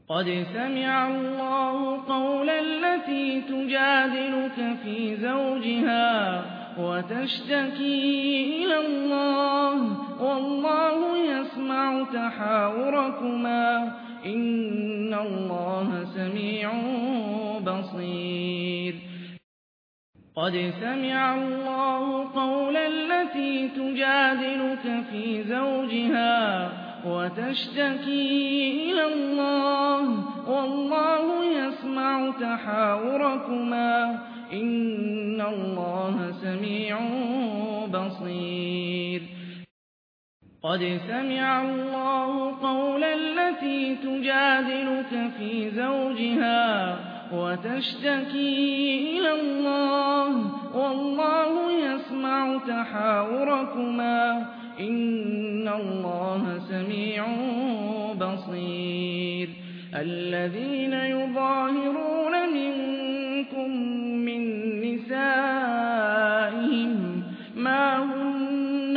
قد سمع الله قول التي تجادلك في زوجها وتشتكي إلى الله والله يسمع تحاوركما إن الله سميع بصير قد سمع الله قول التي تجادلك في زوجها وتشتكي إلى الله والله يسمع تحاوركما إن الله سميع بصير قد سمع الله قول التي تجادلك في زوجها وتشتكي إلى الله والله يسمع تحاوركما إن الله سميع بصير الذين يظاهرون منكم من نسائهم ما هن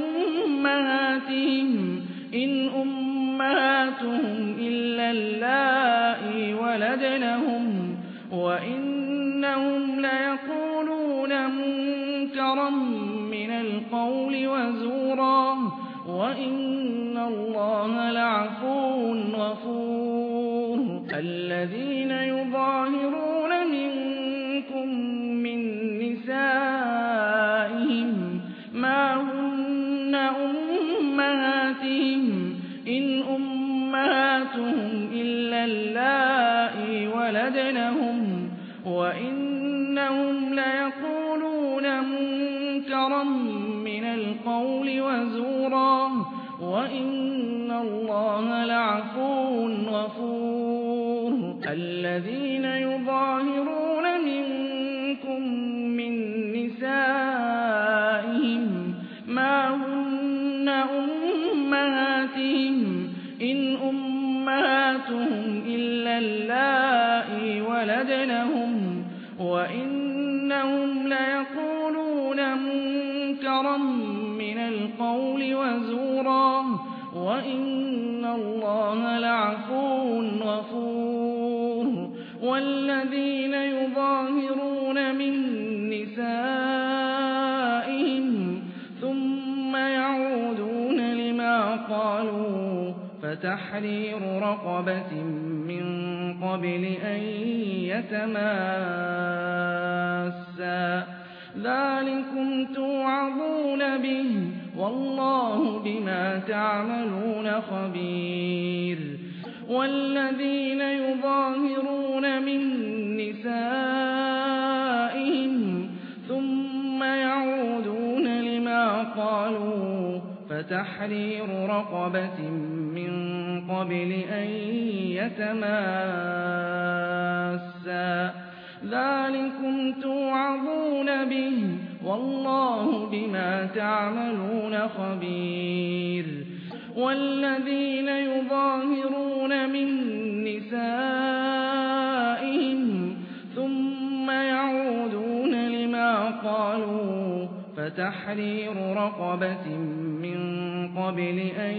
أمهاتهم إن أمهاتهم إلا اللائي ولدنهم وإنهم ليقولون منكرا من القول وزورا وإن الله لعفو غفور الذين يظاهرون منكم من نسائهم ما هن أمهاتهم إن أمهاتهم إلا اللائي ولدنهم وإنهم ليقولون منكرا من القول وزورا وإن الله لعفو غفور الذين يظاهرون منكم من نسائهم ما هن أمهاتهم إن أمهاتهم إلا اللائي ولدنهم وإنهم ليقولون منكرا من القول وزورا وإن الله لعفو غفور والذين يظاهرون من نسائهم ثم يعودون لما قالوا فتحرير رقبة من قبل أن يتماسا ذلكم توعظون به والله بما تعملون خبير والذين يظاهرون من نسائهم ثم يعودون لما قالوا فتحرير رقبة من قبل أن يتماسا ذلكم توعظون به والله بما تعملون خبير والذين يظاهرون من نسائهم ثم يعودون لما قالوا فتحرير رقبة من قبل أن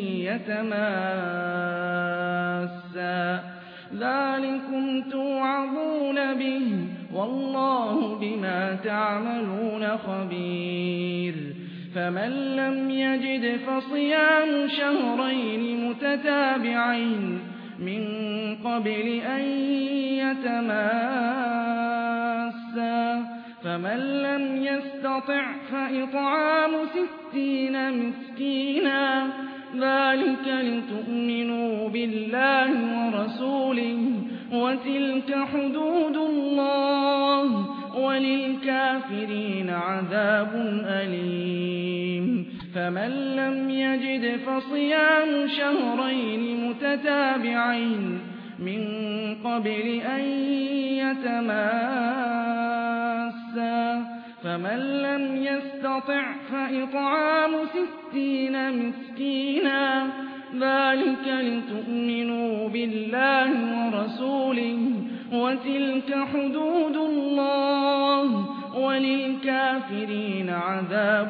يتماسا ذلكم توعظون به والله بما تعملون خبير فمن لم يجد فصيام شهرين متتابعين من قبل أن يتماسا فمن لم يستطع فإطعام 60 مسكينا ذلك لتؤمنوا بالله ورسوله وتلك حدود الله وللكافرين عذاب أليم فمن لم يجد فصيام شهرين متتابعين من قبل أن يتماسا فمن لم يستطع فإطعام 60 مسكينا ذلك لتؤمنوا بالله ورسوله وتلك حدود الله وللكافرين عذاب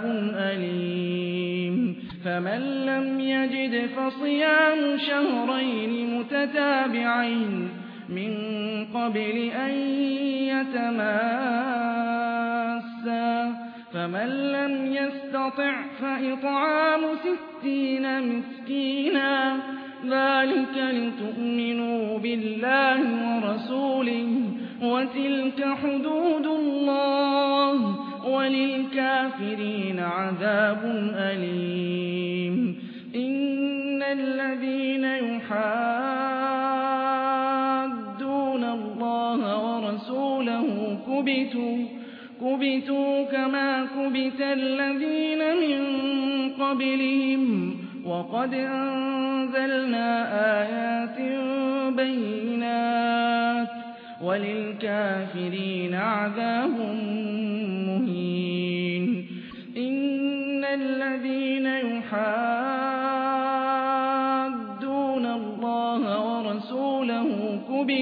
أليم فمن لم يجد فصيام شهرين متتابعين متتابعين من قبل أن يتماسا فمن لم يستطع فإطعام 60 مسكينا ذلك لتؤمنوا بالله ورسوله وتلك حدود الله وللكافرين عذاب أليم إن الذين يحادون الله ورسوله كبتوا كما كبت الذين من قبلهم وقد أنزلنا آيات بينات وللكافرين عذاب مهين إن الذين يحادون الله ورسوله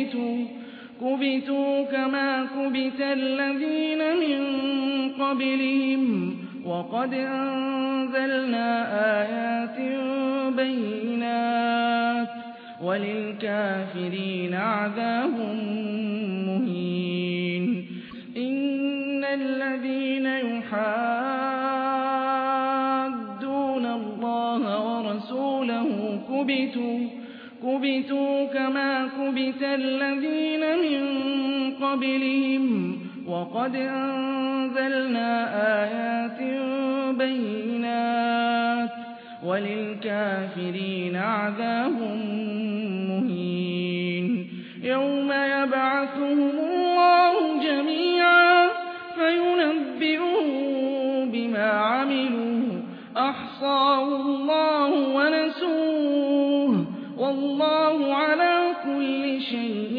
كبتوا كما كبت الذين من قبلهم وقد أنزلنا آيات بينات وللكافرين عذاب مهين إن الذين يحادون الله ورسوله كبتوا كما كبت الذين من قبلهم وقد أنزلنا آيات بينات وللكافرين عذاب مهين يوم يبعثهم الله جميعا فينبئهم بما عملوا أحصاه الله ونسوه والله على كل شيء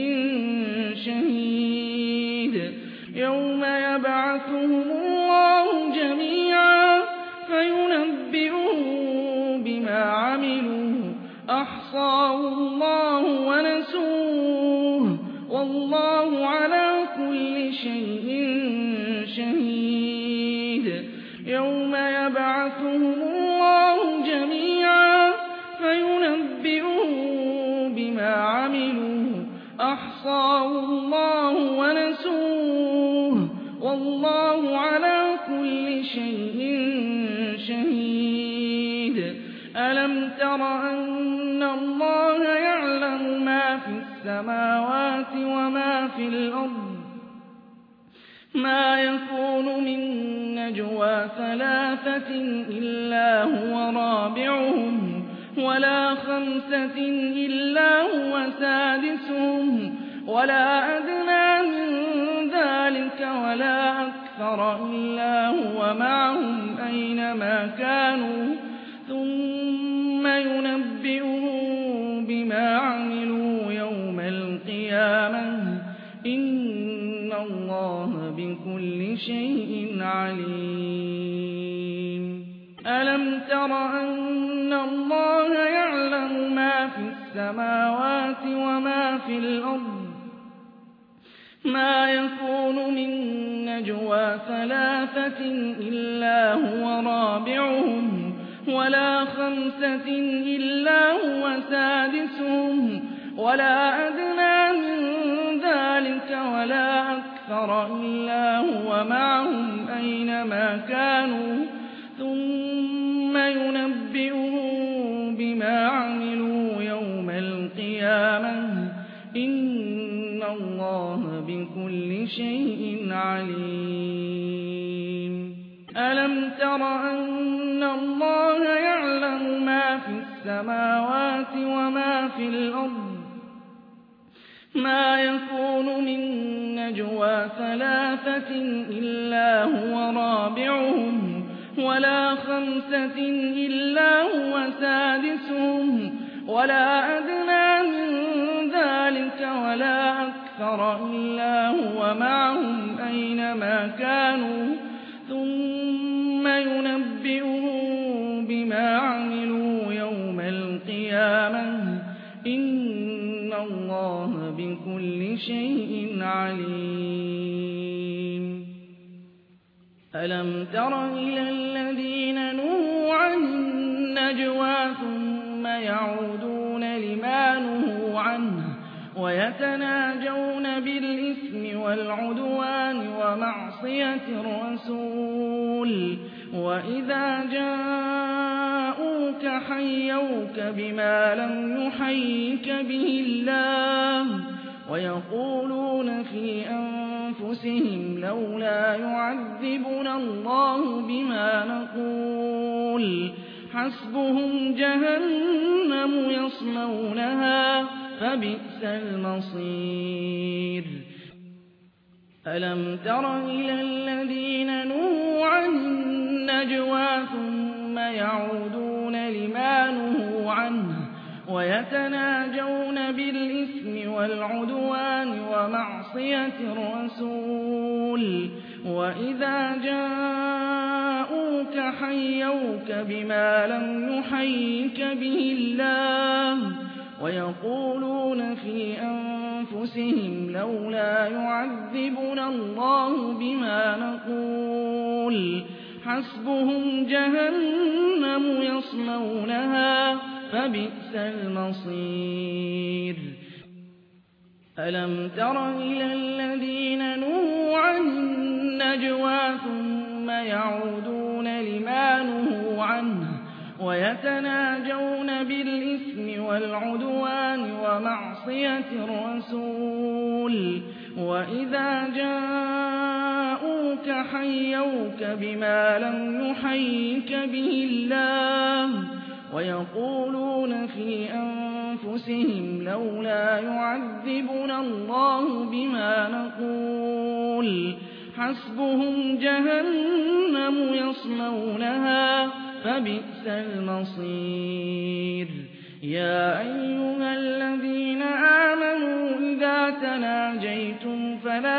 شهيد يوم يبعثهم الله جميعا فينبئهم بما عملوا أحصاه الله ونسوه والله على كل شيء شهيد يوم يبعثهم الله جميعا فينبئهم بما عملوا أحصاه الله ونسوه والله على كل شيء شهيد ألم تر أن الله يعلم ما في السماوات وما في الأرض ما يكون من نجوى 3 إلا هو رابعهم ولا 5 إلا هو سادسهم ولا أدنى من ذلك ولا أكثر إلا هو معهم أينما كانوا ثم ينبئهم بما عملوا يوم القيامة إن الله بكل شيء عليم ألم تر أن الله يعلم ما في السماوات وما في الأرض ما يكون من نجوى 3 إلا هو رابعهم ولا 5 إلا هو سادسهم ولا أدنى من ذلك ولا أكثر إلا هو معهم أينما كانوا ثم ينبئهم بما عملوا يوم القيامة إن الله بكل شيء عليم ألم تر أن الله يعلم ما في السماوات وما في الأرض ما يكون من نجوى 3 إلا هو رابعهم ولا 5 إلا هو سادسهم ولا أدنى من ذلك ولا أكثر إلا هو معهم أينما كانوا ثم ينبئهم بما عملوا يوم القيامة إن الله بكل شيء عليم ألم تر إلى الذين نهوا عن النجوى ثم يعودون لما نهوا عنه ويتناجون بالإثم والعدوان ومعصية الرسول وإذا جاءوك حيوك بما لم يحيك به الله ويقولون في أنفسهم لولا يعذبنا الله بما نقول حسبهم جهنم يصلونها فبئس المصير ألم تر إلى الذين نهوا عن النجوى ثم يعودون لما نهوا عنه ويتناجون بالإثم والعدوان ومعصية الرسول وإذا جاءوك حيوك بما لم يحيك به الله ويقولون في أنفسهم لولا يعذبنا الله بما نقول حسبهم جهنم يصلونها فبئس المصير ألم تر إلى الذين نهوا عن النجوى ثم يعودون لما نهوا عنه ويتناجون بالإثم والعدوان ومعصية الرسول وإذا جاءوك حيوك بما لم يحيك به الله ويقولون في أنفسهم لولا يعذبنا الله بما نقول حسبهم جهنم يصلونها فبئس المصير يا أيها الذين آمنوا إذا تناجيتم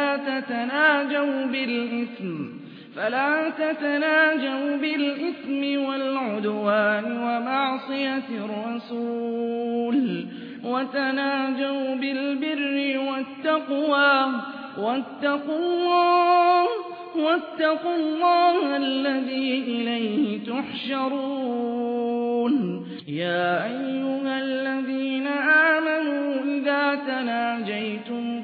فلا تتناجوا بالإثم والعدوان ومعصية الرسول وتناجوا بالبر والتقوى واتقوا الله الذي إليه تحشرون يا أيها الذين آمنوا إذا تناجيتم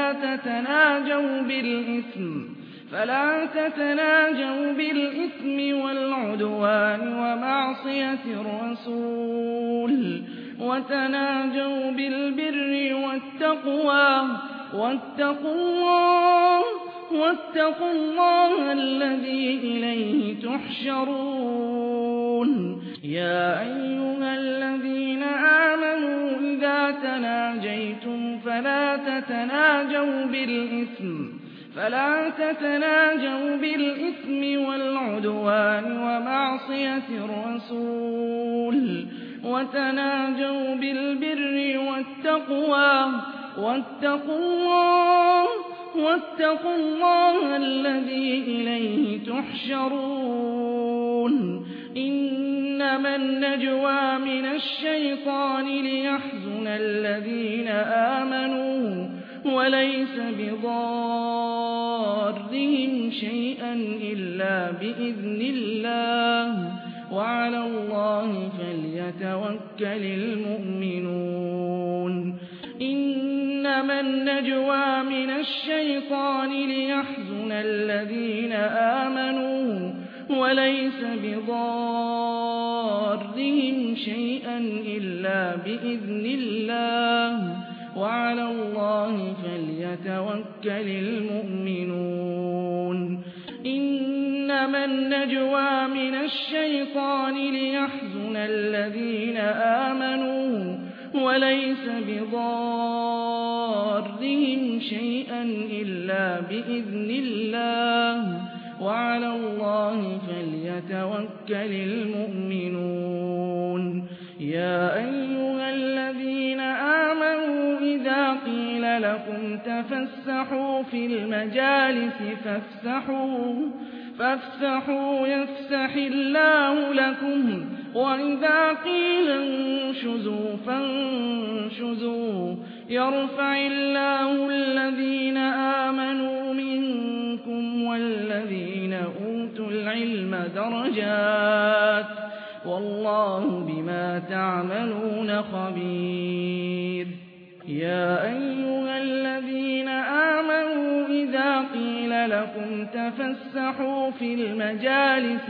فلا تتناجوا بالإثم والعدوان ومعصية الرسول وتناجوا بالبر والتقوى واتقوا الله الذي إليه تحشرون يا أيها الذين آمنوا إذا تناجيتم فلا تتناجوا بالإثم والعدوان ومعصية الرسول وتناجوا بالبر والتقوى واتقوا الله الذي إليه تحشرون إنما النجوى من الشيطان ليحزن الذين آمنوا وليس بضارهم شيئا إلا بإذن الله وعلى الله فليتوكل المؤمنون إنما النجوى من الشيطان ليحزن الذين آمنوا وليس بضارهم شيئا إلا بإذن الله وعلى الله فليتوكل المؤمنون إنما النجوى من الشيطان ليحزن الذين آمنوا وليس بضارهم شيئا إلا بإذن الله وعلى الله فليتوكل المؤمنون يا أيها الذين آمنوا إذا قيل لكم تفسحوا في المجالس فافسحوا يفسح الله لكم وإذا قيل انشزوا فانشزوا يرفع الله الذين آمنوا منكم والذين أوتوا العلم درجات والله بما تعملون خبير يا أيها الذين آمنوا إذا قيل لكم تفسحوا في المجالس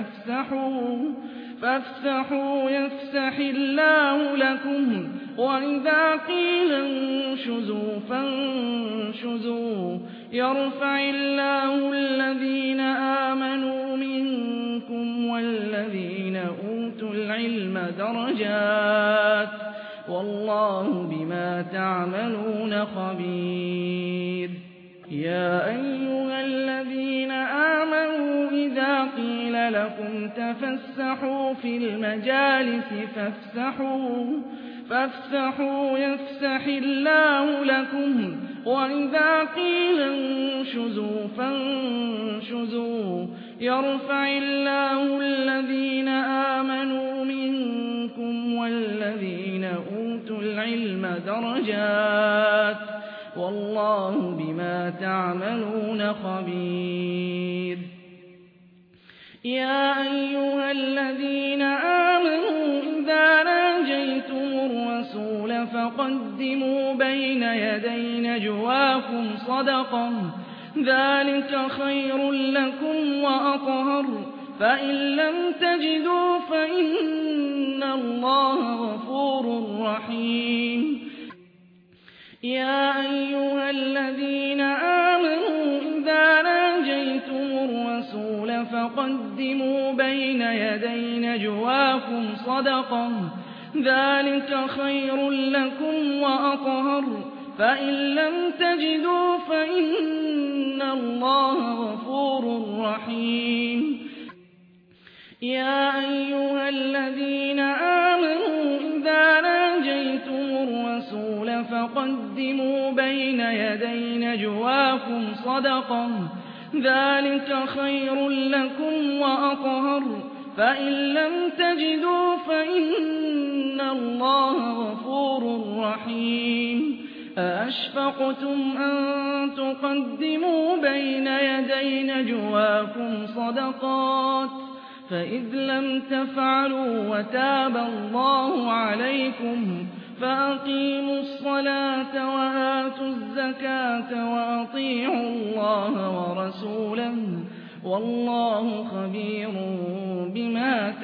فافسحوا يفسح الله لكم وإذا قيل انشزوا فانشزوا يرفع الله الذين آمنوا منكم والذين أوتوا العلم درجات والله بما تعملون خبير يا أيها الذين آمنوا إذا قيل لكم تفسحوا في المجالس فافسحوا يفسح الله لكم وإذا قيل انشزوا فانشزوا يرفع الله الذين آمنوا منكم والذين أوتوا العلم درجات والله بما تعملون خبير يا أيها الذين آمنوا إذا ناجيتم الرسول فقدموا بين يدي نجواكم صدقة ذلك خير لكم وأطهر فإن لم تجدوا فإن الله غفور رحيم يا أيها الذين آمنوا إذا ناجيتم الرسول فقدموا بين يدي نجواكم صدقة ذلك خير لكم وأطهر فإن لم تجدوا فإن الله غفور رحيم يا أيها الذين آمنوا إذا ناجيتم الرسول فقدموا بين يدي نجواكم صدقة ذلك خير لكم وأطهر فإن لم تجدوا فإن الله غفور رحيم أأشفقتم أن تقدموا بين يدي نجواكم صدقات فإذ لم تفعلوا وتاب الله عليكم فأقيموا الصلاة وآتوا الزكاة وأطيعوا الله ورسوله والله خبير بما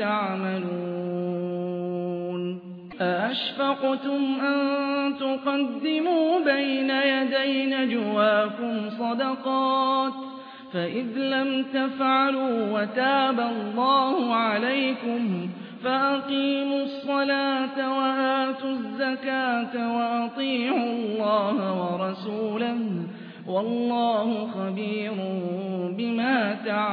تعملون أأشفقتم أن تقدموا بين يدي نجواكم صدقات فإذ لم تفعلوا وتاب الله عليكم فأقيموا الصلاة وآتوا الزكاة وأطيعوا الله ورسوله والله خبير بما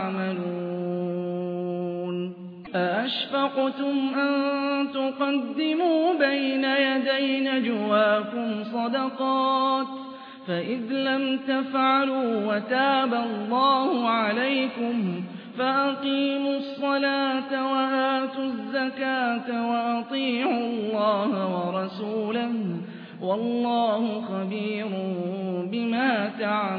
تعملون أأشفقتم أن تقدموا بين يدي نجواكم صدقات فإذ لم تفعلوا وتاب الله عليكم فأقيموا الصلاة وآتوا الزكاة وأطيعوا الله ورسوله والله خبير بما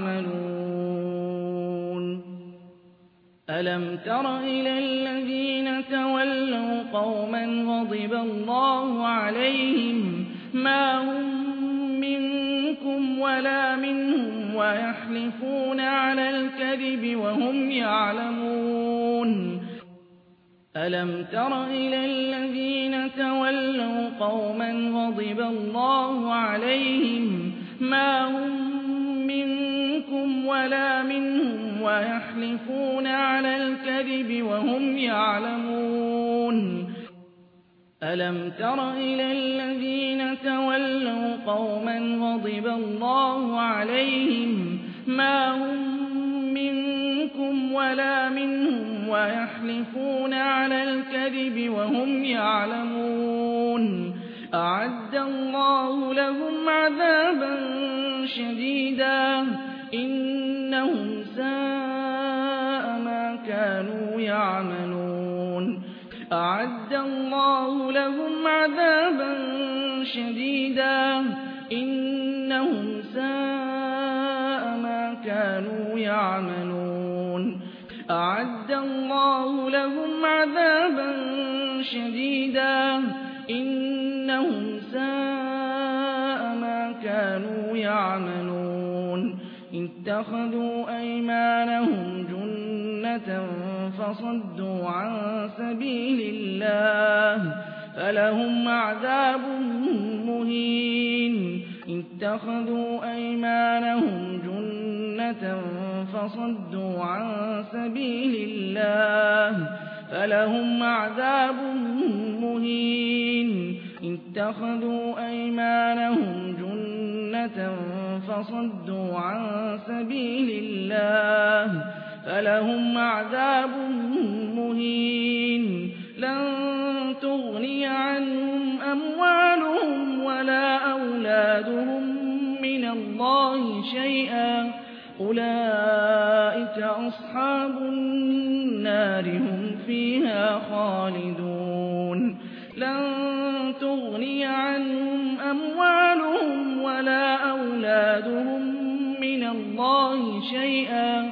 تعملون ألم تر إلى الذين تولوا قوما غضب الله عليهم ما هم منكم ولا منهم ويحلفون على الكذب وهم يعلمون ألم تر إلى الذين تولوا قوما غضب الله عليهم ما هم منكم ولا منهم ويحلفون على الكذب وهم يعلمون ألم تر إلى الذين تولوا قوما غضب الله عليهم ما هم منكم ولا منهم ويحلفون على الكذب وهم يعلمون أعد الله لهم عذابا شديدا إنهم ساء ما كانوا يعملون أعد الله لهم عذابا شديدا إنهم ساء ما كانوا يعملون أعد الله لهم عذابا شديدا إنهم ساء ما يعملون اتخذوا أيمانهم جنة فصدوا عن سبيل الله فلهم عذاب مهين اتخذوا أيمانهم جنة فصدوا عن سبيل الله فلهم عذاب مهين اتخذوا أيمانهم جنة فصدوا عن سبيل الله فلهم عذاب مهين لن تغني عنهم أموالهم ولا أولادهم من الله شيئا أولئك أصحاب النار هم فيها خالدون لن تغني عنهم أموالهم ولا أولادهم من الله شيئا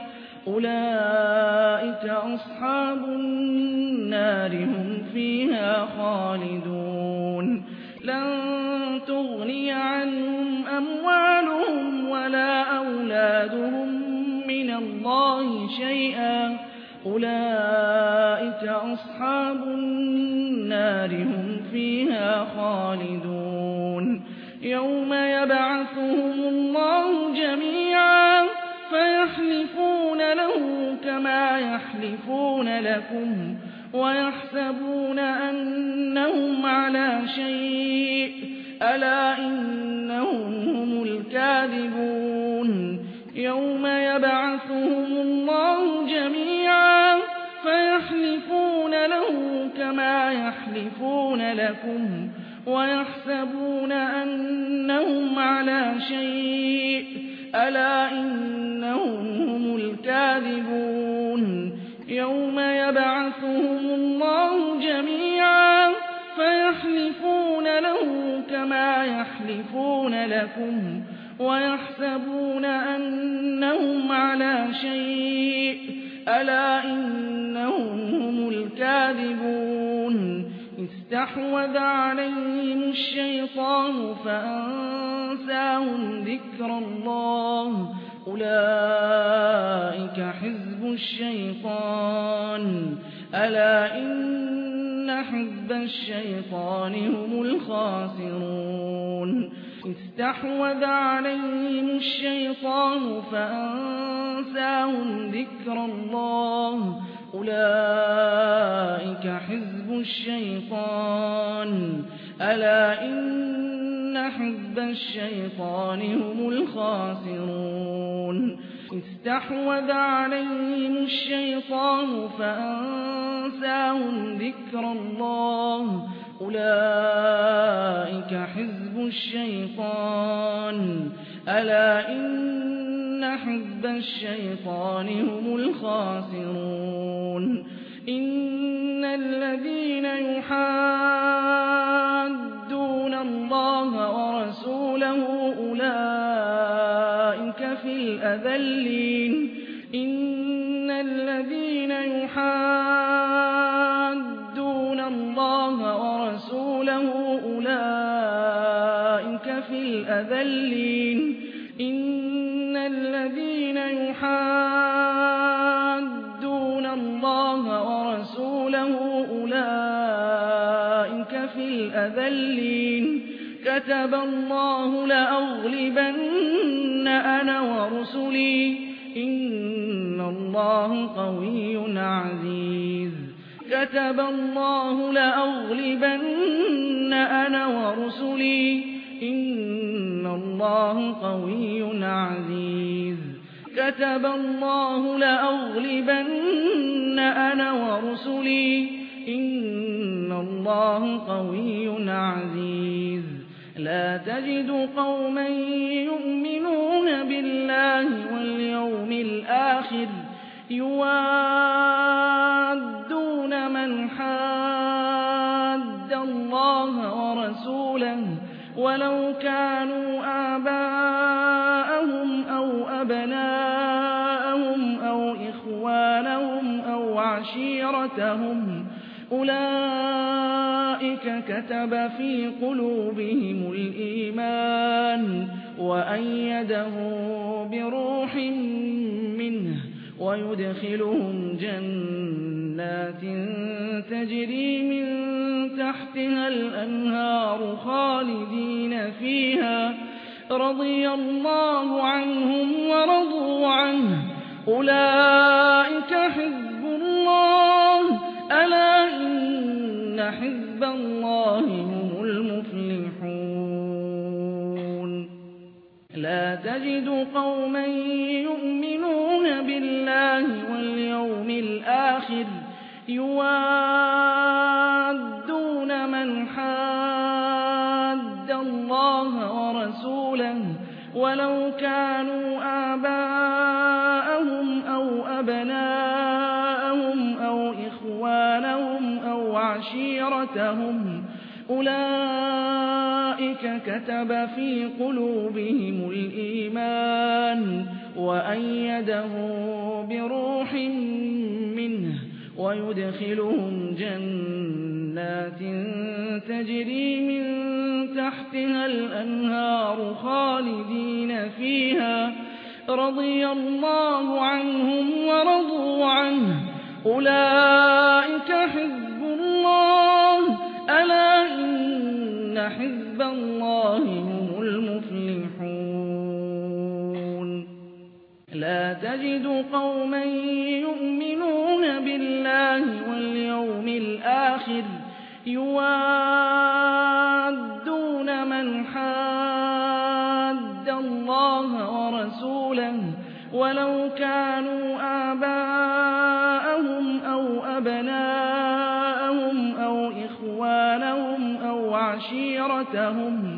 أولئك أصحاب النار هم فيها خالدون لن تغني عنهم أموالهم ولا أولادهم من الله شيئا أولئك أصحاب النار هم فيها خالدون يوم يبعثهم الله جميعا فيحلفون له كما يحلفون لكم ويحسبون أنهم على شيء ألا إنهم هم الكاذبون يوم يبعثهم الله جميعا فيحلفون له كما يحلفون لكم ويحسبون أنهم على شيء ألا إنهم هم الكاذبون يوم يبعثهم الله جميعا فيحلفون له كما يحلفون لكم ويحسبون أنهم على شيء ألا إنهم هم الكاذبون استحوذ عليهم الشيطان فأنساهم ذكر الله أولئك حزب الشيطان ألا إن حزب الشيطان هم الخاسرون استحوذ عليهم الشيطان فأنساهم ذكر الله أولئك حزب الشيطان ألا إن حزب الشيطان هم الخاسرون استحوذ عليهم الشيطان فأنساهم ذكر الله أولئك حزب الشيطان ألا إن حزب الشيطان هم الخاسرون إن الذين يحادون الله ورسوله أولئك في الأذلين إن الذين يحادون الله ورسوله أولئك في الأذلين إن الذين يحادون الله ورسوله أولئك في الأذلين كتب الله لأغلبن أنا ورسلي إن الله قوي عزيز كتب الله لأغلبن أنا ورسلي إن الله قوي عزيز كتب الله لأغلبن أنا ورسلي إن الله قوي عزيز لا تجد قوما يؤمنون بالله واليوم الآخر يوادون من حاد الله ورسوله ولو كانوا آباءهم أو أبناءهم أو إخوانهم أو عشيرتهم أولئك كتب في قلوبهم الإيمان وأيده بروح منه ويدخلهم جنات تجري من تحتها الأنهار خالدين فيها رضي الله عنهم ورضوا عنه أولئك حزب الله ألا إن حزب الله هم المفلحون لا تجد قوما يؤمنون بالله واليوم الآخر يوادون من حاد الله ورسوله ولو كانوا آباءهم أو أبناءهم أو إخوانهم أو عشيرتهم أولئك كتب في قلوبهم الإيمان وأيدهم بروح منه ويدخلهم جنات تجري من تحتها الأنهار خالدين فيها رضي الله عنهم ورضوا عنه أولئك حزب الله ألا إن حزب الله هم المفلحون لا تجد قوما يؤمنون بالله واليوم الآخر يوادون من حاد الله ورسوله ولو كانوا آباءهم أو أبناءهم أو إخوانهم أو عشيرتهم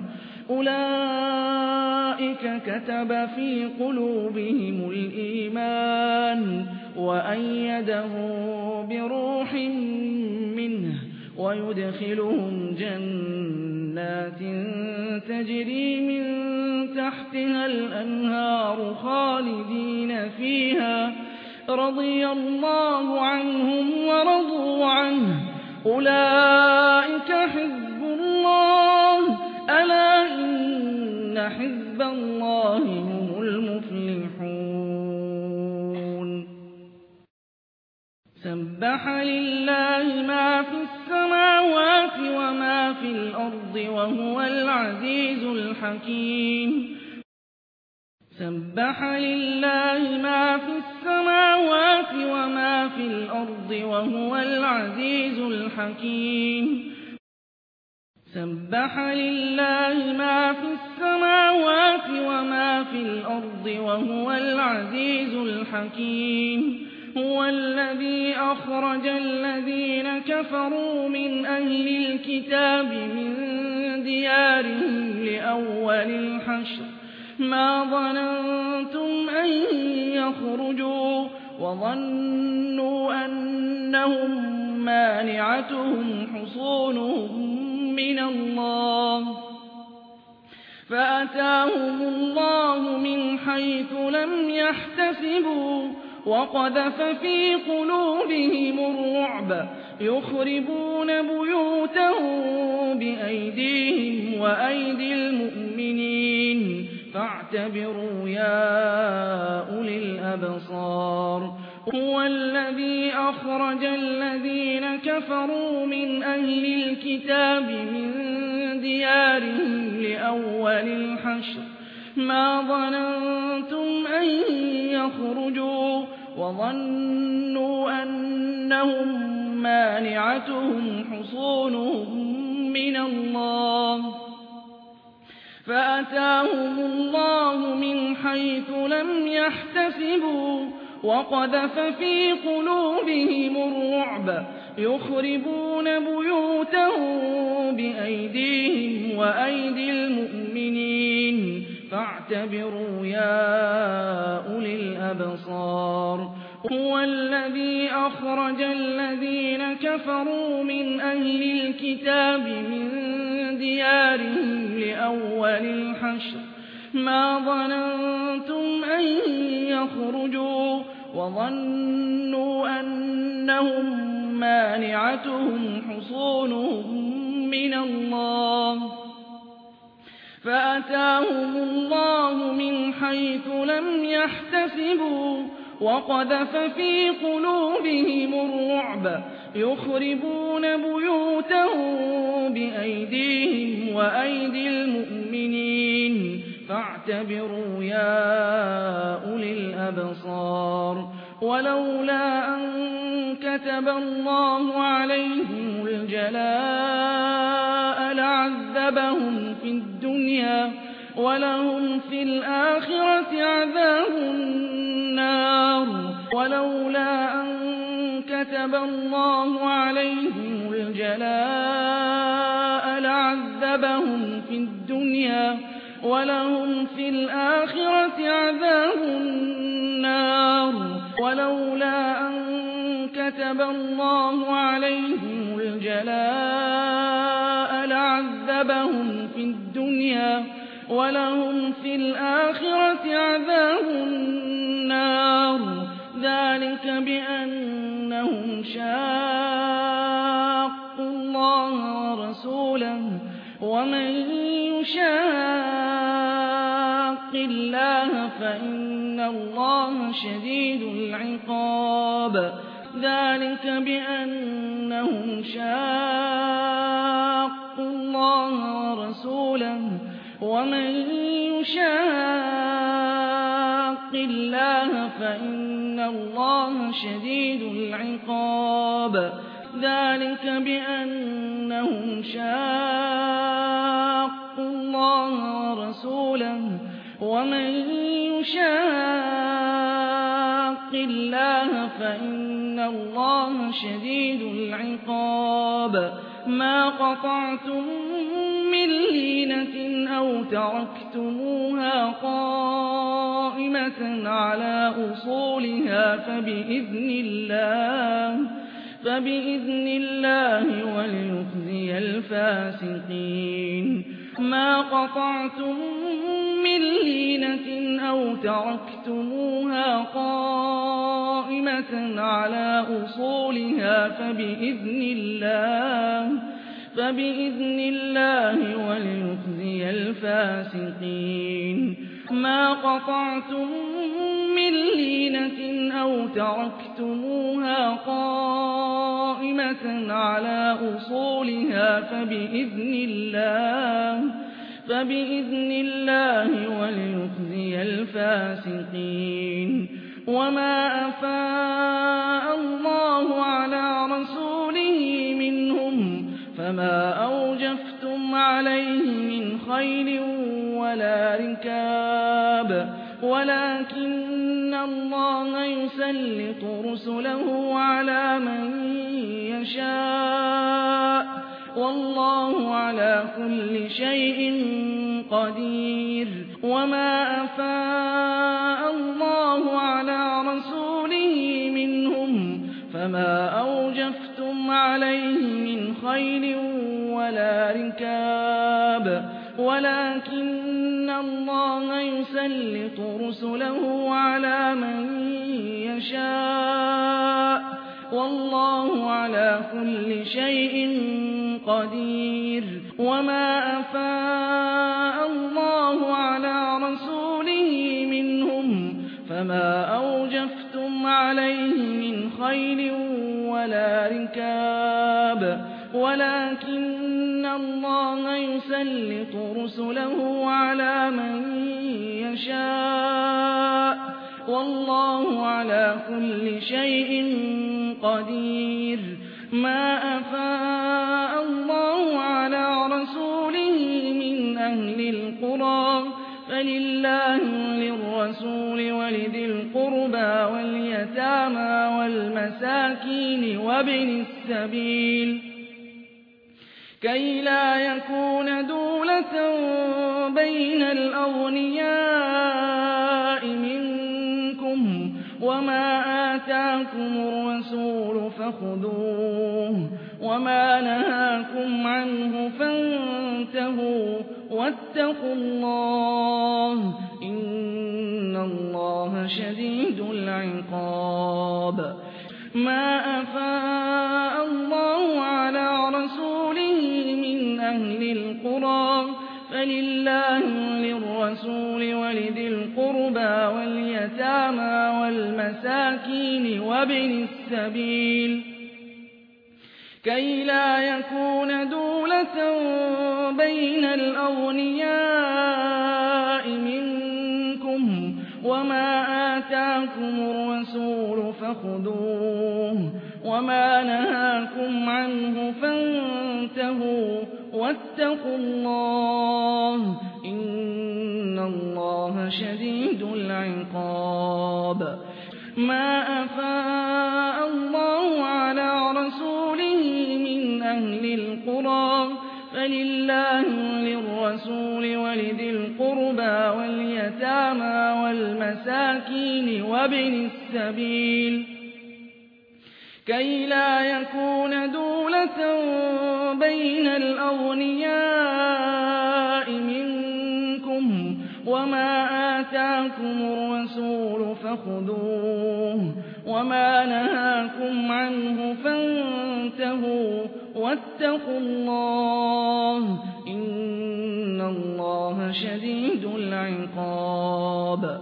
أولئك كتب في قلوبهم الإيمان وأيدهم بروح منه ويدخلهم جنات تجري من تحتها الأنهار خالدين فيها رضي الله عنهم ورضوا عنه أولئك حزب الله ألا إن حزب الله هم المفلحون سبح لله ما في السماوات وما في الأرض وهو العزيز الحكيم سبح لله ما في السماوات وما في الأرض وهو العزيز الحكيم سبح لله ما في السماوات وما في الأرض وهو العزيز الحكيم هو الذي أخرج الذين كفروا من أهل الكتاب من ديارهم لأول الحشر ما ظننتم أن يخرجوا وظنوا أنهم مانعتهم حصونهم من الله فأتاهم الله من حيث لم يحتسبوا وقذف في قلوبهم الرعب يخربون بيوتهم بأيديهم وأيدي المؤمنين فاعتبروا يا أولي الأبصار هو الذي أخرج الذين كفروا من أهل الكتاب من ديارهم لأول الحشر ما ظننتم أن يخرجوا وظنوا أنهم مانعتهم حصونهم من الله فأتاهم الله من حيث لم يحتسبوا وقذف في قلوبهم الرعب يخربون بيوتهم بأيديهم وأيدي المؤمنين فاعتبروا يا أولي الأبصار هو الذي أخرج الذين كفروا من أهل الكتاب من ديارهم لأول الحشر ما ظننتم أن يخرجوا وظنوا أنهم مانعتهم حصونهم من الله فأتاهم الله حيث لم يحتسبوا وقذف في قلوبهم الرعب يخربون بيوتهم بأيديهم وأيدي المؤمنين فاعتبروا يا أولي الأبصار ولولا أن كتب الله عليهم الجلاء لعذبهم في الدنيا ولهم في الآخرة عذاب النار ولولا أن كتب الله عليهم الجلاء لعذبهم في الدنيا ولهم في الآخرة عذاب النار ولولا أن كتب الله عليهم الجلاء لعذبهم في الدنيا ولهم في الآخرة عذاب النار ذلك بأنهم شاقوا الله ورسوله ومن يشاق الله فإن الله شديد العقاب ذلك بأنهم شاقوا الله ورسوله ومن يشاق الله فإن الله شديد العقاب ذلك بأنهم شاقوا الله ورسوله ومن يشاق الله فإن الله شديد العقاب ما قطعتم من لينة أو تركتموها قائمة على أصولها فبإذن الله وليخزي الفاسقين ما قطعتم من لينة أو تركتموها قائمة على أصولها فبإذن الله وليخزي الفاسقين ما قطعتم من لينة أو تركتموها قائمة على أصولها فبإذن الله وليخزي الفاسقين وما أفاء الله على رسوله منهم فما أوجفتم عليه من خيل ولا ركاب ولكن الله يسلط رسله على من يشاء والله على كل شيء قدير وما أفاء الله على رسوله منهم فما أوجفتم عليه من خيل ولا ركاب ولكن الله يسلط رسله على من يشاء والله على كل شيء قدير وما أفاء الله على رسوله منهم فما أوجفتم عليه من خيل ولا ركاب ولكن الله يسلط رسله على من يشاء والله على كل شيء قدير ما أفاء الله على رسوله من أهل القرى فلله وللرسول ولذي القربى واليتامى والمساكين وابن السبيل كي لا يكون دولة بين الأغنياء منكم وما آتاكم الرسول فخذوه وما نهاكم عنه فانتهوا واتقوا الله إن الله شديد العقاب ما أفاء الله على رسوله من أهل القرى فلله وللرسول ولذي القربى واليتامى والمساكين وابن السبيل كي لا يكون دولة بين الأغنياء منكم وما آتاكم الرسول فخذوه وما نهاكم عنه فانتهوا واتقوا الله إن الله شديد العقاب ما أفاء الله على رسوله من أهل القرى فلله وللرسول ولذي القربى واليتامى والمساكين وابن السبيل كي لا يكون دولة بين الأغنياء منكم وما آتاكم الرسول فخذوه وما نهاكم عنه فانتهوا واتقوا الله إن الله شديد العقاب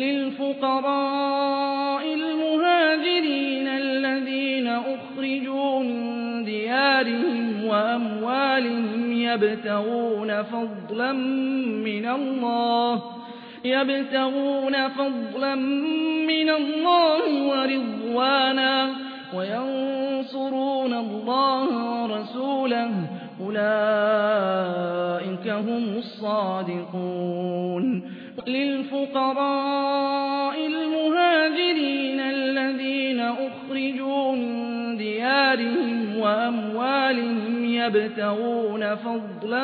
للفقراء المهاجرين الذين أخرجوا من ديارهم وأموالهم يبتغون فضلا من الله ورضوانا وينصرون الله ورسوله أولئك هم الصادقون للفقراء المهاجرين الذين أخرجوا من ديارهم وأموالهم يبتغون فضلا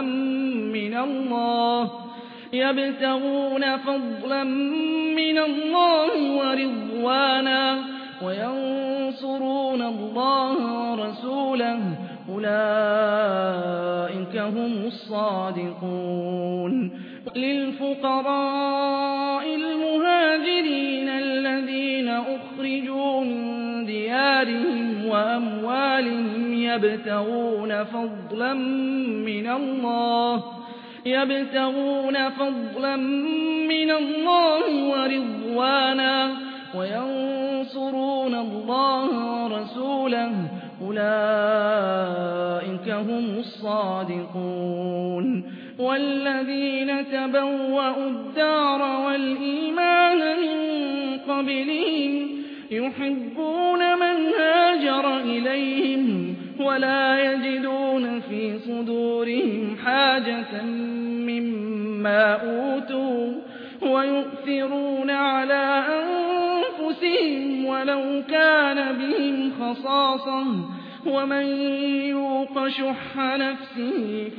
من الله ورضوانا وينصرون الله ورسوله أولئك هم الصادقون للفقراء المهاجرين الذين أخرجوا من ديارهم وأموالهم يبتغون فضلا من الله ورضوانا وينصرون الله ورسوله أولئك هم الصادقون والذين تبوأوا الدار والإيمان من قبلهم يحبون من هاجر إليهم ولا يجدون في صدورهم حاجة مما أوتوا ويؤثرون على أنفسهم ولو كان بهم خصاصة ومن يوق شح نفسه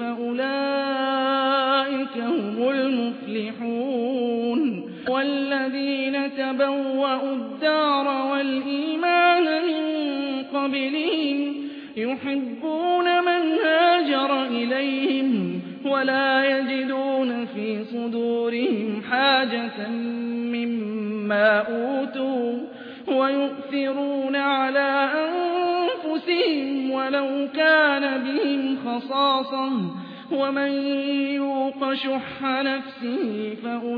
فأولئك هم المفلحون والذين تبوأوا الدار والإيمان من قبلهم يحبون من هاجر إليهم ولا يجدون في صدورهم حاجة مما أوتوا ويؤثرون على أنفسهم ولو كان بهم خصاصة ومن يوق شح نفسه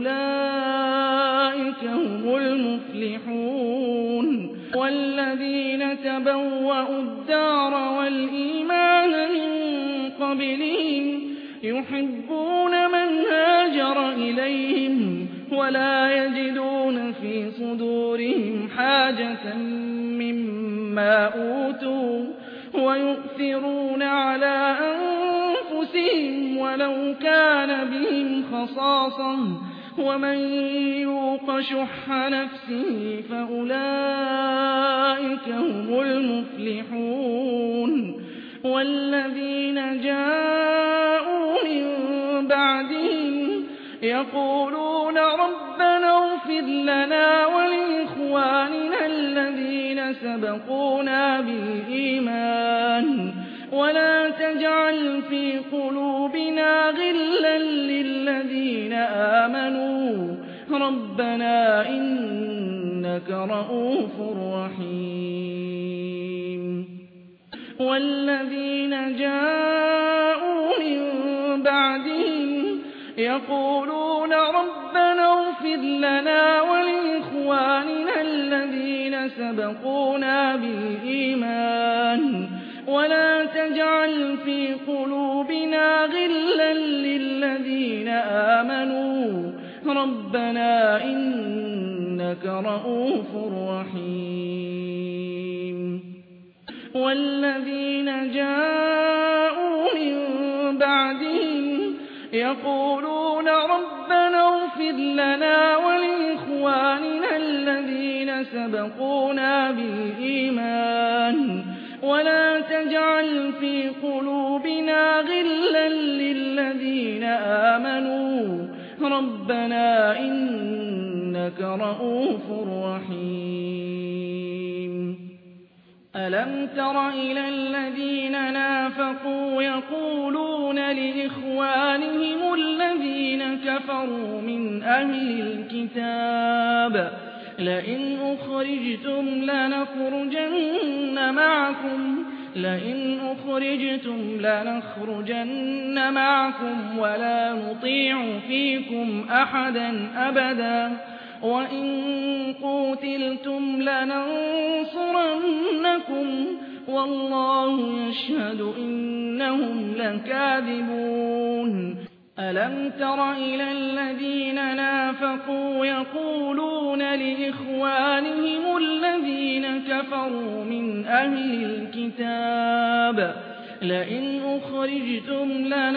فأولئك هم المفلحون والذين تبوأوا الدار والإيمان من قبلهم يحبون من هاجر إليهم ولا يجدون في صدورهم حاجة مما أوتوا ويؤثرون على أنفسهم ولو كان بهم خصاصة ومن يوق شح نفسه فأولئك هم المفلحون والذين جاءوا من بعدهم يقولون ربنا اغفر لنا ولإخواننا الذين سبقونا بالإيمان ولا تجعل في قلوبنا غلا للذين آمنوا ربنا إنك رؤوف رحيم والذين جاءوا من بعدهم يقولون ربنا اغْفِرْ لَنَا وَلِإِخْوَانِنَا الَّذِينَ سَبَقُونَا بِالْإِيمَانِ وَلَا تَجْعَلْ فِي قُلُوبِنَا غِلًّا لِّلَّذِينَ آمَنُوا رَبَّنَا إِنَّكَ رَءُوفٌ رَّحِيمٌ وَالَّذِينَ جَاءُوا مِن بَعْدِهِمْ يَقُولُونَ رَبَّنَا اغْفِرْ لَنَا وَلِإِخْوَانِنَا الَّذِينَ سَبَقُونَا بِالْإِيمَانِ وَلَا تَجْعَلْ فِي قُلُوبِنَا غِلًّا لِّلَّذِينَ آمَنُوا رَبَّنَا إِنَّكَ رَءُوفٌ رَّحِيمٌ أَلَمْ تَرَ إِلَى الَّذِينَ نَافَقُوا يَقُولُونَ لِإِخْوَانِهِمُ الَّذِينَ كَفَرُوا مِنْ أَهْلِ الْكِتَابِ لَئِنْ أُخْرِجْتُمْ لَنَخْرُجَنَّ مَعَكُمْ وَلَا نُطِيعُ فِيكُمْ أَحَدًا أَبَدًا وَإِن قُوتِلْتُمْ لَنَنصُرَنَّكُمْ وَاللَّهُ يَشْهَدُ إِنَّهُمْ لَكَاذِبُونَ أَلَمْ تَرَ إِلَى الَّذِينَ نَافَقُوا يَقُولُونَ لِإِخْوَانِهِمُ الَّذِينَ كَفَرُوا مِنْ أَهْلِ الْكِتَابِ لَئِنْ أُخْرِجْتُمْ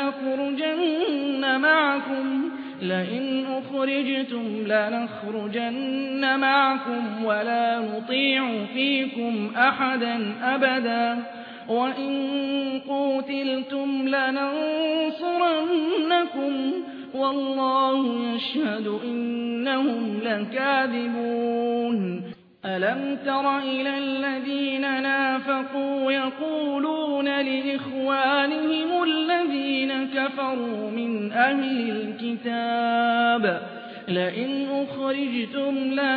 لَنَخْرُجَنَّ مَعَكُمْ وَلَا نُطِيعُ فِيكُمْ أَحَدًا أَبَدًا وَإِن قُوتِلْتُمْ لَنَنصُرَنَّكُمْ وَاللَّهُ يَشْهَدُ إِنَّهُمْ لَكَاذِبُونَ أَلَمْ تَرَ إِلَى الَّذِينَ نَافَقُوا يَقُولُونَ لِإِخْوَانِهِمُ الَّذِينَ كَفَرُوا مِنْ أَهْلِ الْكِتَابِ لَئِنْ أُخْرِجْتُمْ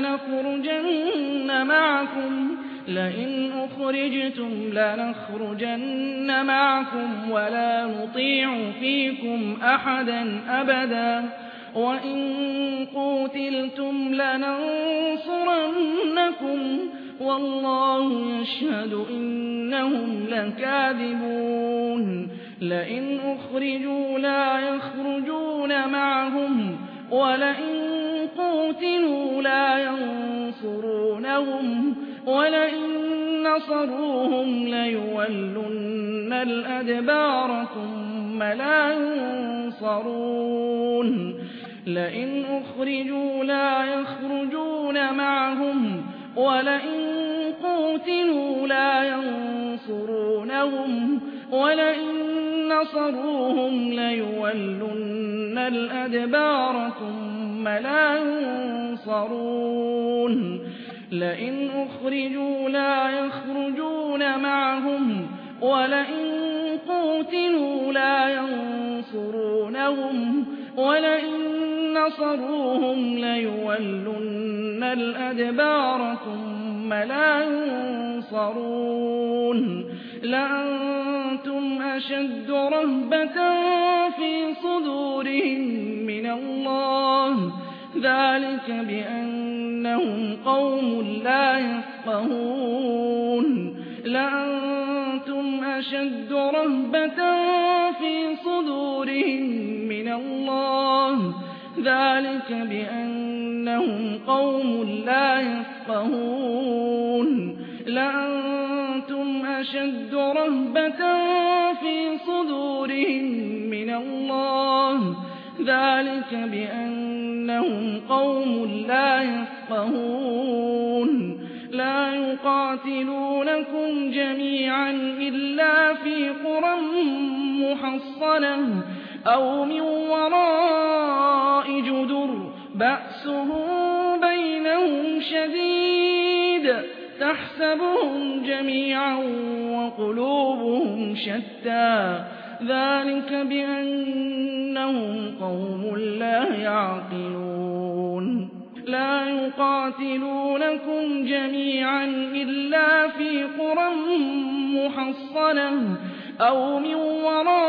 لَنَخْرُجَنَّ مَعَكُمْ وَلَا نُطِيعُ فِيكُمْ أَحَدًا أَبَدًا وَإِن قُوتِلْتُمْ لَنَنصُرَنَّكُمْ وَاللَّهُ يَشْهَدُ إِنَّهُمْ لَكَاذِبُونَ لَئِنْ أُخْرِجُوا لَا يَخْرُجُونَ مَعَهُمْ وَلَئِن قُوتِلُوا لَا يَنصُرُونَهُمْ وَلَئِن نَّصَرُوهُمْ لَيُوَلُّنَّ الْأَدْبَارَ ثُمَّ لَا يُنصَرُونَ لَئِنْ أُخْرِجُوا لَا يَخْرُجُونَ مَعَهُمْ وَلَئِن قُوتِلُوا لَا يَنصُرُونَهُمْ وَلَئِن نَّصَرُوهُمْ لَيُوَلُّنَّ الْأَدْبَارَ ثُمَّ لَا يُنصَرُونَ لَئِنْ أُخْرِجُوا لَا يَخْرُجُونَ مَعَهُمْ وَلَئِن قُوتِلُوا لَا يَنصُرُونَهُمْ وَلَئِن نَّصَرُوهُمْ لَيُوَلُّنَّ الْأَدْبَارَ ثُمَّ لَا يُنصَرُونَ لَأَنتُمْ أَشَدُّ رَهْبَةً فِي صُدُورِهِم مِّنَ اللَّهِ ذَٰلِكَ بِأَنَّهُمْ قَوْمٌ لَّا يَفْقَهُونَ لَأَنتُمْ أَشَدُّ رَهْبَةً فِي صُدُورِهِم مِّنَ اللَّهِ ذَٰلِكَ بِأَنَّهُمْ قَوْمٌ لَّا يَفْقَهُونَ لَأَنتُمْ أَشَدُّ رَهْبَةً فِي صُدُورِهِم مِّنَ اللَّهِ ذَٰلِكَ بِأَنَّهُمْ قَوْمٌ لَّا يَفْقَهُونَ لَا يُقَاتِلُونَكُمْ جَمِيعًا إِلَّا فِي قُرًى مُّحَصَّنَةٍ أَوْ مِن وَرَاءِ جُدُرٍ بَأْسُهُم بَيْنَهُمْ شَدِيدٌ تَحْسَبُهُمْ جَمِيعًا وَقُلُوبُهُمْ شَتَّىٰ ذَٰلِكَ بِأَنَّهُمْ قَوْمٌ لَّا يَعْقِلُونَ لَا يُقَاتِلُونَكُمْ جَمِيعًا إِلَّا فِي قُرًى مُّحَصَّنَةٍ أَوْ مِن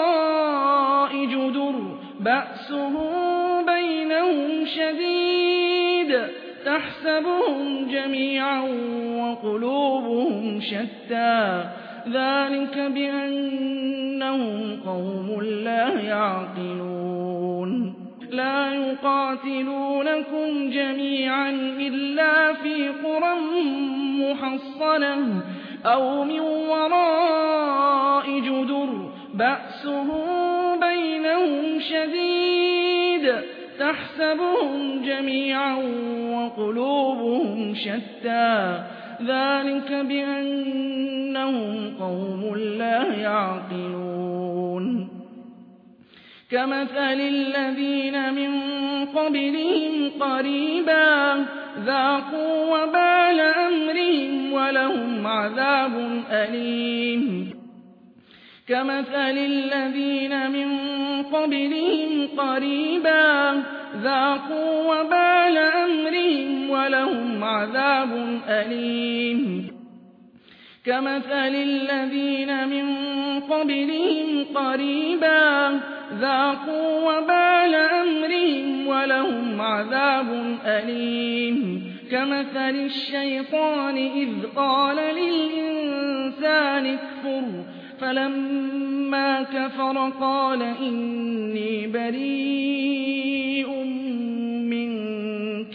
وَرَاءِ جُدُرٍ بَأْسُهُم بَيْنَهُمْ شَدِيدٌ تحسبهم جميعا وقلوبهم شتى ذلك بأنهم قوم لا يعقلون لا يقاتلونكم جميعا إلا في قرى محصنة أو من وراء جدر بأسهم بينهم شديد تحسبهم جميعا وقلوبهم شتى ذلك بأنهم قوم لا يعقلون كمثل الذين من قبلهم قريبا ذاقوا وبال أمرهم ولهم عذاب أليم كمثل الذين من قبلهم قريبا ذاقوا وبال أمرهم ولهم عذاب أليم كمثل الذين من قبلهم قريبا ذاقوا وبال أمرهم ولهم عذاب أليم كمثل الشيطان إذ قال للإنسان اكفر فلما كفر قال إني بريء منك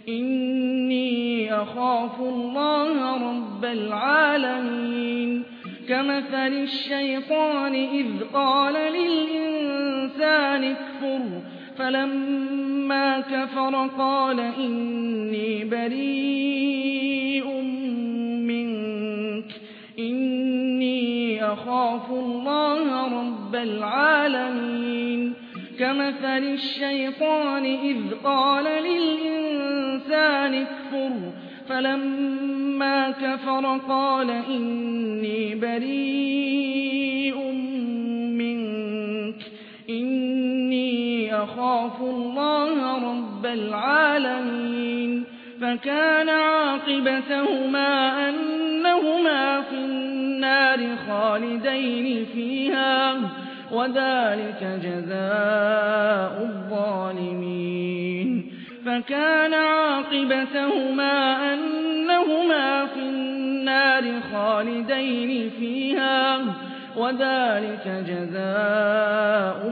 إني أخاف الله رب العالمين كمثل الشيطان إذ قال للإنسان اكفر فلما كفر قال إني بريء منك إني أخاف الله رب العالمين كمثل الشيطان إذ قال للإنسان اكفر فلما كفر قال إني بريء منك إني أخاف الله رب العالمين فكان عاقبتهما أنهما في النار خالدين فيها وذلك جزاء الظالمين فكان عاقبتهما أنهما في النار خالدين فيها وذلك جزاء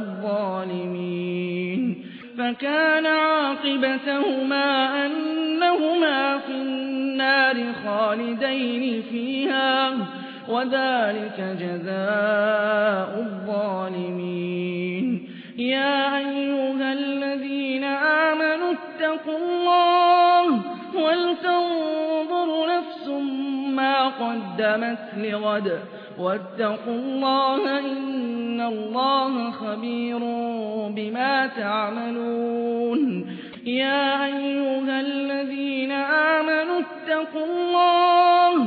الظالمين فكان عاقبتهما أنهما في النار خالدين فيها وذلك جزاء الظالمين يا أيها الذين آمنوا اتقوا الله ولتنظر نفس ما قدمت لغد واتقوا الله إن الله خبير بما تعملون يا أيها الذين آمنوا اتقوا الله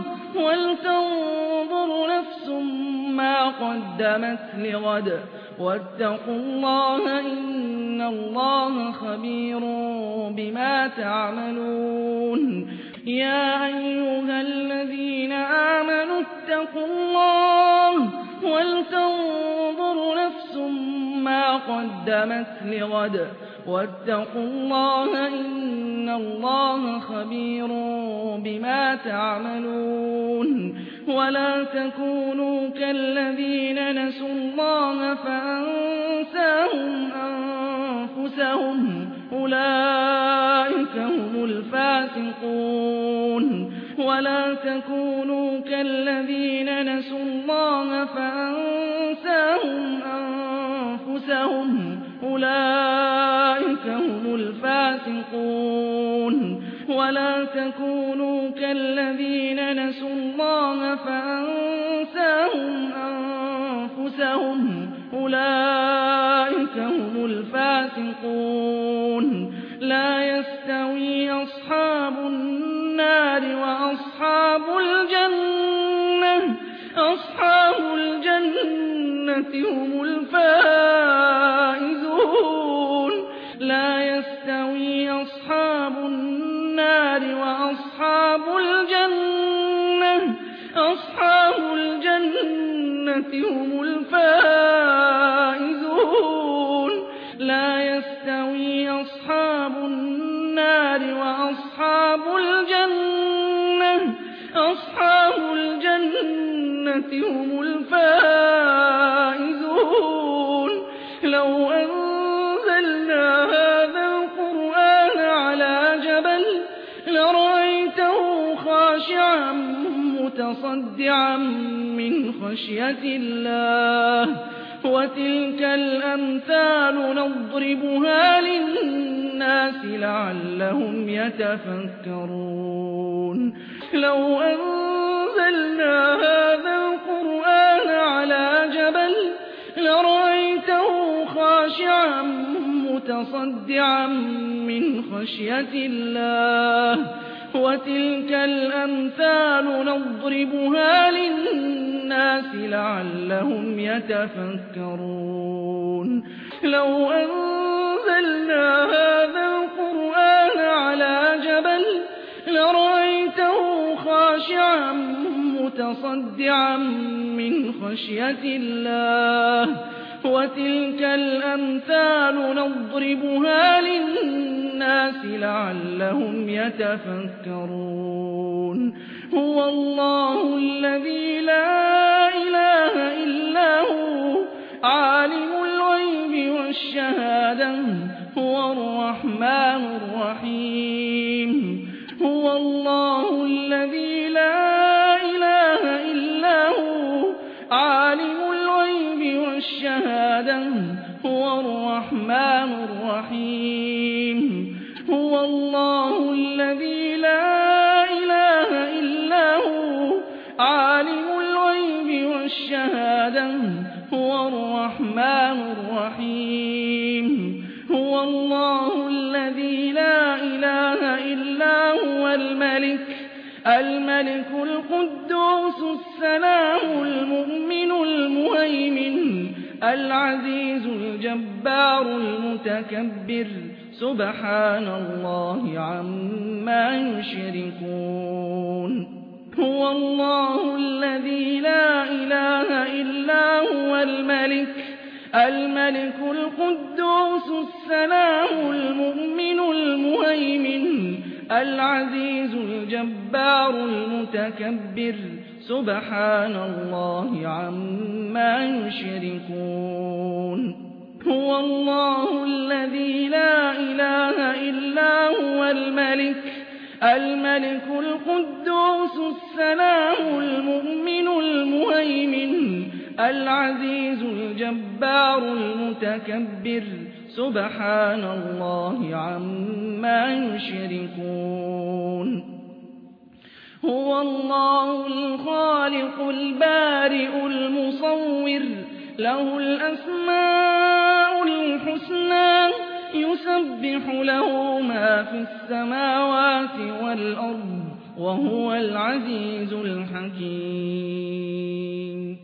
ولتنظر نفس ما قدمت لغد واتقوا الله إن الله خبير بما تعملون يا أيها الذين آمنوا اتقوا الله ولتنظر نفس ما قدمت لغد واتقوا الله إن الله خبير بما تعملون ولا تكونوا كالذين نسوا الله فأنساهم أنفسهم أولئك هم الفاسقون ولا تكونوا كالذين نسوا الله فأنساهم أنفسهم أولئك هم الفاسقون ولا تكونوا كالذين نسوا الله فأنساهم أنفسهم أولئك هم الفاسقون لا يستوي أصحاب النار وأصحاب الجنة أصحاب الجنة هم الفائزون لا يستوي أصحاب النار وأصحاب الجنة أصحاب الجنة هم الفائزون لا يستوي أصحاب النار أصحاب الجنة هم الفائزون لو أنزلنا هذا القرآن على جبل لرأيته خاشعا متصدعا من خشية الله وتلك الأمثال نضربها للناس لعلهم يتفكرون لو أنزلنا هذا القرآن على جبل لرأيته خاشعا متصدعا من خشية الله وتلك الأمثال نضربها للناس لعلهم يتفكرون لو أنزلنا هذا القرآن على جبل لرأيته خاشعا متصدعا من خشية الله وتلك الأمثال نضربها للناس لعلهم يتفكرون هو الله الذي لا إله إلا هو عالم الغيب والشهادة هو الرحمن الرحيم هو الله الذي لا إله إلا هو عالم الغيب والشهادة هو الرحمن الرحيم هو الله الذي لا إله إلا هو عالم الغيب والشهادة هو الرحمن الرحيم هو الله الذي لا إله إلا هو الملك القدوس السلام المؤمن المهيمن العزيز الجبار المتكبر سبحان الله عما يشركون هو الله الذي لا إله إلا هو الملك القدوس السلام المؤمن المهيمن العزيز الجبار المتكبر سبحان الله عما يشركون هو الله الذي لا إله إلا هو الملك القدوس السلام المؤمن المهيمن العزيز الجبار المتكبر سبحان الله عما يشركون هو الله الخالق البارئ المصور له الأسماء الحسنى يسبح له ما في السماوات والأرض وهو العزيز الحكيم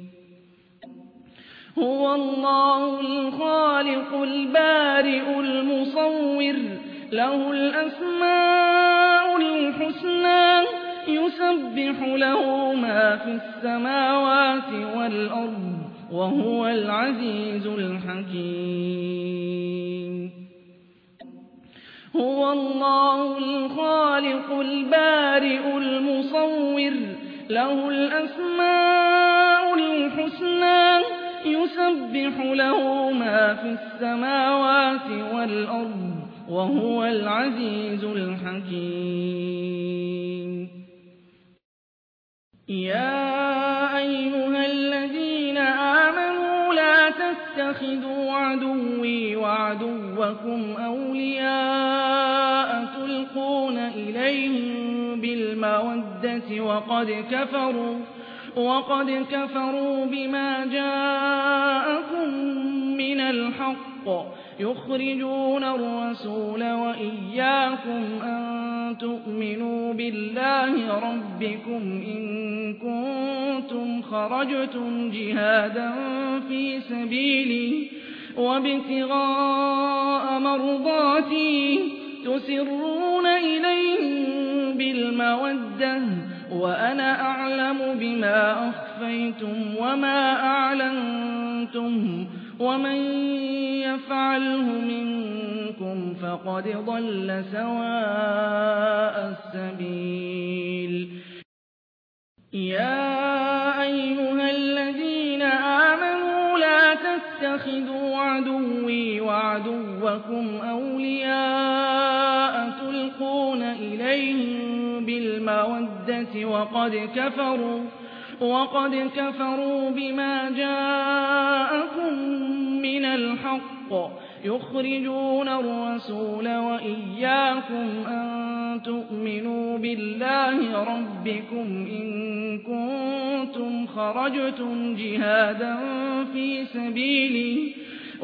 هو الله الخالق البارئ المصور له الأسماء الحسنى يسبح له ما في السماوات والأرض وهو العزيز الحكيم هو الله الخالق البارئ المصور له الأسماء الحسنى يسبح له ما في السماوات والأرض وهو العزيز الحكيم يا أيها الذين آمنوا لا تتخذوا عدوي وعدوكم أولياء تلقون إليهم بالمودة وقد كفروا بما جاءكم من الحق يخرجون الرسول وإياكم أن تؤمنوا بالله ربكم إن كنتم خرجتم جهادا في سبيلي وابتغاء مرضاتي تسرون إليهم بالمودة وأنا أعلم بما أخفيتم وما أعلنتم ومن يفعله منكم فقد ضل سواء السبيل يا أيها الذين آمنوا لا تتخذوا عدوي وعدوكم أولياء تلقون إليهم بالمودة وقد كفروا بما جاءكم من الحق يخرجون الرسول وإياكم أن تؤمنوا بالله ربكم إن كنتم خرجتم جهادا في سبيلي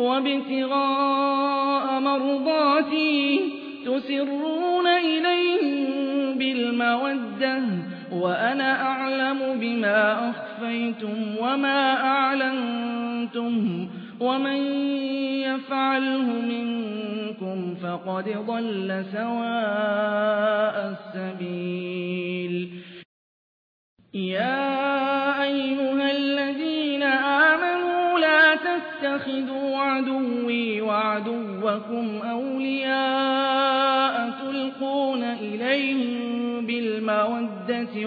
وابتغاء مرضاتي تسرون إليهم بالمودة وأنا أعلم بما أخفيتم وما أعلنتم ومن يفعله منكم فقد ضل سواء السبيل يا أيها الذين آمنوا لا تتخذوا عدوي وعدوكم أولياء تلقون إليهم بالمودة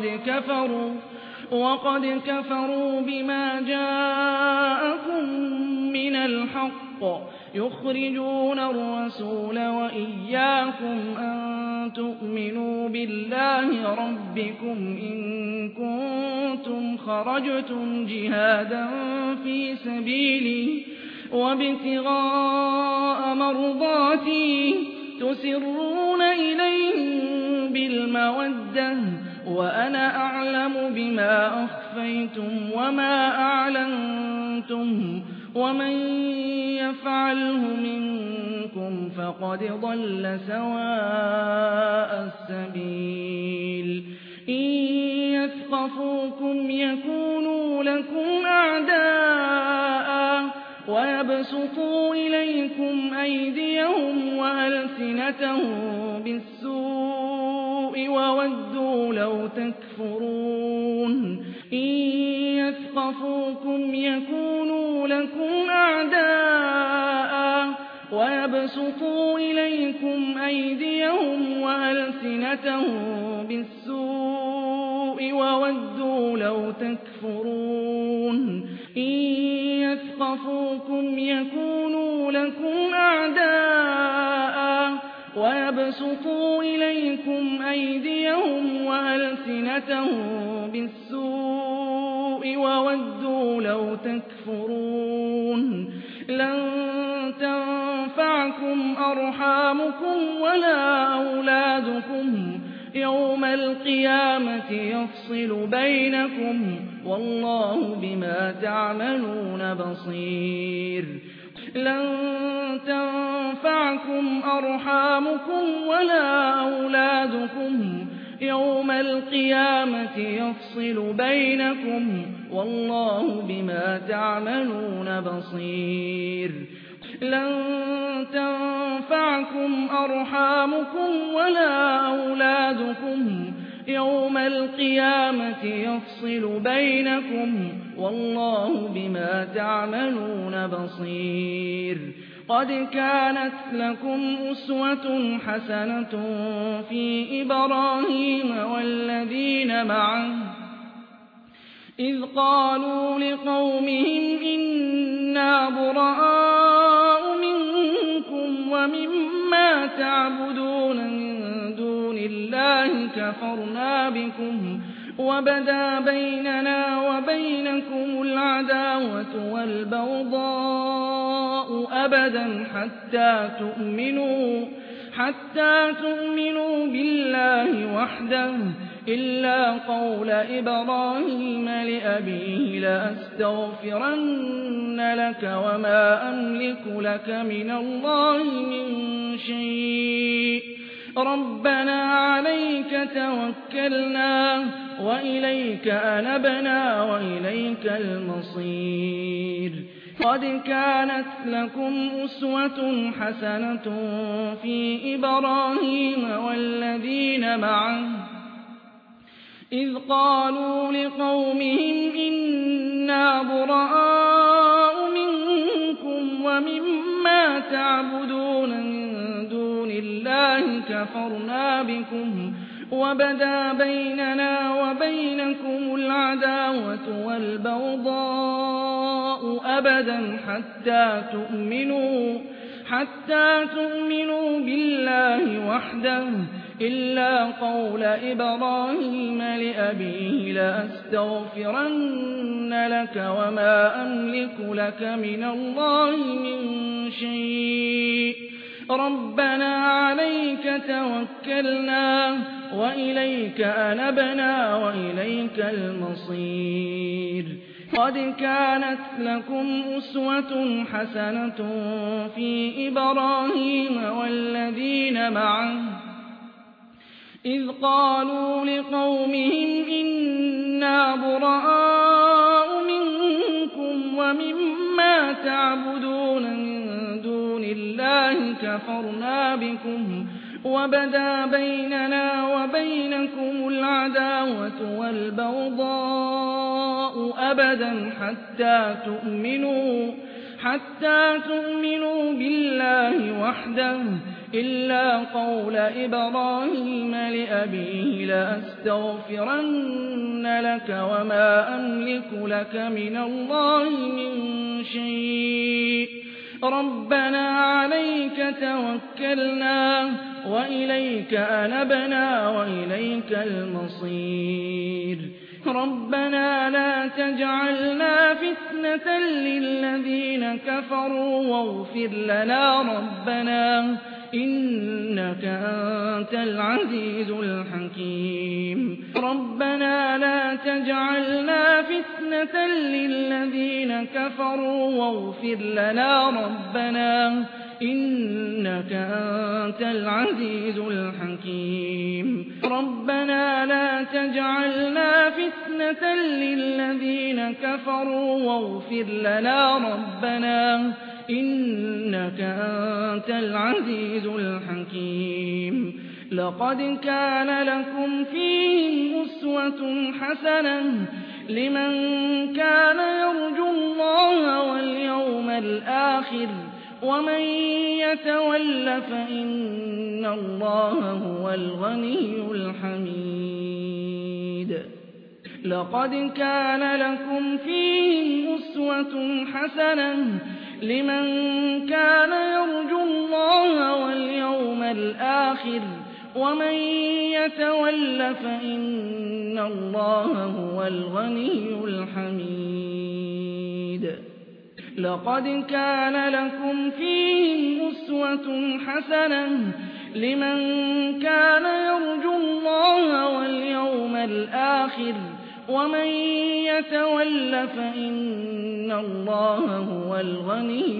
وقد كفروا بما جاءكم من الحق يخرجون الرسول وإياكم أن تؤمنوا بالله ربكم إن كنتم خرجتم جهادا في سبيلي وابتغاء مرضاتي تسرون إليهم بالمودة وأنا أعلم بما أخفيتم وما أعلنتم ومن يفعله منكم فقد ضل سواء السبيل إن يثقفوكم يكونوا لكم أعداء ويبسطوا إليكم أيديهم وألسنتهم بالسوء وودوا لو تكفرون إن يثقفوكم يكونوا لكم أعداء ويبسطوا إليكم أيديهم وألسنتهم بالسوء وودوا لو تكفرون إن يثقفوكم يكونوا لكم أعداء ويبسطوا إليكم أيديهم وألسنتهم بالسوء وودوا لو تكفرون لن تنفعكم أرحامكم ولا أولادكم يوم القيامة يفصل بينكم والله بما تعملون بصير لن تنفعكم أرحامكم ولا أولادكم يوم القيامة يفصل بينكم والله بما تعملون بصير لن تنفعكم أرحامكم ولا أولادكم يوم القيامة يفصل بينكم والله بما تعملون بصير قد كانت لكم أسوة حسنة في إبراهيم والذين معه إذ قالوا لقومهم إنا براء منكم ومما تعبدون من دون الله كفرنا بكم وبدا بيننا وبينكم العداوة والبغضاء أبدا حتى تؤمنوا بالله وحده إلا قول إبراهيم لأبيه لأستغفرن لك وما أملك لك من الله من شيء ربنا عليك توكلنا وإليك أنبنا وإليك المصير قد كانت لكم أسوة حسنة في إبراهيم والذين معه إذ قالوا لقومهم إنا براء منكم ومما تعبدون من الله كفرنا بكم وبدا بيننا وبينكم العداوة والبغضاء أبدا حتى تؤمنوا بالله وحده إلا قول إبراهيم لأبيه لأستغفرن لك وما أملك لك من الله من شيء ربنا عليك توكلنا وإليك أنبنا وإليك المصير قد كانت لكم أسوة حسنة في إبراهيم والذين معه إذ قالوا لقومهم إنا براء منكم ومما تعبدون من دون الله كفرنا بكم وبدا بيننا وبينكم العداوة والبغضاء أبدا حتى تؤمنوا بالله وحده إلا قول إبراهيم لأبيه لأستغفرن لك وما أملك لك من الله من شيء ربنا عليك توكلنا وإليك أنبنا وإليك المصير ربنا لا تجعلنا فتنة للذين كفروا واغفر لنا ربنا إنك أنت العزيز الحكيم ربنا لا تجعلنا فتنة للذين كفروا واغفر لنا ربنا إنك أنت العزيز الحكيم ربنا لا تجعلنا فتنة للذين كفروا واغفر لنا ربنا إنك أنت العزيز الحكيم لقد كان لكم فيهم أسوة حسنة لمن كان يرجو الله واليوم الآخر ومن يتول فإن الله هو الغني الحميد لقد كان لكم فيهم أسوة حسنة لمن كان يرجو الله واليوم الآخر ومن يتول فإن الله هو الغني الحميد لقد كان لكم فيهم أسوة حسنة لمن كان يرجو الله واليوم الآخر ومن يتول فإن الله هو الغني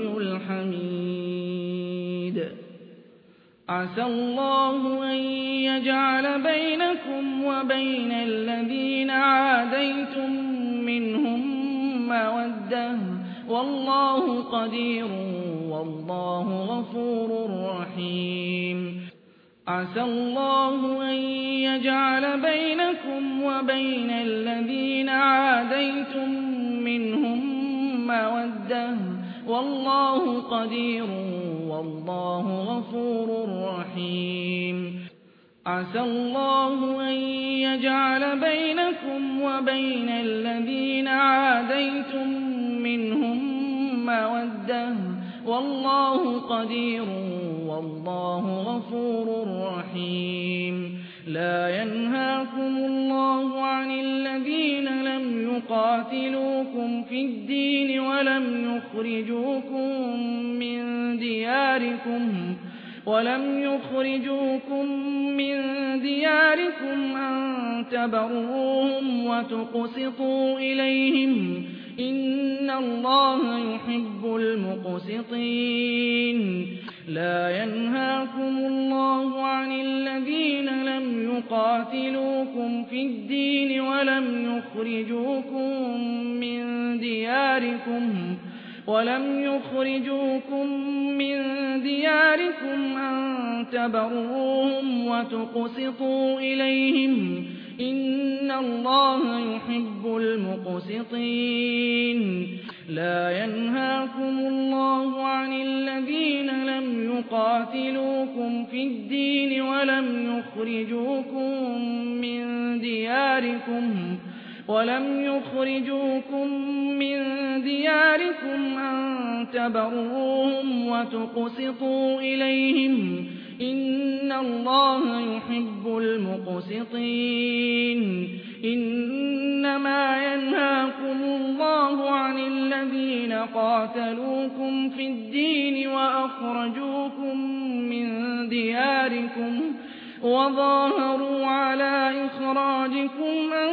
الحميد عسى الله أن يجعل بينكم وبين الذين عاديتم منهم مودة والله قدير والله غفور رحيم عسى الله أن يجعل بينكم وبين الذين عاديتم منهم مودة والله قدير والله غفور رحيم عسى الله أن يجعل بينكم وبين الذين عاديتم منهم مودة والله قدير والله غفور رحيم لا ينهاكم الله عن الذين لم يقاتلوكم في الدين ولم يخرجوكم من دياركم أن تبروهم وتقسطوا إليهم إن الله يحب المقسطين لا ينهاكم الله عن الذين لم يقاتلوكم في الدين ولم يخرجوكم من دياركم أن تبروهم وتقسطوا إليهم إن الله يحب المقسطين لا ينهاكم الله عن الذين لم يقاتلوكم في الدين ولم يخرجوكم من دياركم أن تبروهم وتقسطوا إليهم إن الله يحب المقسطين إنما ينهاكم الله عن الذين قاتلوكم في الدين وأخرجوكم من دياركم وظاهروا على إخراجكم أن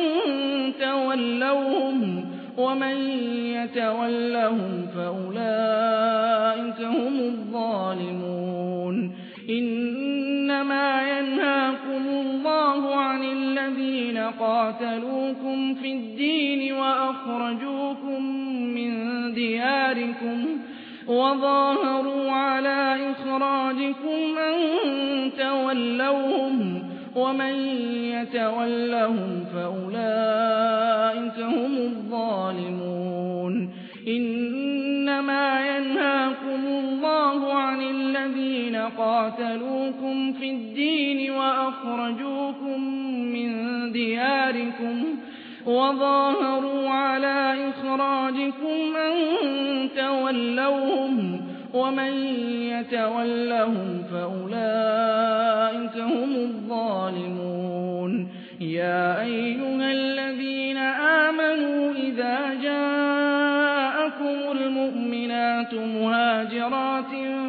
تولوهم ومن يتولهم فأولئك هم الظالمون إنما ينهاكم الله عن الذين قاتلوكم في الدين وأخرجوكم من دياركم وظاهروا على إخراجكم أن تولوهم ومن يتولهم فأولئك هم الظالمون إنما ينهاكم الله عن الذين قاتلوكم في الدين وأخرجوكم من دياركم وظاهروا على إخراجكم أن تولوهم ومن يتولهم فأولئك هم الظالمون يا أيها الذين آمنوا إذا جاءكم المؤمنات مهاجرات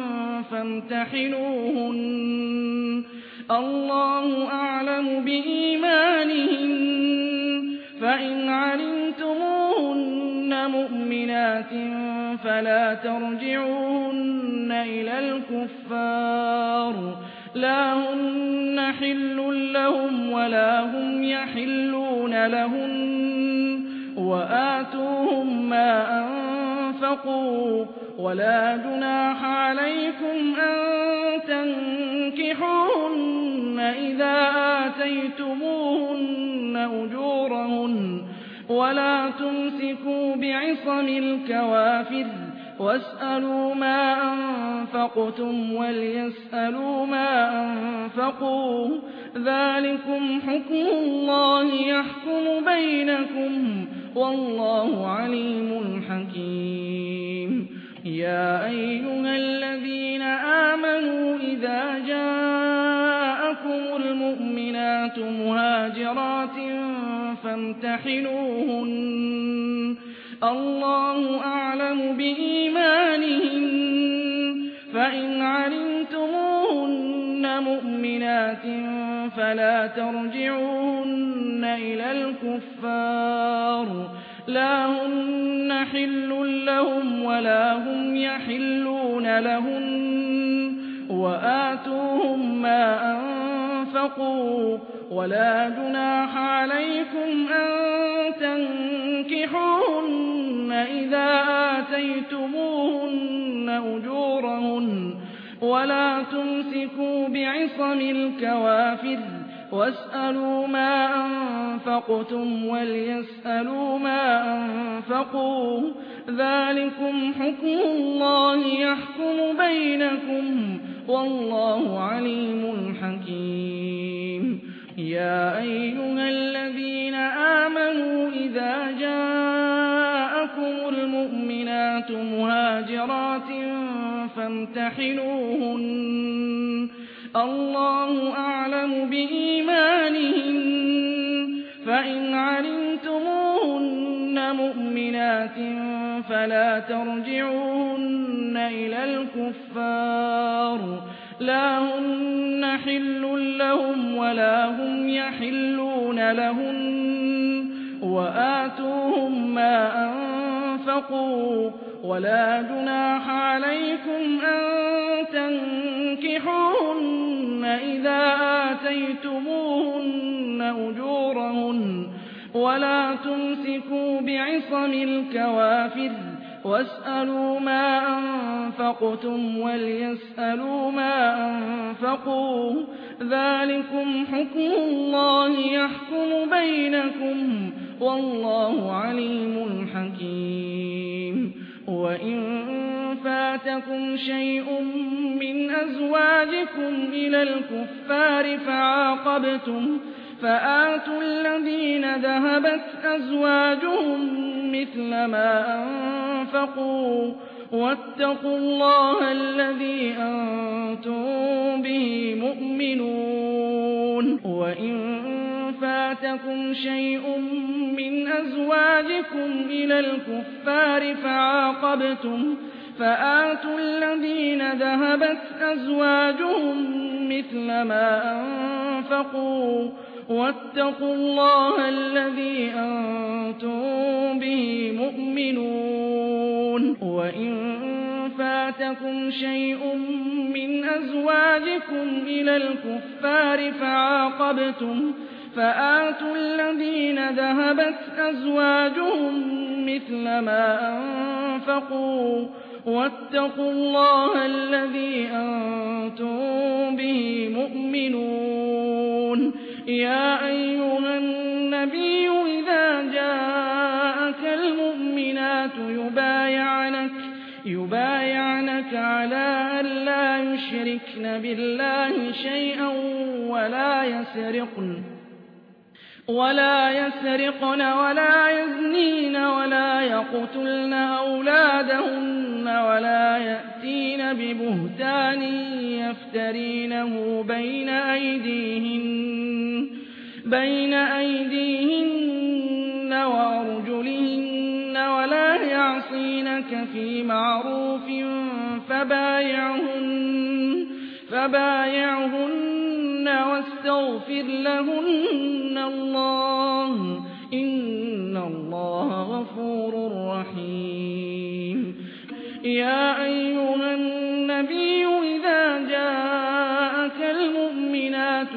فامتحنوهن الله أعلم بإيمانهن فإن علمتموهن مؤمنات فلا ترجعوهن إلى الكفار لا هن حل لهم ولا هم يحلون لهن وآتوهم ما أنفقوا ولا جناح عليكم أن تنكحوهن إذا آتيتموهن أجورهن ولا تمسكوا بعصم الكوافر واسألوا ما أنفقتم وليسألوا ما أنفقوا ذلكم حكم الله يحكم بينكم والله عليم حكيم يا أيها الذين آمنوا إذا جاءكم المؤمنات مهاجرات فامتحنوهن الله أعلم بإيمانهن فإن علمتموهن مؤمنات فلا ترجعوهن إلى الكفار لا هن حل لهم ولا هم يحلون لهن وآتوهم ما أنفقوا ولا جناح عليكم أن تنكحوهن إذا آتيتموهن أجورهن ولا تمسكوا بعصم الكوافر واسألوا ما أنفقتم وليسألوا ما أنفقوا ذلكم حكم الله يحكم بينكم والله عليم حكيم يا أيها الذين آمنوا إذا جاءكم المؤمنات مهاجرات فامتحنوهن الله أعلم بإيمانهن فإن علمتموهن مؤمنات فلا ترجعوهن إلى الكفار لا هن حل لهم ولا هم يحلون لهن وآتوهم ما أنفقوا ولا جناح عليكم أن تنكحوهن إذا آتيتموهن أجورهن ولا تمسكوا بعصم الكوافر واسألوا ما أنفقتم وليسألوا ما أنفقوا ذلكم حكم الله يحكم بينكم والله عليم حكيم وإن فاتكم شيء من أزواجكم إلى الكفار فعاقبتم فآتوا الذين ذهبت أزواجهم مثل ما أنفقوا واتقوا الله الذي أنتم به مؤمنون وإن فاتكم شيء من أزواجكم إلى الكفار فعاقبتم فآتوا الذين ذهبت أزواجهم مثل ما أنفقوا واتقوا الله الذي أنتم به مؤمنون وإن فاتكم شيء من أزواجكم إلى الكفار فعاقبتم فآتوا الذين ذهبت أزواجهم مثل ما أنفقوا واتقوا الله الذي أنتم به مؤمنون يا أيها النبي إذا جاءك المؤمنات يبايعنك على أن لا يشركن بالله شيئا ولا يسرقن ولا يزنين ولا يقتلن أولادهن ولا يأتين ببهتان يفترينه بين أيديهن وأرجلهن ولا يعصينك في معروف فبايعهن واستغفر لهن الله إن الله غفور رحيم يا أيها النبي إذا جاءك المؤمنات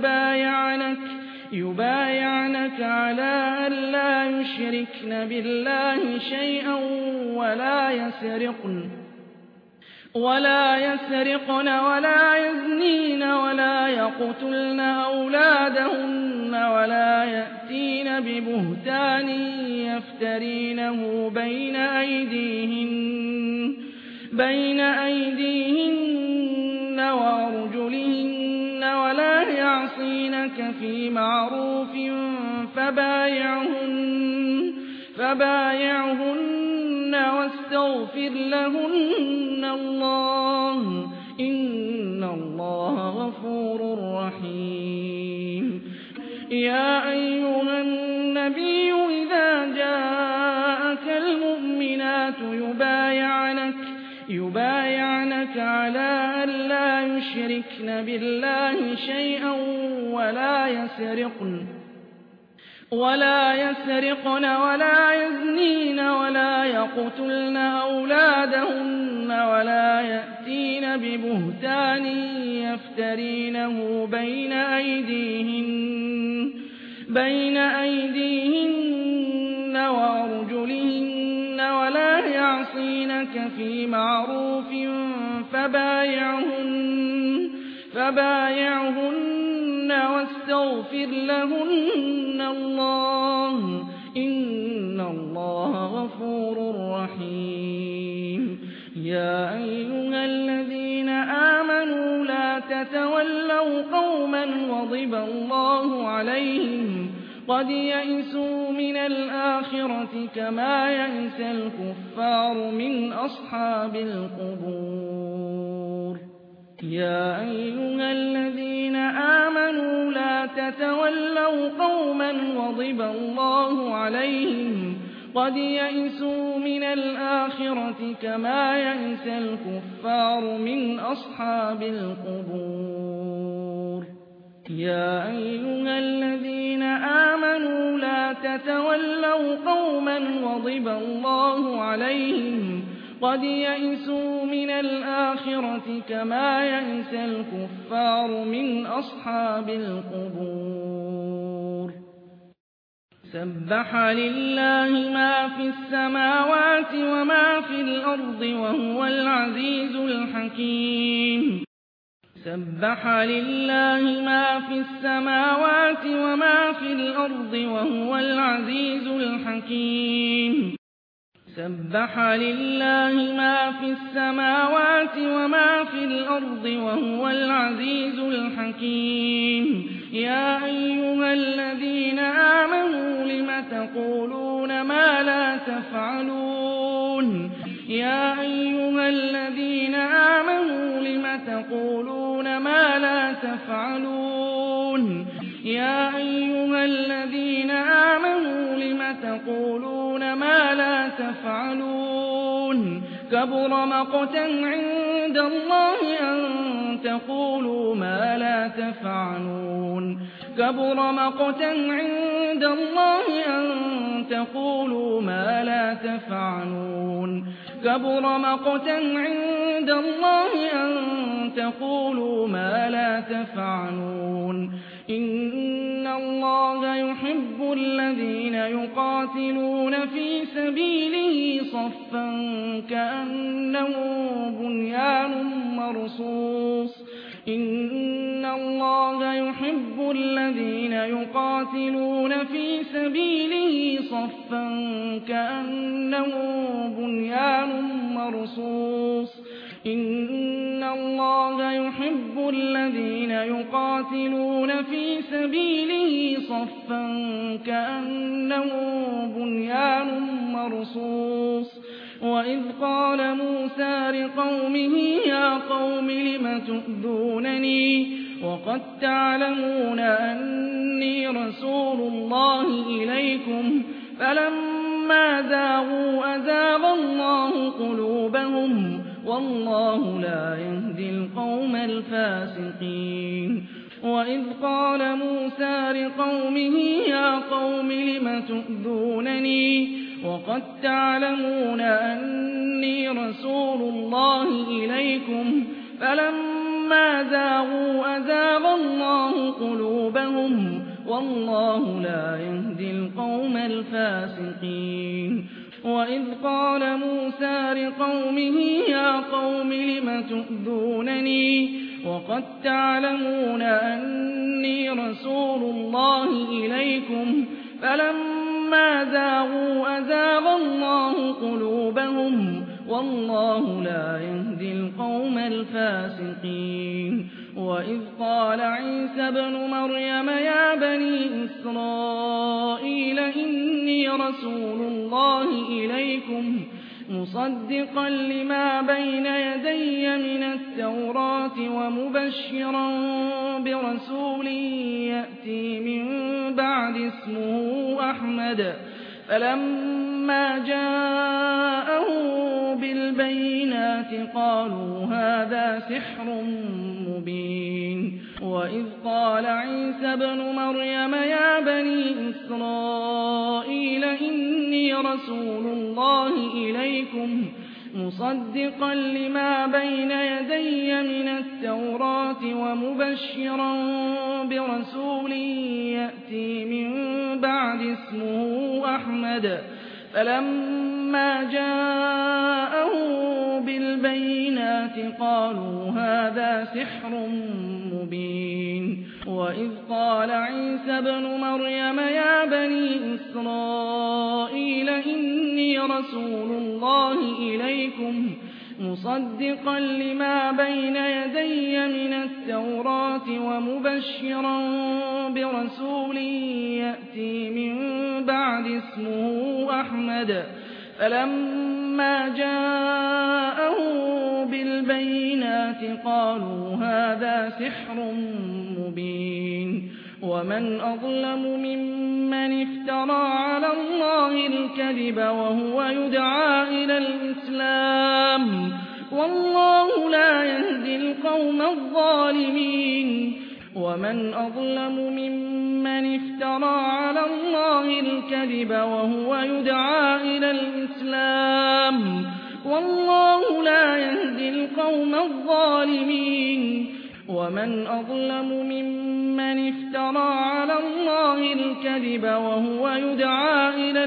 يبايعنك على أن لا يشركن بالله شيئا ولا يسرقن ولا يزنين ولا يقتلن أولادهن ولا يأتين ببهتان يفترينه بين أيديهن وأرجلهن ولا يعصينك في معروف فبايعهن واستغفر لهن الله إن الله غفور رحيم يا أيها النبي إذا جاءك المؤمنات يبايعنك على أن لا يشركن بالله شيئا ولا يسرقن ولا يزنين ولا يقتلن أولادهن ولا يأتين ببهتان يفترينه بين أيديهن وأرجلهن ولا يعصينك في معروف فبايعهن واستغفر لهن الله إن الله غفور رحيم يا أيها الذين آمنوا لا تتولوا قوما غضب الله عليهم قد يئسوا من الآخرة كما يئس الكفار من أصحاب القبور يا أيها الذين آمنوا لا تتولوا قوما غضب الله عليهم قد يئسوا من الآخرة كما يئس الكفار من أصحاب القبور يا أيها الذين آمنوا لا تتولوا قوما غضب الله عليهم قد يئسوا من الآخرة كما يئس الكفار من أصحاب القبور سبح لله ما في السماوات وما في الأرض وهو العزيز الحكيم سبح لله ما في السماوات وما في الأرض وهو العزيز الحكيم سبح لله ما في السماوات وما في الأرض وهو العزيز الحكيم يا أيها الذين آمنوا لم تقولون ما لا تفعلون يا أيها الذين آمنوا لم تقولون ما لا تفعلون يا أيها الذين آمنوا لم تقولون ما لا تفعلون كبر مقتا عند الله أن تقولوا ما لا تفعلون كبر مقتا عند الله أن تقولوا ما لا تفعلون كبر مقتا عند الله أن تقولوا ما لا تفعلون إن الله يحب الذين يقاتلون في سبيله صفا كأنه بنيان مرصوص إن الله يحب الذين يقاتلون في سبيله صفا كأنه بنيان مرصوص إن الله يحب الذين يقاتلون في سبيله صفا كأنه بنيان مرصوص وإذ قال موسى لقومه يا قوم لم تؤذونني وقد تعلمون أني رسول الله إليكم فلما زاغوا أزاغ الله قلوبهم والله لا يهدي القوم الفاسقين وإذ قال موسى لقومه يا قوم لم تؤذونني وقد تعلمون أني رسول الله إليكم فلما زاغوا أزاغ الله قلوبهم والله لا يهدي القوم الفاسقين وإذ قال موسى لقومه يا قوم لم تؤذونني وقد تعلمون أني رسول الله إليكم فلما زاغوا أزاغ الله قلوبهم والله لا يهدي القوم الفاسقين وإذ قال عيسى ابن مريم يا بني إسرائيل إني رسول الله إليكم مصدقا لما بين يدي من التوراة ومبشرا برسول يأتي من بعد اسمه أحمد فلما جاءهم بالبينات قالوا هذا سحر مبين وإذ قال عيسى ابن مريم يا بني إسرائيل إني رسول الله إليكم مصدقا لما بين يدي من التوراة ومبشرا برسول يأتي من بعد اسمه أحمد فلما جاءهم بالبينات قالوا هذا سحر مبين وإذ قال عيسى ابن مريم يا بني إسرائيل إني رسول الله إليكم مصدقا لما بين يدي من التوراة ومبشرا برسول يأتي من بعد اسمه أحمد فلما جاءهم بالبينات قالوا هذا سحر مبين ومن أظلم ممن افترى على الله الكذب وهو يدعى إلى الإسلام والله لا يهدي القوم الظالمين ومن أظلم ممن افترى على الله الكذب وهو يدعى إلى الإسلام والله لا يهدي القوم الظالمين ومن أظلم ممن افترى على الله الكذب وهو يدعى إلى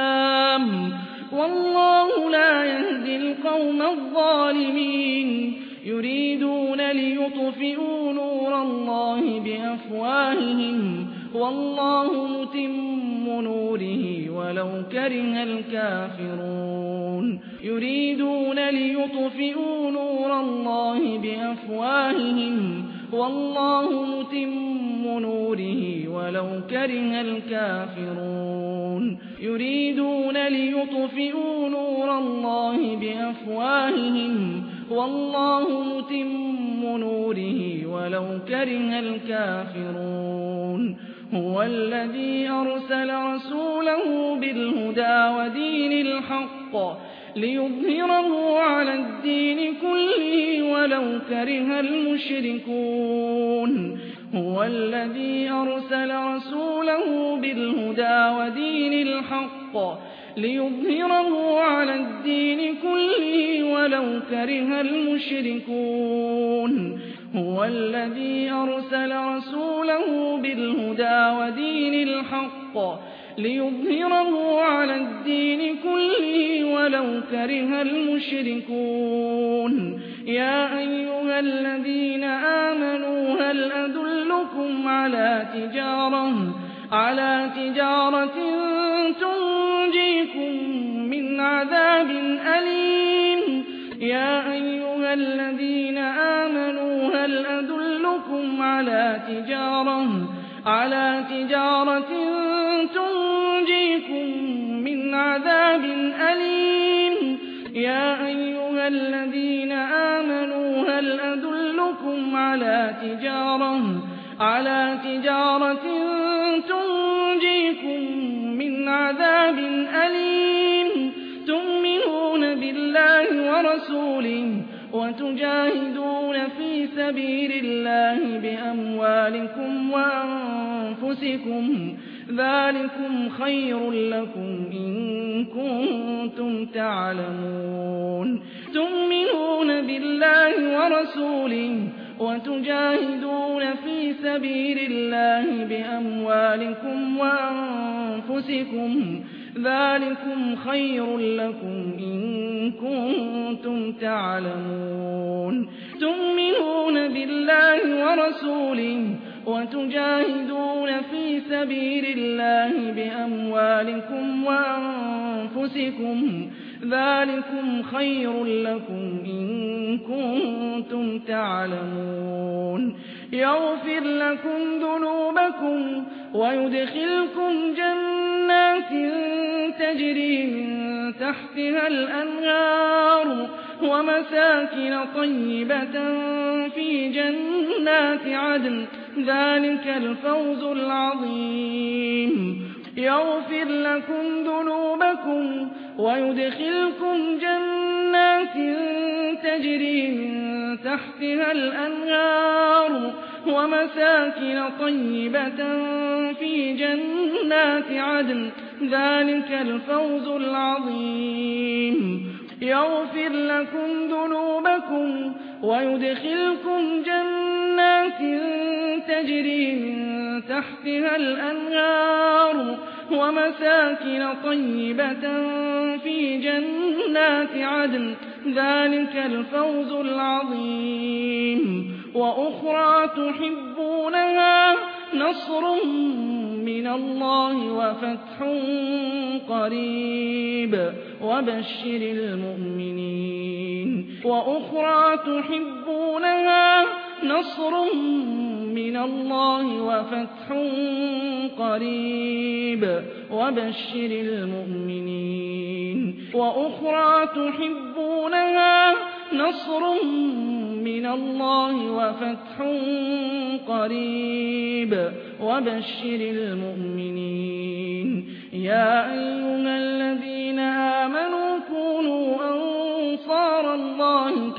الإسلام والله لا يهدي القوم الظالمين يريدون ليطفئوا نور الله بأفواههم والله متم نوره ولو كره الكافرون يريدون ليطفئوا نور الله بأفواههم والله متم نوره ولو كره الكافرون يريدون ليطفئوا نور الله بأفواههم والله متم نوره ولو كره الكافرون هو الذي أرسل رسوله بالهدى ودين الحق ليظهره على الدين كله ولو كره المشركون هو الذي أرسل رسوله بالهدى ودين الحق ليظهره على الدين كله ولو كره المشركون هو الذي أرسل رسوله بالهدى ودين الحق ليظهره على الدين كله ولو كره المشركون يا أيها الذين آمنوا هل أدلكم على تجارة تنجيكم من عذاب أليم يا أيها الذين آمنوا هل أدلكم على تجارة تنجيكم من عذاب أليم يا أيها الذين آمنوا هل أدلكم على تجارة تنجيكم من عذاب أليم تؤمنون بالله ورسوله وتجاهدون في سبيل الله بأموالكم وأنفسكم ذلكم خير لكم إن كنتم تعلمون تؤمنون بالله ورسوله وتجاهدون في سبيل الله بأموالكم وأنفسكم ذلكم خير لكم إن كنتم تعلمون تؤمنون بالله ورسوله وتجاهدون في سبيل الله بأموالكم وأنفسكم ذلكم خير لكم إن كنتم تعلمون يغفر لكم ذنوبكم ويدخلكم جنات تجري من تحتها الأنهار ومساكن طيبة في جنات عدن ذلك الفوز العظيم يغفر لكم ذنوبكم ويدخلكم جنات تجري من تحتها الأنهار ومساكن طيبة في جنات عدن ذلك الفوز العظيم يغفر لكم ذنوبكم ويدخلكم جنات تجري من تحتها الأنهار ومساكن طيبة في جنات عدن ذلك الفوز العظيم وأخرى تحبونها نصر من الله وفتح قريب وبشر المؤمنين وأخرى تحبونها نصر من الله وفتح قريب وبشر المؤمنين وأخرى تحبونها نصر من الله وفتح قريب وبشر المؤمنين يا أيها الذين آمنوا كونوا أنصار الله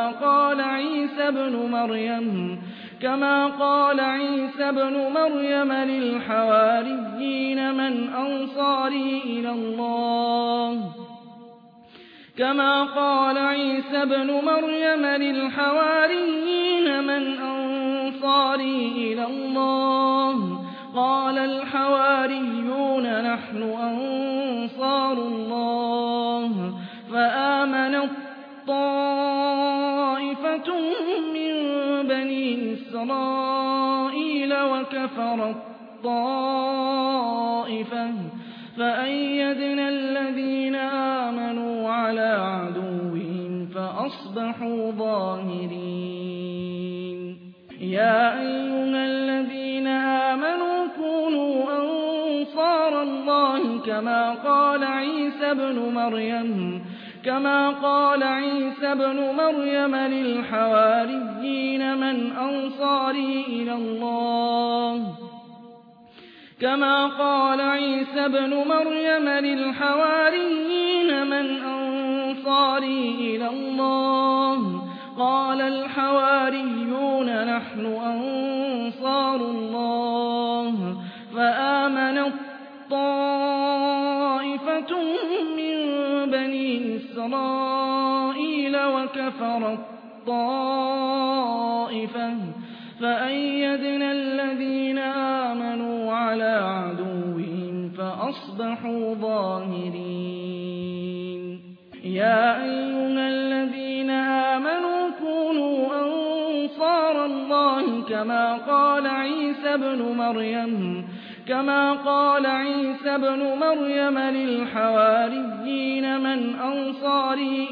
كما قال عيسى ابن مريم للحواريين من أنصاري إلى الله كما قال عيسى ابن مريم للحواريين من أنصاري إلى الله قال الحواريون نحن أنصار الله فآمنت طائفة طَائِفَةٌ مِّن بَنِي إِسْرَائِيلَ وَكَفَرَت طَّائِفَةٌ فَأَيَّدْنَا الَّذِينَ آمَنُوا عَلَىٰ عَدُوِّهِمْ فَأَصْبَحُوا ظَاهِرِينَ يَا أَيُّهَا الَّذِينَ آمَنُوا كُونُوا أَنصَارَ اللَّهِ كما قال عيسى ابْنُ مَرْيَمَ لِلْحَوَارِيِّينَ مَنْ أَنصَارِي إِلَى اللَّهِ قَالَ الْحَوَارِيُّونَ نَحْنُ أَنصَارُ اللَّهِ فَآمَنَت طَّائِفَةٌ مِّن بَنِي إِسْرَائِيلَ وَكَفَرَت طَّائِفَةٌ فَأَيَّدْنَا الَّذِينَ آمَنُوا عَلَىٰ عَدُوِّهِمْ فَأَصْبَحُوا ظَاهِرِينَ يَا أَيُّهَا الَّذِينَ آمَنُوا كُونُوا أَنصَارَ اللَّهِ كما قال عيسى ابْنُ مَرْيَمَ لِلْحَوَارِيِّينَ مَنْ أَنصَارِي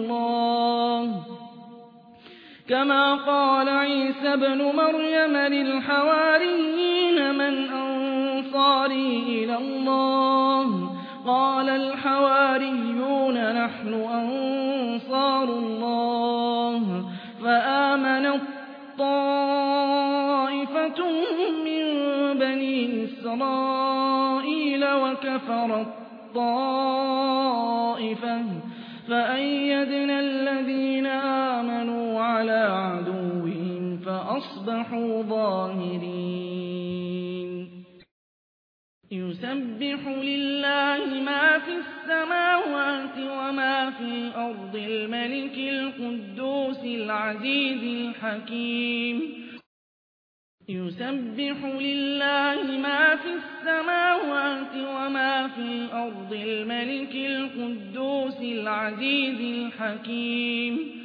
إِلَى اللَّهِ قَالَ الْحَوَارِيُّونَ نَحْنُ أَنصَارُ اللَّهِ فَآمَنَت طَّائِفَةٌ مِّن بَنِي إِسْرَائِيلَ وَكَفَرَت طَّائِفَةٌ فَأَيَّدْنَا الَّذِينَ آمَنُوا عَلَىٰ عَدُوِّهِمْ فَأَصْبَحُوا ظَاهِرِينَ يُسَبِّحُ لِلَّهِ مَا فِي السَّمَاوَاتِ وَمَا فِي الْأَرْضِ الْمَلِكِ الْقُدُّوسِ الْعَزِيزِ الْحَكِيمِ يُسَبِّحُ لِلَّهِ مَا فِي السَّمَاوَاتِ وَمَا فِي الْأَرْضِ الْمَلِكِ الْقُدُّوسِ الْعَزِيزِ الْحَكِيمِ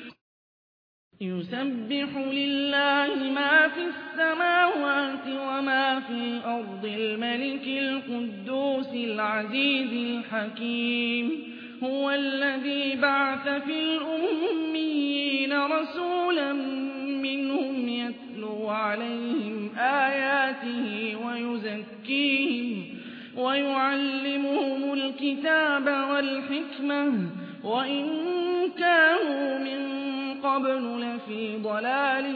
يُسَبِّحُ لِلَّهِ مَا فِي السَّمَاوَاتِ وَمَا فِي الْأَرْضِ الْمَلِكِ الْقُدُّوسِ الْعَزِيزِ الْحَكِيمِ هُوَ الَّذِي بَعَثَ فِي الْأُمِّيِّينَ رَسُولًا مِّنْهُمْ يَتْلُو عَلَيْهِمْ آيَاتِهِ وَيُزَكِّيهِمْ وَيُعَلِّمُهُمُ الْكِتَابَ وَالْحِكْمَةَ وَإِن كَانُوا مِن قَبْلُ لَفِي ضَلَالٍ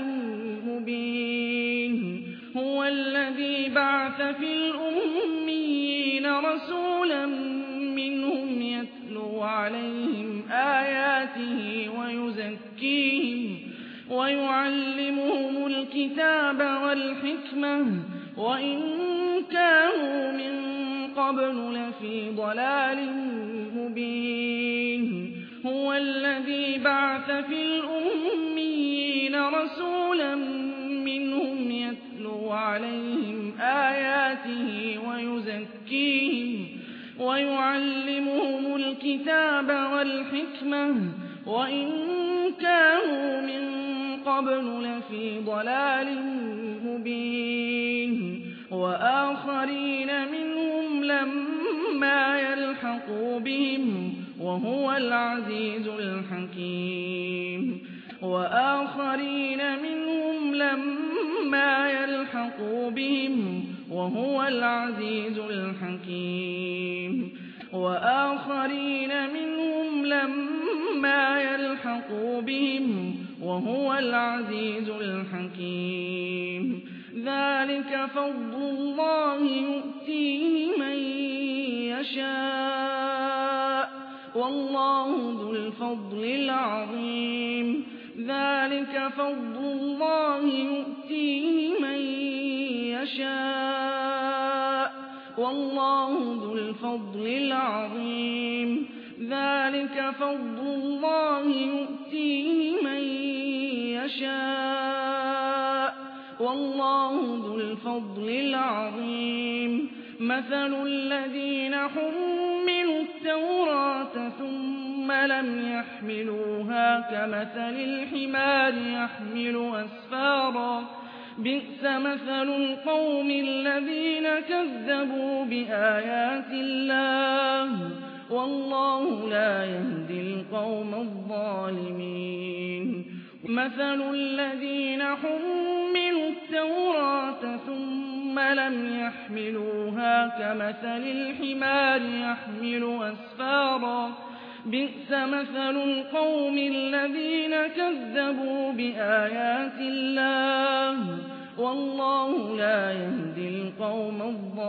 مُّبِينٍ هُوَ الَّذِي بَعَثَ فِي الْأُمِّيِّينَ رَسُولًا مِّنْهُمْ يَتْلُو عَلَيْهِمْ آيَاتِهِ وَيُزَكِّيهِمْ وَيُعَلِّمُهُمُ الْكِتَابَ وَالْحِكْمَةَ وَإِن كَانُوا مِن قَبْلُ لَفِي ضَلَالٍ مُّبِينٍ هُوَ الَّذِي بَعَثَ فِي الْأُمِّيِّينَ رَسُولًا مِّنْهُمْ يَتْلُو عَلَيْهِمْ آيَاتِهِ وَيُزَكِّيهِمْ وَيُعَلِّمُهُمُ الْكِتَابَ وَالْحِكْمَةَ وَإِن كَانُوا مِن قَبْلُ لَفِي ضَلَالٍ مُّبِينٍ وَآخَرِينَ مِنْهُمْ لَمَّا يَلْحَقُوا بِهِمْ وَهُوَ الْعَزِيزُ الْحَكِيمُ وَآخَرِينَ مِنْهُمْ لَمَّا يَلْحَقُوا بِهِمْ وَهُوَ الْعَزِيزُ الْحَكِيمُ وَآخَرِينَ مِنْهُمْ لَمَّا يَلْحَقُوا بِهِمْ وَهُوَ الْعَزِيزُ الْحَكِيمُ ذَلِكَ فَضْلُ اللَّهِ يُؤْتِيهِ مَن يَشَاءُ وَاللَّهُ ذُو الْفَضْلِ الْعَظِيمِ ذَلِكَ فَضْلُ اللَّهِ يُؤْتِيهِ مَن يَشَاءُ وَاللَّهُ ذُو الْفَضْلِ الْعَظِيمِ ذَلِكَ فَضْلُ اللَّهِ يُؤْتِيهِ مَن يَشَاءُ وَاللَّهُ ذُو الْفَضْلِ الْعَظِيمِ مَثَلُ الَّذِينَ حُمِّلُوا التَّوْرَاةَ ثُمَّ ثم لم يحملوها كمثل الحمار يحمل أسفارا بئس مثل القوم الذين كذبوا بآيات الله والله لا يهدي القوم الظالمين مثل الذين حملوا التوراة ثم لم يحملوها كمثل الحمار يحمل أسفارا بئس مثل القوم الذين كذبوا بآيات الله والله لا يهدي القوم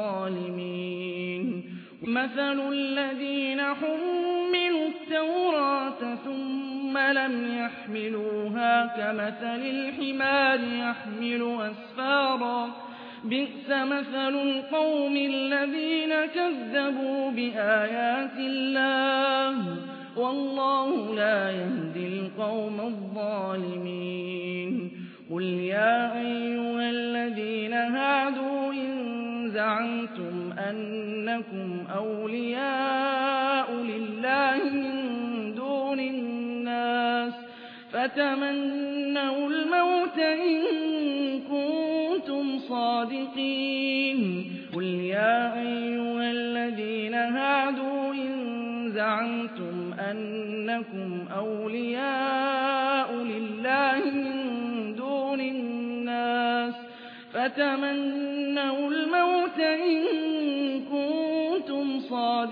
الظالمين مثل الذين حملوا التوراة ثم لم يحملوها كمثل الحمار يحمل أسفارا بئس مثل القوم الذين كذبوا بآيات الله والله لا يهدي القوم الظالمين قل يا أيها الذين هادوا إن زعمتم أنكم أولياء لله من دون الناس فتمنوا الموت إن كنتم صادقين قل يا أيها الذين هادوا إن زعمتم أنكم أولياء لله من دون الناس فتمنوا الموت إن كنتم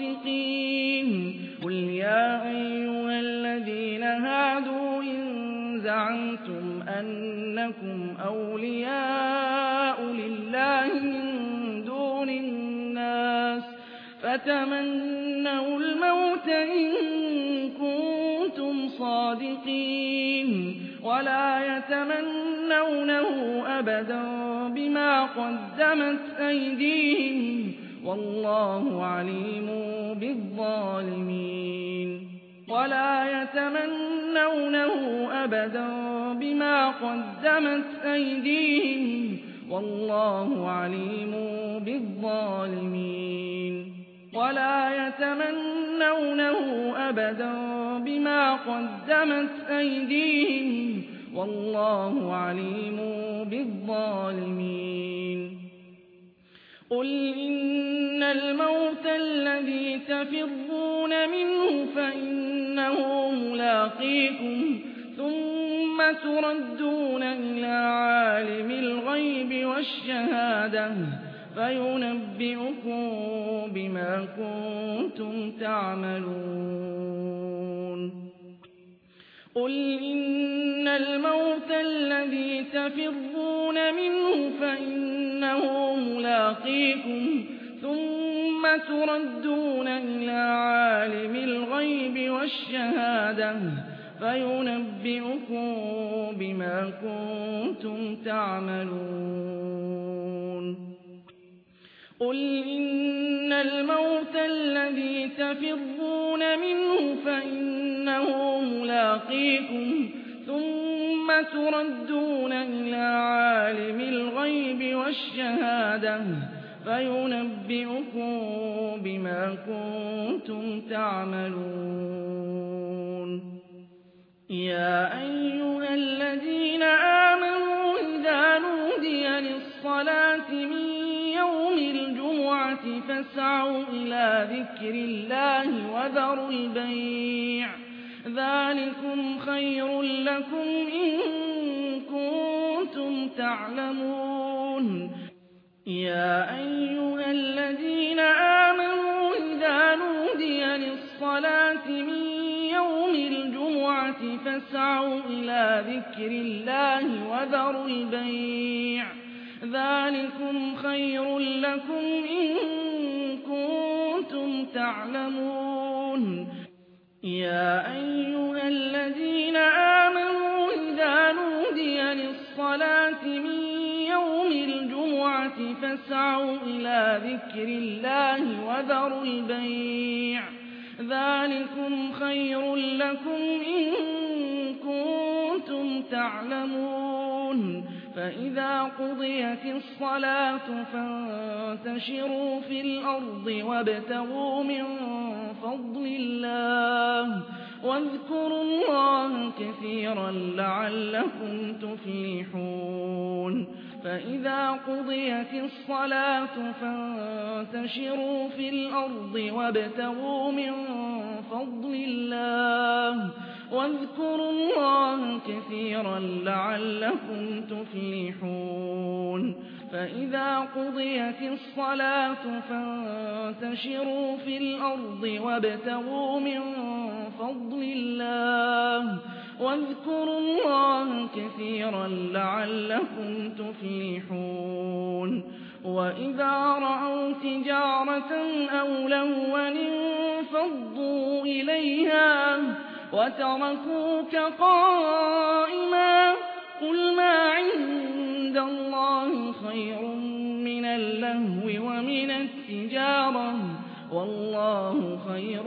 صادقين قل يا أيها الذين هادوا إن زعمتم أنكم أولياء لله من دون الناس فتمنوا الموت إن كنتم صادقين ولا يتمنونه أبدا بما قدمت أيديهم والله عليم بالظالمين ولا يتمنونه أبدا بما قدمت أيديهم والله عليم بالظالمين ولا يتمنونه أبدا بما قدمت أيديهم والله عليم بالظالمين قل إن الموت الذي تفرون منه فإنه ملاقيكم ثم تردون إلى عالم الغيب والشهادة فينبئكم بما كنتم تعملون قل إن الموت الذي تفرون منه فإنه ملاقيكم ثم تردون إلى عالم الغيب والشهادة فينبئكم بما كنتم تعملون قل إن الموت الذي تفرون منه فإنه ملاقيكم ثم تردون إلى عالم الغيب والشهادة فينبئكم بما كنتم تعملون يا أيها الذين آمنوا إذا نودي للصلاة من يوم الجمعة فاسعوا إلى ذكر الله وذروا البيع ذلكم خير لكم إن كنتم تعلمون يا أيها الذين آمنوا إذا نودي للصلاة من يوم الجمعة فاسعوا إلى ذكر الله وذروا البيع ذلكم خير لكم إن كنتم تعلمون يا أيها الذين آمنوا إذا نودي للصلاة من يوم الجمعة فاسعوا إلى ذكر الله وذروا البيع ذلكم خير لكم إن كنتم تعلمون فإذا قضيت الصلاة فانتشروا في الأرض وابتغوا من فضل الله واذكروا الله كثيرا لعلكم تفلحون فإذا قضيت الصلاة فانتشروا في الأرض وابتغوا من فضل الله واذكروا الله كثيرا لعلكم تفلحون فإذا قضيت الصلاة فانتشروا في الأرض وابتغوا من فضل الله واذكروا الله كثيرا لعلكم تفلحون وإذا رأوا تجارة أو لهوا انفضوا إليها وتركوك قائما قل ما عند الله خير من اللهو ومن التجارة والله خير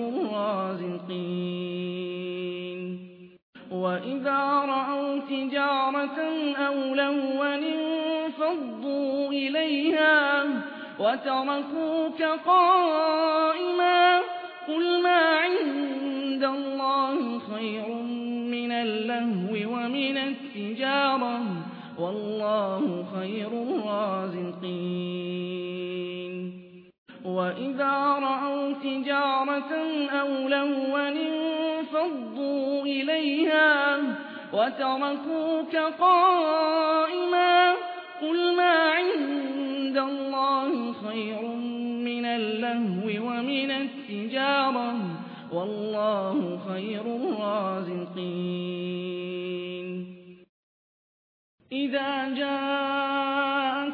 الرازقين وإذا رأوا تجارة أو لهوا انفضوا إليها وتركوك قائما قل ما عند الله خير من اللهو ومن التجارة والله خير الرازقين وإذا رأوا تجارة أو لهوا انفضوا إليها وتركوك قائما قل ما عند الله خير من اللهو ومن التجارة والله خير الرازقين إذا جاءك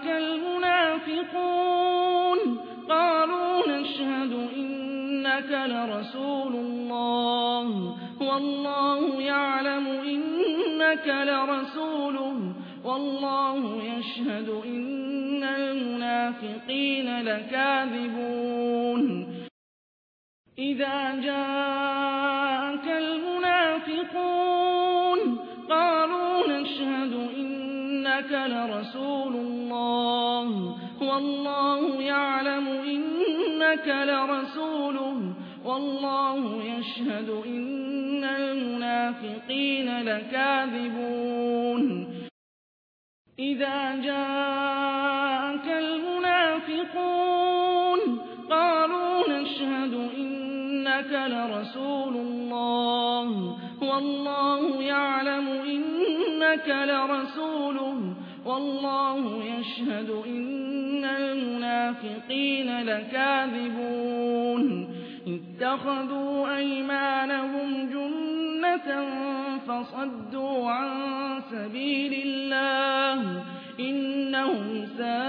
المنافقون قالوا نشهد إنك لرسول الله والله يعلم إنك لرسوله والله يشهد إن المنافقين لكاذبون إذا جاءك المنافقون قالوا نشهد إنك لرسول الله والله يعلم إنك لرسوله والله يشهد إن المنافقين لكاذبون إذا جاءك المنافقون قالوا نشهد إنك لرسول الله والله يعلم إنك لرسوله والله يشهد إن المنافقين لكاذبون اتخذوا أيمانهم جنة فصدوا عن سبيل الله إنهم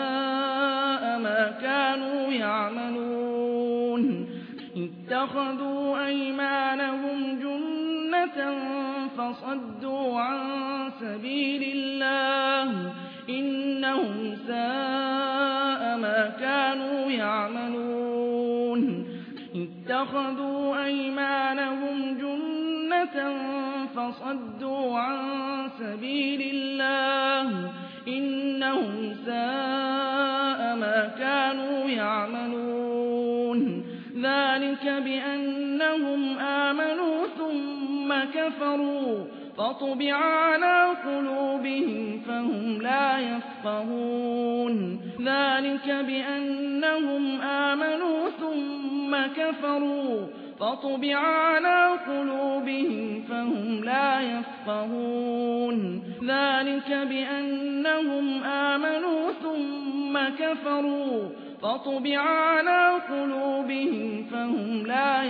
ساء ما كانوا يعملون اتخذوا أيمانهم جنة فصدوا عن سبيل الله إنهم ساء ما كانوا يعملون اتخذوا أيمانهم جنة فصدوا عن سبيل الله إنهم ساء ما كانوا يعملون ذلك بأنهم آمنوا ثم كفروا فطبع على قلوبهم فهم لا يفقهون ذلك بأنهم آمنوا ثم كفروا فطبع على قلوبهم فهم لا يفقهون ذلك بأنهم آمنوا ثم كفروا فطبع على قلوبهم فهم لا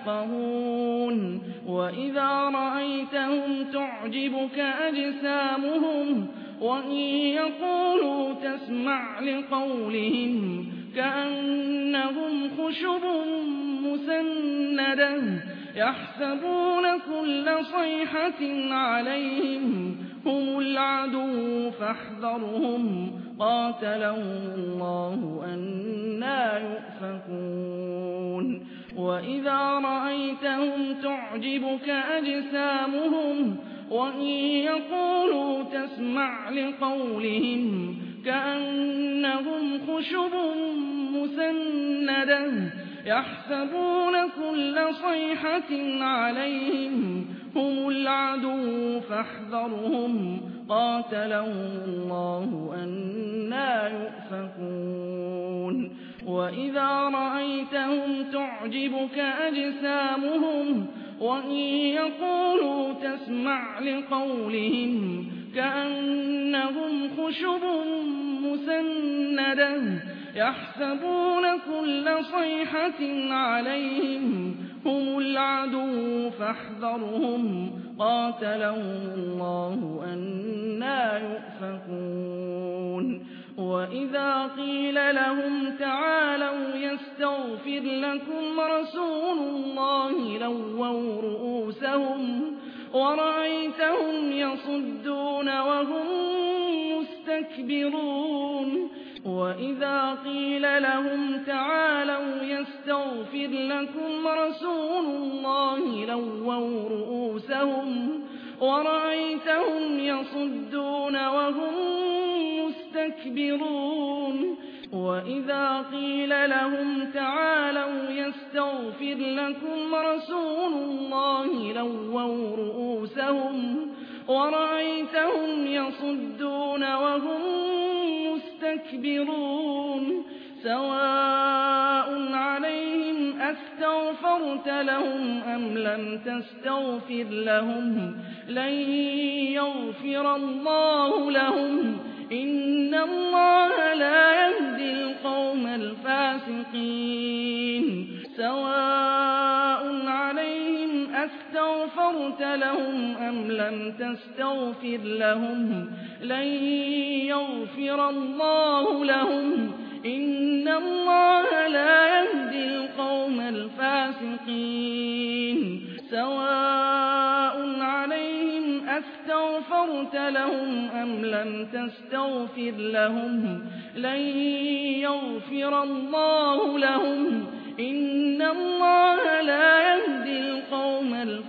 يفقهون وإذا رأيتهم تعجبك أجسامهم وإن يقولوا تسمع لقولهم كأنهم خشب مسندة يحسبون كل صيحة عليهم هم العدو فاحذرهم قاتلهم الله أنى يؤفكون وإذا رأيتهم تعجبك أجسامهم وإن يقولوا تسمع لقولهم كأنهم خشب مسندة يحسبون كل صيحة عليهم هم العدو فاحذرهم قاتلهم الله أنى يؤفكون وإذا رأيتهم تعجبك أجسامهم وإن يقولوا تسمع لقولهم كأنهم خشب مسندة يحسبون كل صيحة عليهم هم العدو فاحذرهم قاتلهم الله أنى يؤفكون وإذا قيل لهم تعالوا يستغفر لكم رسول الله لووا رؤوسهم ورأيتهم يصدون وهم مستكبرون وإذا قيل لهم تعالوا يستغفر لكم رسول الله لووا رؤوسهم ورأيتهم يصدون وهم مستكبرون وإذا قيل لهم تعالوا يستغفر لكم رسول الله لووا رؤوسهم ورأيتهم يصدون وهم مستكبرون سواء عليهم أستغفرت لهم أم لم تستغفر لهم لن يغفر الله لهم إن الله لا يهدي القوم الفاسقين سواء عليهم أستغفرت لهم أم لم تستغفر لهم لن يغفر الله لهم إن الله لا يهدي القوم الفاسقين سواء عليهم أستغفرت لهم أم لم تستغفر لهم لن يغفر الله لهم إن الله لا يهدي القوم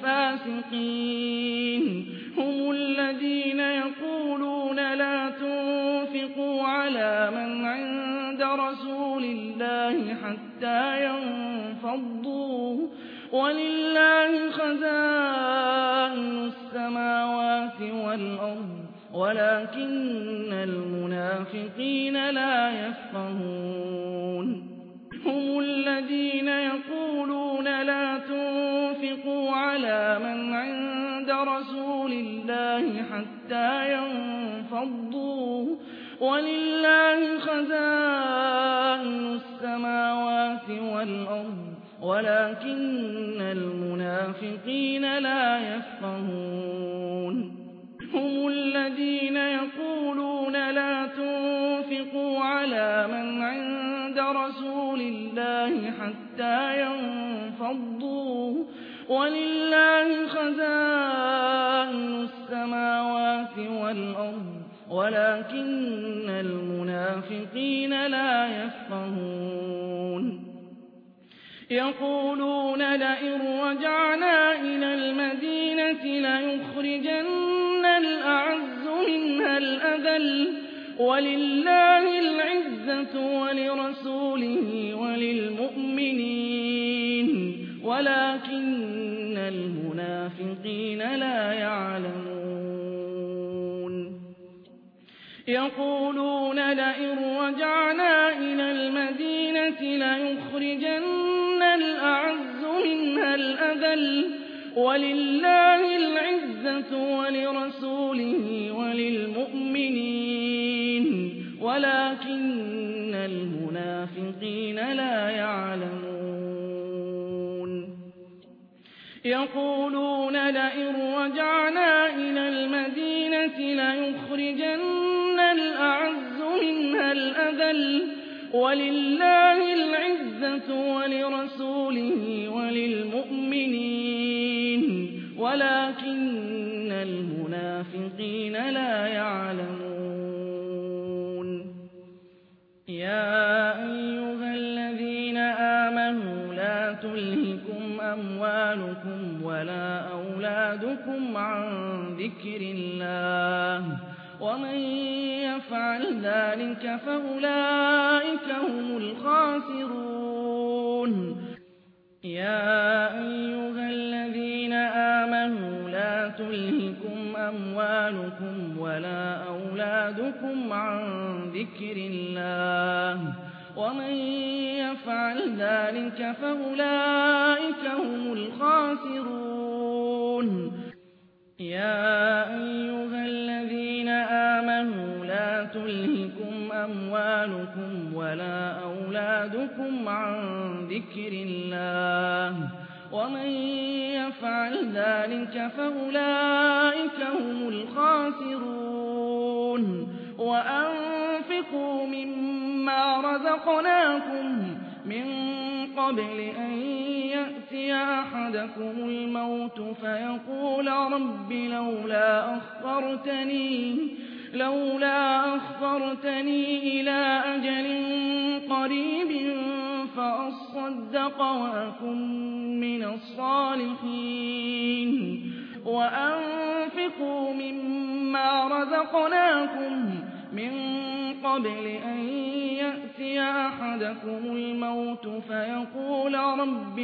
الفاسقين هم الذين يقولون لا تنفقوا على من عند رسول الله حتى ينفضوا ولله خزائن السماوات والأرض ولكن المنافقين لا يفقهون هم الذين يقولون لا تنفقوا على من عند رسول الله حتى ينفضوا ولله خزائن السماوات والأرض ولكن المنافقين لا يفقهون هم الذين يقولون لا تنفقوا على من عند رسول الله حتى ينفضوا ولله خزائن السماوات والأرض ولكن المنافقين لا يفقهون يقولون لئن رجعنا إلى المدينة ليخرجن الأعز منها الأذل ولله العزة ولرسوله وللمؤمنين ولكن المنافقين لا يعلمون يقولون لئن رجعنا إلى المدينة ليخرجن الأعز منها الأذل ولله العزة ولرسوله وللمؤمنين ولكن المنافقين لا يعلمون يقولون لئن رجعنا إلى المدينة ليخرجن الأعز منها الأذل ولله العزة ولرسوله وللمؤمنين ولكن المنافقين لا يعلمون يا أيها الذين آمنوا لا تلهكم أموالكم ولا أولادكم عن ذكر الله ومن يفعل ذلك فأولئك هم الخاسرون يا أيها الذين آمنوا لا تلهكم أموالكم ولا أولادكم عن ذكر الله ومن يفعل ذلك فأولئك هم الخاسرون يا أيها الذين آمنوا لا تلهكم أموالكم ولا أولادكم عن ذكر الله ومن يفعل ذلك فأولئك هم الخاسرون وأنفقوا مما رزقناكم من قبل أن يأتي أحدكم الموت فيقول رب لولا أخرتني إلى أجل قريب فأصدق وأكن من الصالحين وأنفقوا مما رزقناكم من قبل أن يأتي أحدكم الموت فيقول رب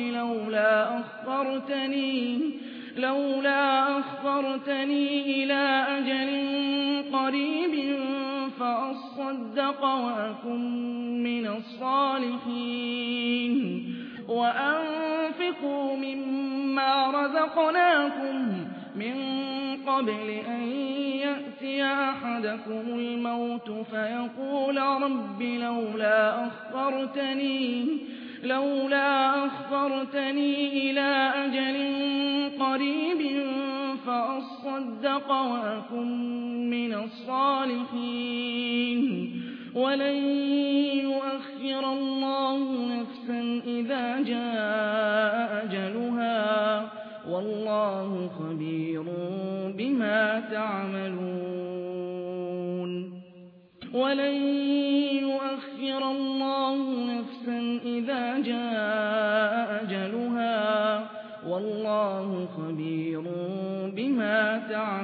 لولا أخرتني إلى أجل قريب فأصدق وأكن من الصالحين وأنفقوا مما رزقناكم من قبل أن يأتي أحدكم الموت فيقول رب لولا أخرتني إلى أجل قريب فأصدق وأكن من الصالحين ولن يؤخر الله نفسا إذا جاء أجلها والله خبير بما تعملون ولن يؤخر الله نفسا إذا جاء أجلها والله خبير بما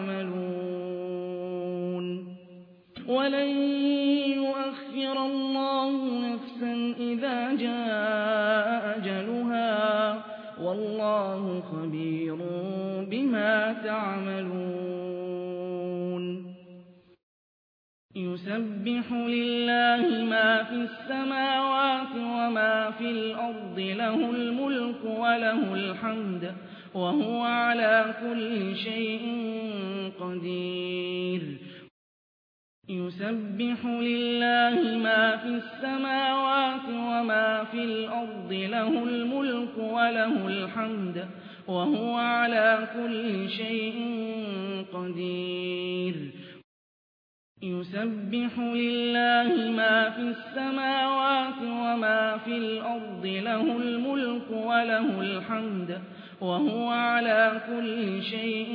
تعملون ولن يؤخر الله نفسا إذا جاء أجلها والله خبير بما تعملون يسبح لله ما في السماوات وما في الأرض له الملك وله الحمد وهو على كل شيء قدير يسبح لله ما في السماوات وما في الأرض له الملك وله الحمد وهو على كل شيء قدير يسبح لله ما في السماوات وما في الأرض له الملك وله الحمد وهو على كل شيء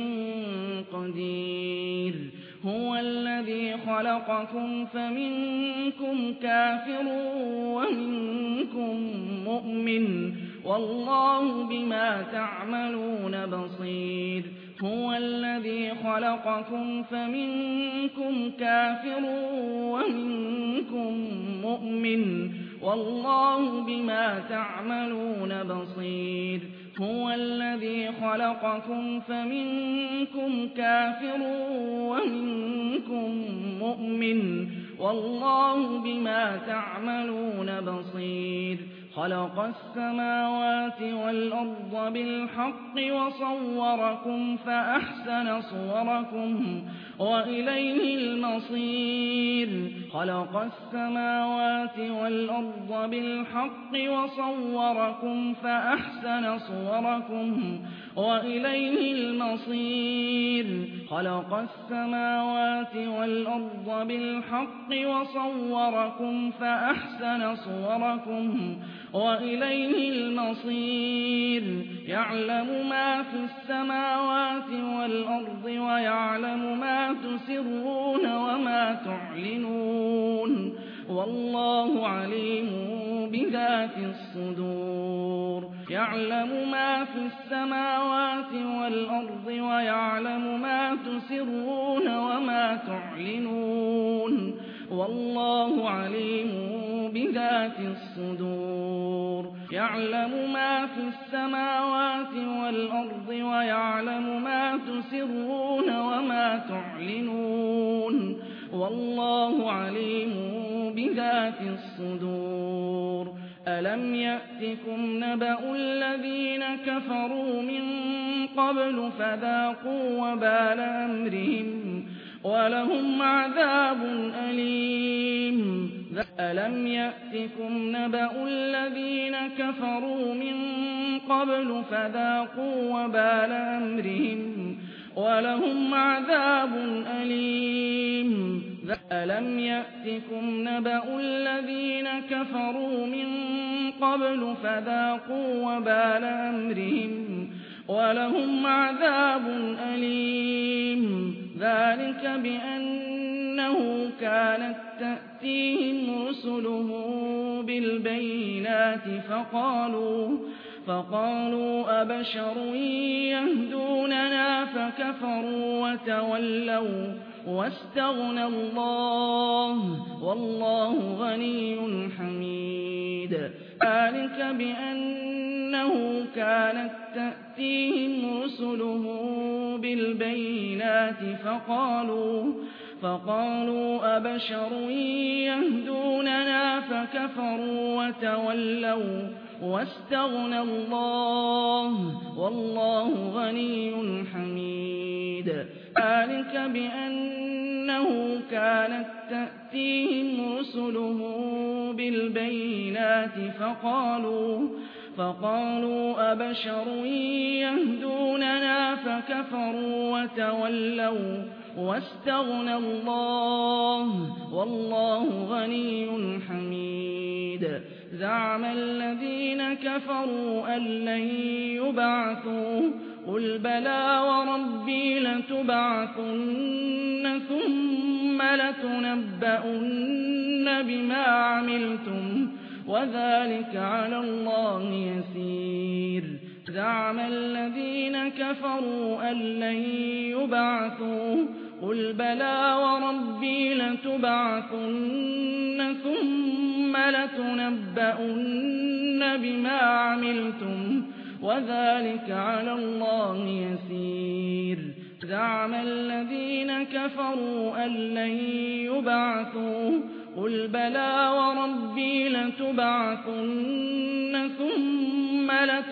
قدير هو الذي خلقكم فمنكم كافر ومنكم مؤمن والله بما تعملون بصير هو الذي خلقكم فمنكم كافر ومنكم مؤمن والله بما تعملون بصير هو الذي خلقكم فمنكم كافر ومنكم مؤمن والله بما تعملون بصير خلق السماوات والأرض بالحق وصوركم فأحسن صوركم وإليه المصير خلق السماوات والأرض بالحق وصوركم فأحسن صوركم وإليه المصير خلق السماوات والأرض بالحق وصوركم فأحسن صوركم وإليه المصير يعلم ما في السماوات والأرض ويعلم ما تسرون وما تعلنون والله عليم بذات الصدور يعلم ما في السماوات والأرض ويعلم ما تسرون وما تعلنون والله عليم بذات الصدور يعلم ما في السماوات والأرض ويعلم ما تسرون وما تعلنون والله عليم بذات الصدور ألم يأتكم نبأ الذين كفروا من قبل فذاقوا وبال أمرهم ولهم عذاب أليم ألم يأتكم نبأ الذين كفروا من قبل فذاقوا وبال أمرهم ولهم عذاب أليم ألم يأتكم نبأ الذين كفروا من قبل فذاقوا وبال أمرهم ولهم عذاب أليم ذلك بأنه كانت تأتيهم رسلهم بالبينات فقالوا أبشر يهدوننا فكفروا وتولوا واستغنى الله والله غني حميد ذلك بأنه كانت تأتيهم رسلهم بالبينات فقالوا أبشر يهدوننا فكفروا وتولوا واستغنى الله والله غني حميد ذلك بأنه كانت تأتيهم رسلهم بالبينات فقالوا أبشر يهدوننا فكفروا وتولوا واستغنى الله والله غني حميد زعم الذين كفروا أن لن يبعثوا قل بلى وربي لتبعثن ثم لتنبؤن بما عملتم وذلك على الله يسير زعم الذين كفروا أن لن يبعثوا قل بلى وربي لتبعثن ثم لتنبؤن بما عملتم وذلك على الله يسير زعم الذين كفروا أن لن يبعثوا قل بلى وربي لتبعثن ثم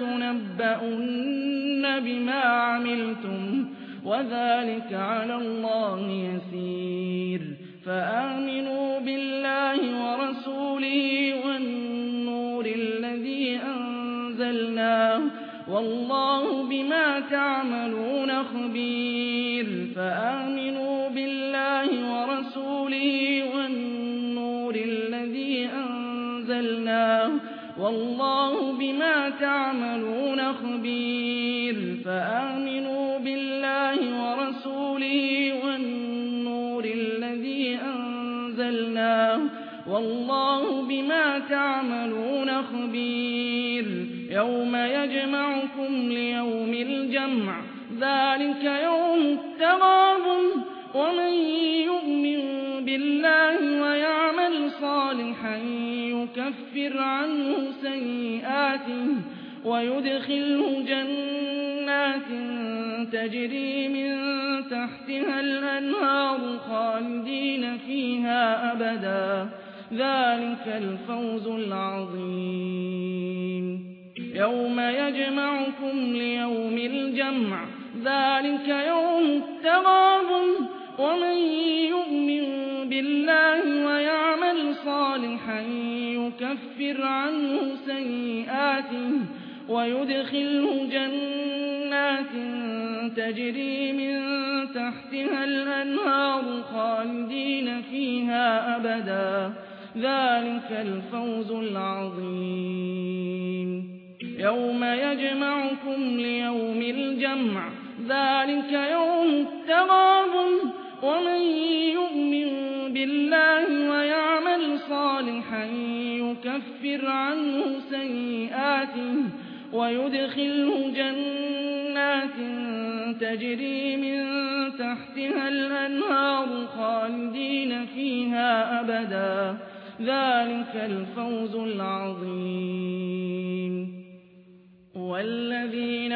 لتنبؤن بما عملتم وذلك على الله يسير فآمنوا بالله ورسوله والنور الذي أنزلناه والله بما تعملون خبير فآمنوا بالله ورسوله والنور الذي أنزلناه والله بما تعملون خبير فآمنوا بالله ورسوله والنور الذي أنزلناه والله بما تعملون خبير يوم يجمعكم ليوم الجمع ذلك يوم التغابن ومن يؤمن بالله ويعمل صالحا يكفر عنه سيئاته ويدخله جنات تجري من تحتها الأنهار خالدين فيها أبدا ذلك الفوز العظيم يوم يجمعكم ليوم الجمع ذلك يوم التغابن ومن يؤمن بالله ويعمل صالحا يكفر عنه سيئاته ويدخله جنات تجري من تحتها الأنهار خالدين فيها أبدا ذلك الفوز العظيم يوم يجمعكم ليوم الجمع ذلك يوم التغابن ومن يؤمن بالله ويعمل صالحا يكفر عنه سيئاته ويدخله جنات تجري من تحتها الأنهار خالدين فيها أبدا ذلك الفوز العظيم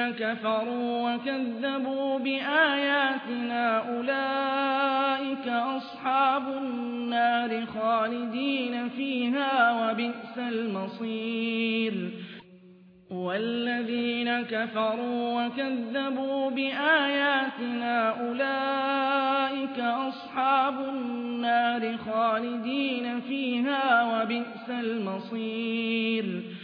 كفروا وكذبوا بآياتنا أولئك أصحاب النار خالدين فيها وبئس المصير والذين كفروا وكذبوا بآياتنا أولئك أصحاب النار خالدين فيها وبئس المصير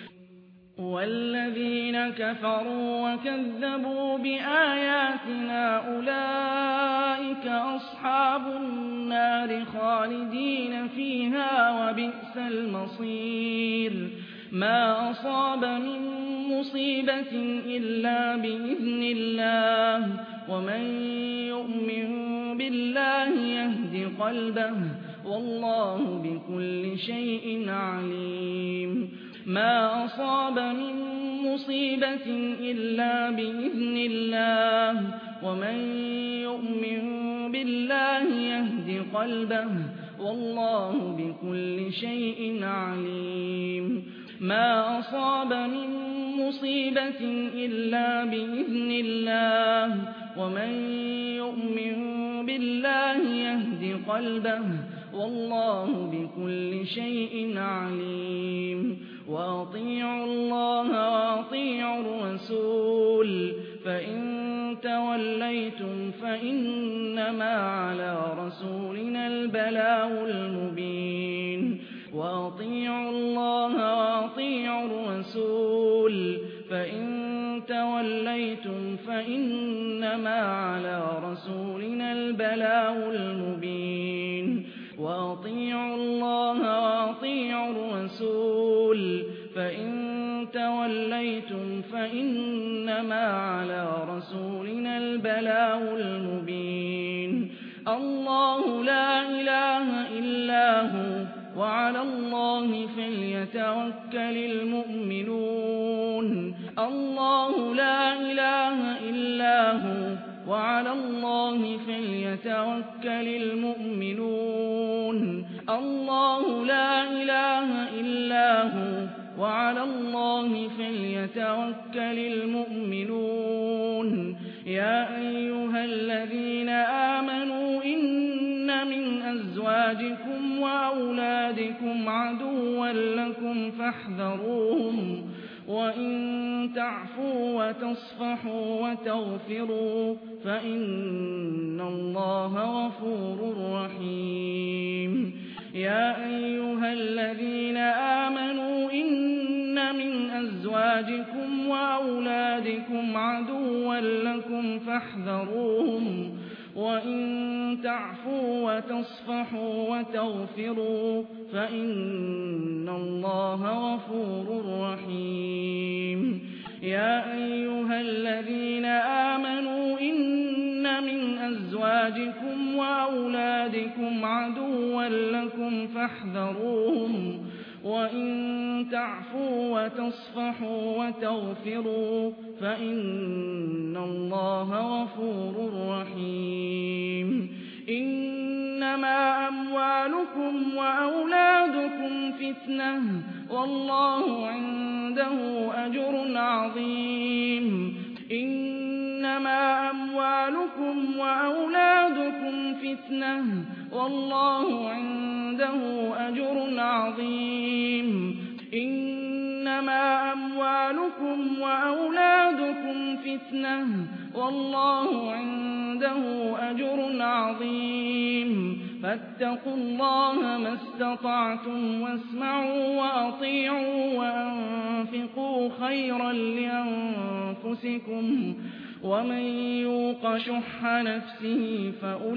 والذين كفروا وكذبوا بآياتنا أولئك أصحاب النار خالدين فيها وبئس المصير ما أصاب من مصيبة إلا بإذن الله ومن يؤمن بالله يهد قلبه والله بكل شيء عليم ما أصاب من مصيبة إلا بإذن الله ومن يؤمن بالله يهد قلبه والله بكل شيء عليم ما أصاب من مصيبة إلا بإذن الله ومن يؤمن بالله يهد قلبه والله بكل شيء عليم وأطيعوا الله وأطيعوا الرسول فإن توليتم فإنما على رسولنا البلاغ المبين وأطيعوا الله وأطيعوا الرسول فإن توليتم فإنما على رسولنا البلاغ المبين وأطيعوا الله وأطيعوا الرسول فإن توليتم فإنما على رسولنا البلاغ المبين الله لا إله إلا هو وعلى الله فليتوكل المؤمنون الله لا إله إلا هو وعلى الله فليتوكل المؤمنون الله لا إله إلا هو وعلى الله فليتوكل المؤمنون يا أيها الذين آمنوا إن من أزواجكم وأولادكم عدوا لكم فاحذروهم وإن تعفوا وتصفحوا وتغفروا فإن الله غفور رحيم يا أيها الذين آمنوا إن من أزواجكم وأولادكم عدوا لكم فاحذروهم وإن تعفوا وتصفحوا وتغفروا فإن الله غفور رحيم يا أيها الذين آمنوا إن من أزواجكم وأولادكم عدوا لكم فاحذروهم وإن تعفوا وتصفحوا وتغفروا فإن الله غفور رحيم إنما أموالكم وأولادكم فتنة والله عنده أجر عظيم إنما أموالكم وأولادكم فتنة والله عنده أجر عظيم إنما أموالكم وأولادكم فتنة والله عنده أجر عظيم فاتقوا الله ما استطعتم واسمعوا وأطيعوا وأنفقوا خيرا لأنفسكم ومن يوق شح نفسه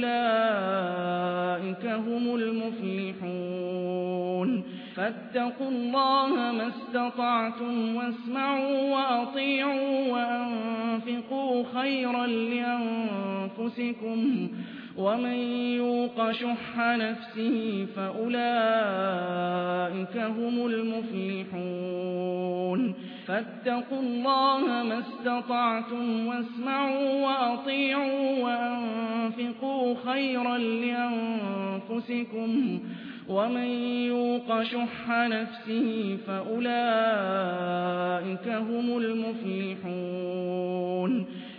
فأولئك هم المفلحون فاتقوا الله ما استطعتم واسمعوا وأطيعوا وأنفقوا خيرا لأنفسكم ومن يوق شح نفسه فأولئك هم المفلحون فاتقوا الله ما استطعتم واسمعوا وأطيعوا وأنفقوا خيرا لأنفسكم ومن يوق شح نفسه فأولئك هم المفلحون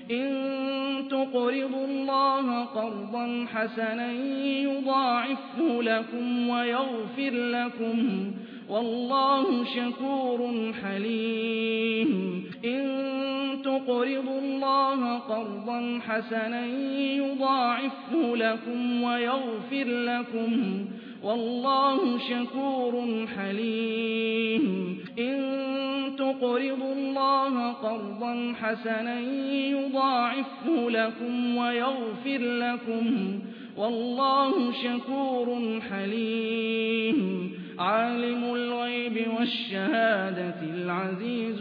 إن تقرضوا الله قرضا حسنا يضاعفه لكم ويغفر لكم والله شكور حليم إن تقرضوا الله قرضا حسنا يضاعفه لكم ويغفر لكم والله شكور حليم إن تقرضوا الله قرضا حسنا يضاعفه لكم ويغفر لكم والله شكور حليم عالم الغيب والشهادة العزيز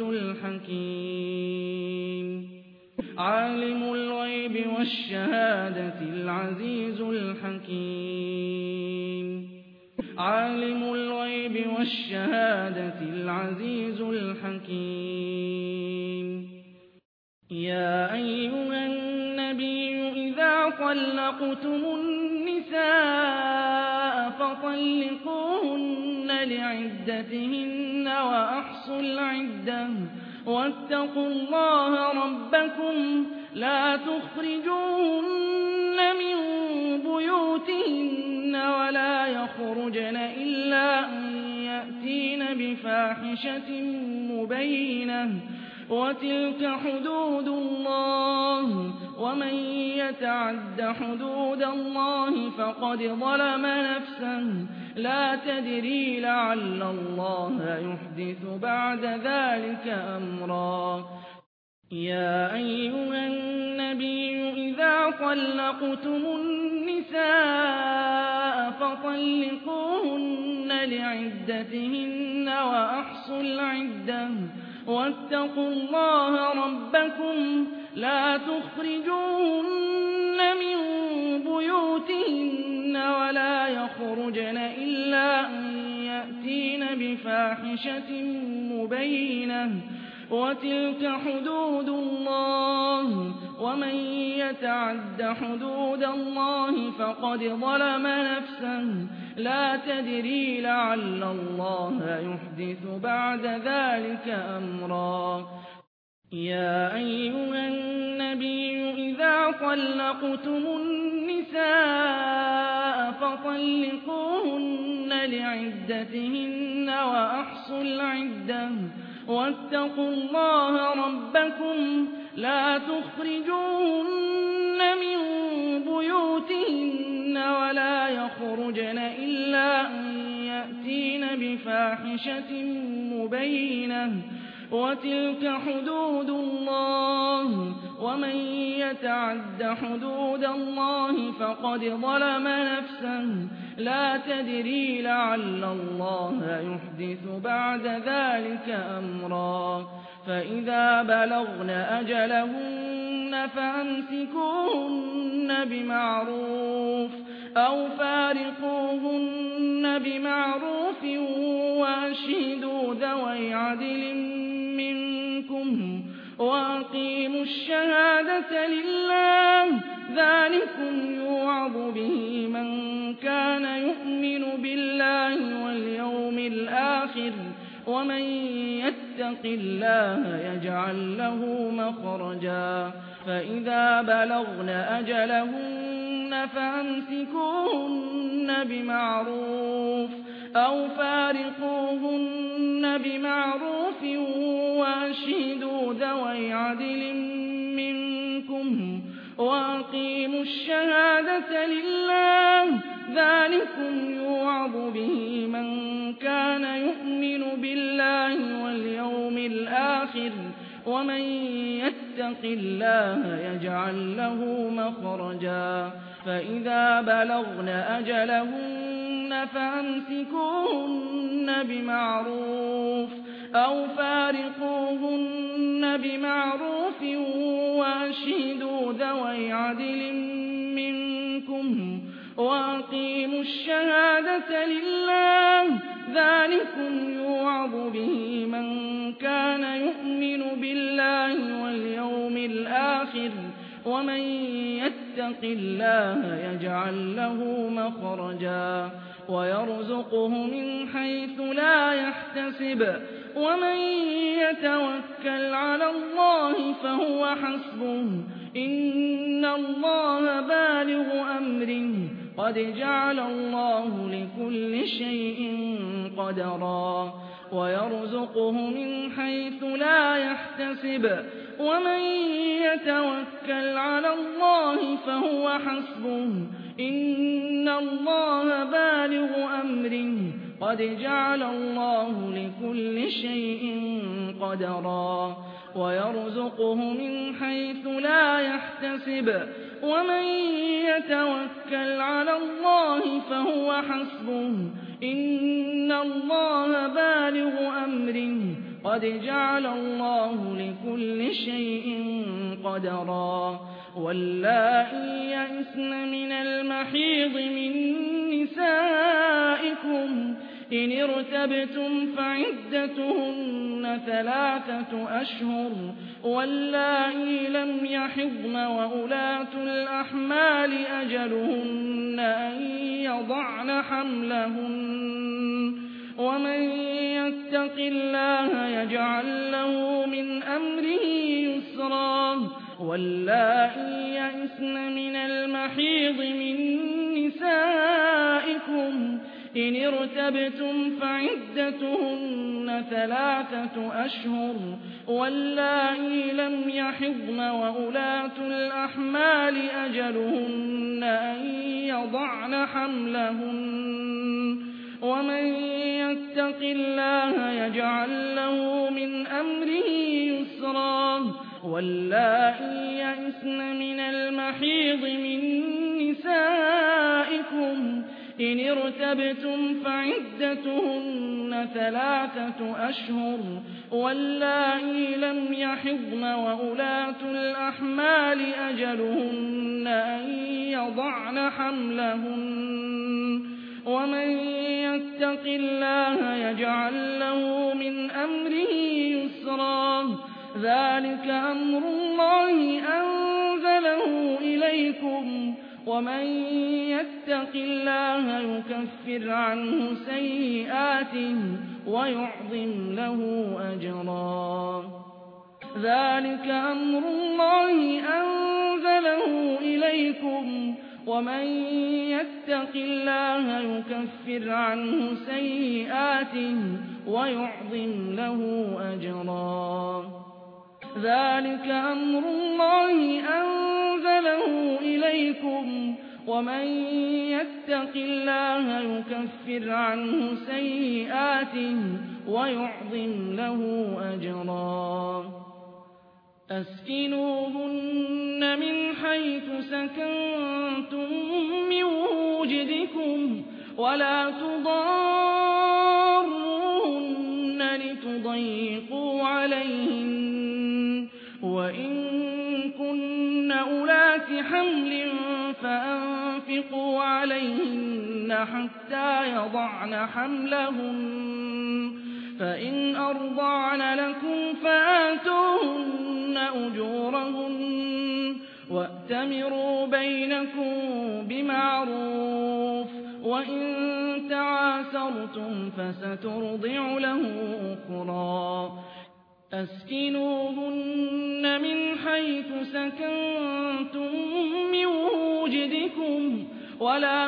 الحكيم عالم الغيب والشهادة العزيز الحكيم عالم الغيب والشهادة العزيز الحكيم يا أيها النبي إذا طلقتم النساء فطلقوهن لعدتهن وأحصوا العدة واتقوا الله ربكم لا تخرجوهن من بيوتهن ولا يخرجن إلا أن يأتين بفاحشة مبينة وتلك حدود الله ومن يتعد حدود الله فقد ظلم نفسه لا تدري لعل الله يحدث بعد ذلك أمرا يا أيها النبي إذا طلقتم النساء فطلقوهن لعدتهن وأحصوا العدة واتقوا الله ربكم لا تخرجوهن من بيوتهن ولا يخرجن إلا أن يأتين بفاحشة مبينة وتلك حدود الله ومن يتعد حدود الله فقد ظلم نفسه لا تدري لعل الله يحدث بعد ذلك أمرا يا أيها النبي إذا طلقتم النساء فطلقوهن لعدتهن وأحصوا العدة واتقوا الله ربكم لا تخرجوهن من بيوتهن ولا يخرجن إلا أن يأتين بفاحشة مبينة وتلك حدود الله ومن يتعد حدود الله فقد ظلم نفسه لا تدري لعل الله يحدث بعد ذلك أمرا فإذا بلغن أجلهن فأمسكوهن بمعروف أو فارقوهن بمعروف وأشهدوا ذوي عدل منكم وأقيموا الشهادة لله ذلكم يوعظ به من كان يؤمن بالله واليوم الآخر ومن يتق الله يجعل له مخرجا فإذا بلغن أجلهن فأمسكوهن بمعروف أو فارقوهن بمعروف وأشهدوا ذوي عدل منكم وأقيموا الشهادة لله ذلكم يوعظ به من كان يؤمن بالله واليوم الآخر ومن يتق الله يجعل له مخرجا فإذا بلغن أجلهن فأمسكوهن بمعروف أو فارقوهن بمعروف وأشهدوا ذوي عدل منكم وأقيموا الشهادة لله ذلكم يوعظ به من كان يؤمن بالله واليوم الآخر ومن يتق الله يجعل له مخرجا ويرزقه من حيث لا يحتسب ومن يتوكل على الله فهو حسبه إن الله بالغ أمره قد جعل الله لكل شيء قدرا ويرزقه من حيث لا يحتسب ومن يتوكل على الله فهو حسبه إن الله بالغ أمره قد جعل الله لكل شيء قدرا ويرزقه من حيث لا يحتسب ومن يتوكل على الله فهو حسبه إن الله بالغ أمره قد جعل الله لكل شيء قدرا واللائي يئسن من المحيض من نسائكم إن ارتبتم فعدتهن 3 أشهر واللائي لم يحضن وأولاة الأحمال أجلهن أن يضعن حملهن ومن يتق الله يجعل له من أمره يسرا واللائي يئسن من المحيض من نسائكم إن ارتبتم فعدتهن 3 أشهر واللائي لم يحضن وأولاة الأحمال أجلهن أن يضعن حملهن ومن يتق الله يجعل له من أمره يسرا واللائي يئسن من المحيض من نسائكم إن ارتبتم فعدتهن 3 أشهر واللائي لم يحضن وأولاة الأحمال أجلهن أن يضعن حملهن ومن يتق الله يجعل له من أمره يسرا ذلك أمر الله أنزله إليكم ومن يتق الله يكفر عنه سيئاته ويعظم له أجرا ذلك أمر الله أنزله إليكم ومن يتق الله يكفر عنه سيئاته ويعظم له أجرا ذلك أمر الله أنزله إليكم ومن يتق الله يكفر عنه سيئاته ويعظم له أجرا أسكنوهن من حيث سكنتم من وجدكم ولا تضاروهن لتضيقوا عليهن وإن كن أولات حمل فأنفقوا عليهن حتى يضعن حملهن فإن أرضعن لكم فآتوهن أجورهن وأتمروا بينكم بمعروف وإن تعاسرتم فسترضع له أخرى أسكنوهن من حيث سكنتم من وجدكم ولا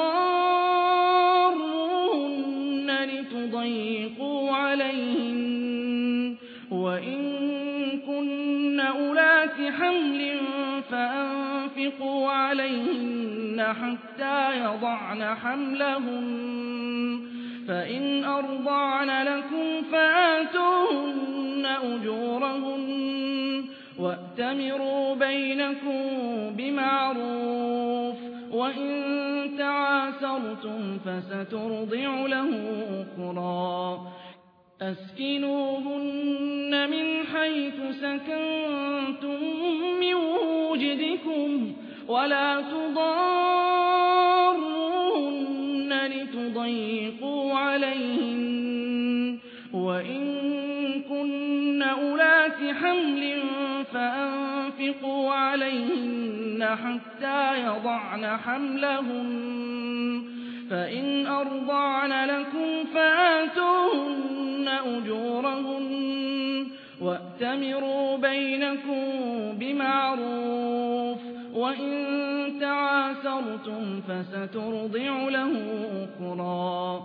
تضاروهن لتضيقوا عليهن وإن كن أولات حمل فأنفقوا عليهن حتى يضعن حملهن فإن أرضعن لكم فآتوهن أجورهن وأتمروا بينكم بمعروف وإن تعاسرتم فسترضع له أخرى أسكنوهن من حيث سكنتم من وجدكم ولا تضاروهن لتضيقوا عليهن وإن كن أولات حمل فأنفقوا عليهن حتى يضعن حملهن فإن أرضعن لكم فآتوهن أجورهن وَأْتَمِرُوا بَيْنَكُم بِمَعْرُوفٍ ۖ وَإِن تَعَاسَرْتُمْ فَسَتُرْضِعُ لَهُ أُخْرَىٰ.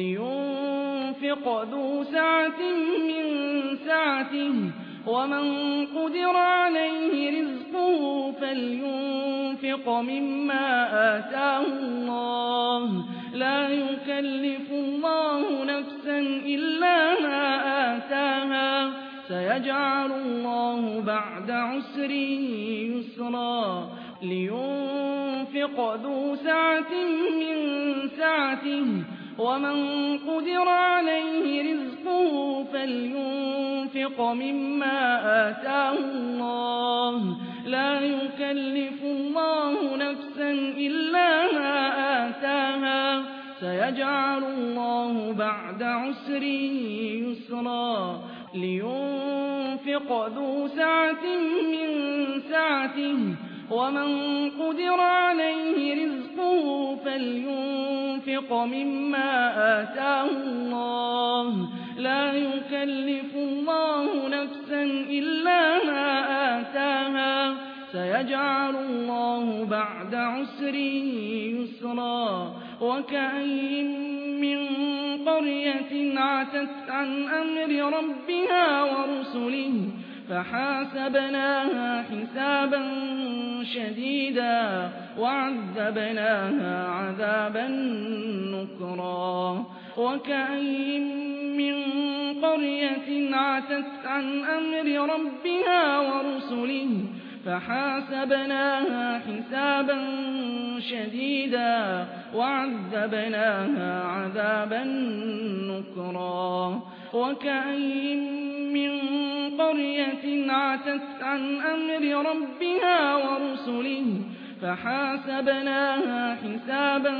لِيُنفِقْ ذُو سَعَةٍ مِّن سَعَتِهِ ۖ وَمَن قُدِرَ عَلَيْهِ رِزْقُهُ فَلْيُنفِقْ مِمَّا آتَاهُ اللَّهُ ۚ لَا يُكَلِّفُ اللَّهُ نَفْسًا إِلَّا مَا آتَاهَا ۚ سَيَجْعَلُ اللَّهُ بَعْدَ عُسْرٍ يُسْرًا. لِيُنفِقْ ذُو سَعَةٍ مِّن سَعَتِهِ ۖ وَمَن قُدِرَ عَلَيْهِ رِزْقُهُ فَلْيُنفِقْ مِمَّا آتَاهُ اللَّهُ ۚ لَا يُكَلِّفُ اللَّهُ نَفْسًا إِلَّا مَا آتَاهَا ۚ سَيَجْعَلُ اللَّهُ بَعْدَ عُسْرٍ يُسْرًا. لِيُنفِقْ ذُو سَعَةٍ مِّن سَعَتِهِ ۖ وَمَن قُدِرَ عَلَيْهِ رِزْقُهُ فَلْيُنفِقْ مِمَّا آتَاهُ اللَّهُ ۚ لَا يُكَلِّفُ اللَّهُ نَفْسًا إِلَّا مَا آتَاهَا ۚ سَيَجْعَلُ اللَّهُ بَعْدَ عُسْرٍ يُسْرًا. وَكَأَيِّن مِّن قَرْيَةٍ عَتَتْ عَنْ أَمْرِ رَبِّهَا وَرُسُلِهِ فَحَاسَبْنَاهَا حِسَابًا شَدِيدًا وَعَذَّبْنَاهَا عَذَابًا نُّكْرًا. وَكَأَيِّن مِّن قَرْيَةٍ عَتَتْ عَنْ أَمْرِ رَبِّهَا وَرُسُلِهِ فَحَاسَبْنَاهَا حِسَابًا شَدِيدًا وَعَذَّبْنَاهَا عَذَابًا نُّكْرًا. وَكَأَيِّن مِّن قَرْيَةٍ عَتَتْ عَنْ أَمْرِ رَبِّهَا وَرُسُلِهِ فَحَاسَبْنَاهَا حِسَابًا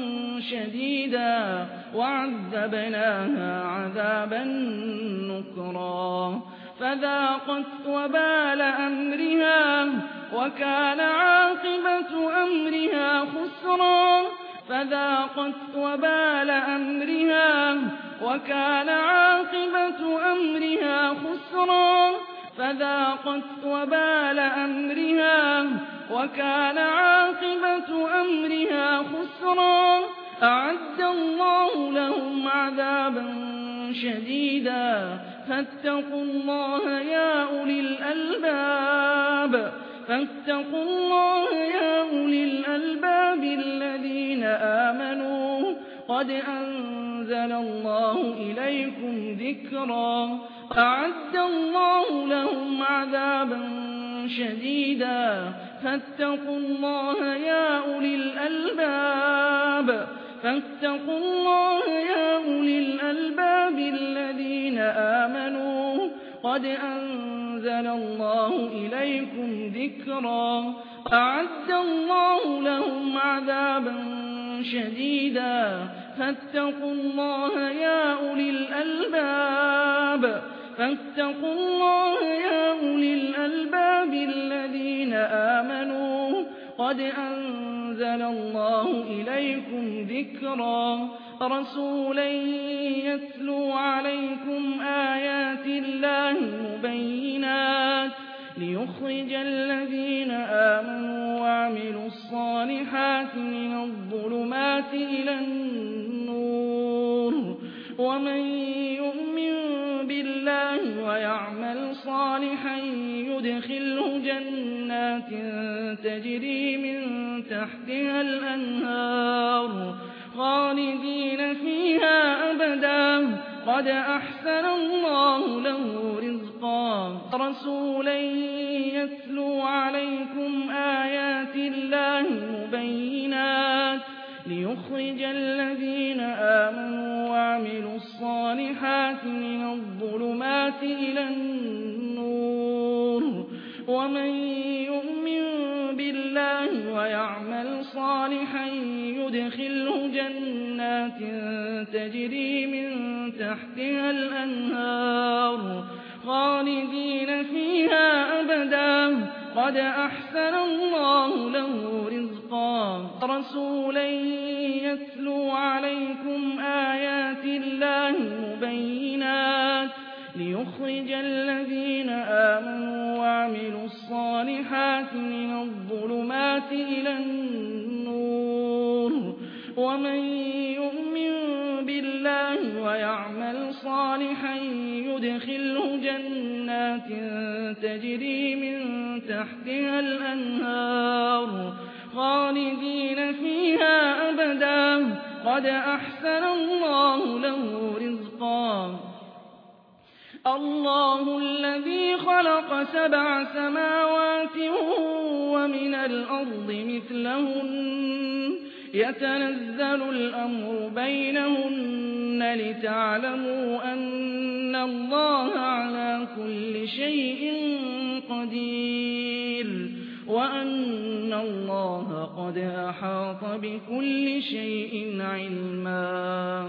شَدِيدًا وَعَذَّبْنَاهَا عَذَابًا نُّكْرًا. فَذَاقَتْ وَبَالَ أَمْرِهَا وَكَانَ عَاقِبَةُ أَمْرِهَا خُسْرًا. فَذَاقَتْ وَبَالَ أَمْرِهَا وَكَانَ عَاقِبَةُ أَمْرِهَا خُسْرًا. فَذَاقَتْ وَبَالَ أَمْرِهَا وَكَانَ عَاقِبَةُ أَمْرِهَا خُسْرًا. أَعَدَّ اللَّهُ لَهُمْ عَذَابًا شَدِيدًا فَاتَّقُوا اللَّهَ يَا أُولِي الْأَلْبَابِ. فَاتَّقُوا اللَّهَ يَا أُولِي الْأَلْبَابِ الَّذِينَ آمَنُوا قَدْ أَنزَلَ اللَّهُ إِلَيْكُمْ ذِكْرًا. أَعَدَّ اللَّهُ لَهُمْ عَذَابًا شَدِيدًا فَاتَّقُوا اللَّهَ يَا أُولِي الْأَلْبَابِ. فَاتَّقُوا اللَّهَ يَا أُولِي الْأَلْبَابِ الَّذِينَ آمَنُوا قَدْ أَنزَلَ اللَّهُ إِلَيْكُمْ ذِكْرًا. أَعَدَّ اللَّهُ لَهُمْ عَذَابًا شَدِيدًا فَاتَّقُوا اللَّهَ يَا أُولِي الْأَلْبَابِ. فَاتَّقُوا اللَّهَ يَا أُولِي الْأَلْبَابِ الَّذِينَ آمَنُوا قَدْ أَنزَلَ اللَّهُ إِلَيْكُمْ ذِكْرًا. رَّسُولًا يَتْلُو عَلَيْكُمْ آيَاتِ اللَّهِ مُبَيِّنَاتٍ لِّيُخْرِجَ الَّذِينَ آمَنُوا وَعَمِلُوا الصَّالِحَاتِ مِنَ الظُّلُمَاتِ إِلَى النُّورِ. وَمَن يُؤْمِن بِاللَّهِ وَيَعْمَلْ صَالِحًا يُدْخِلْهُ جَنَّاتٍ تَجْرِي مِن تَحْتِهَا الْأَنْهَارُ خَالِدِينَ فِيهَا أَبَدًا ۖ قَدْ أَحْسَنَ اللَّهُ لَهُ رِزْقًا. رَّسُولًا يَتْلُو عَلَيْكُمْ آيَاتِ اللَّهِ مُبَيِّنَاتٍ لِّيُخْرِجَ الَّذِينَ آمَنُوا وَعَمِلُوا الصَّالِحَاتِ مِنَ الظُّلُمَاتِ إِلَى النُّورِ. وَمَن يُؤْمِن بِاللَّهِ وَيَعْمَلْ صَالِحًا يُدْخِلْهُ جَنَّاتٍ تَجْرِي مِن تَحْتِهَا الْأَنْهَارُ خَالِدِينَ فِيهَا أَبَدًا ۖ قَدْ أَحْسَنَ اللَّهُ لَهُ رِزْقًا. رَّسُولًا يَتْلُو عَلَيْكُمْ آيَاتِ اللَّهِ مُبَيِّنَاتٍ ليخرج الذين آمنوا وعملوا الصالحات من الظلمات إلى النور ومن يؤمن بالله ويعمل صالحا يدخله جنات تجري من تحتها الأنهار خالدين فيها أبدا قد أحسن الله له رزقا الله الذي خلق 7 سماوات ومن الأرض مثلهن يتنزل الأمر بينهن لتعلموا أن الله على كل شيء قدير وأن الله قد أحاط بكل شيء علما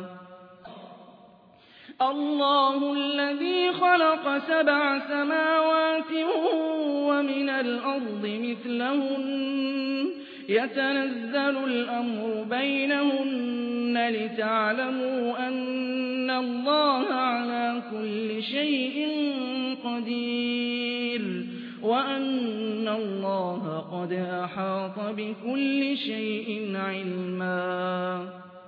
الله الذي خلق 7 سماوات ومن الأرض مثلهن يتنزل الأمر بينهن لتعلموا أن الله على كل شيء قدير وأن الله قد أحاط بكل شيء علما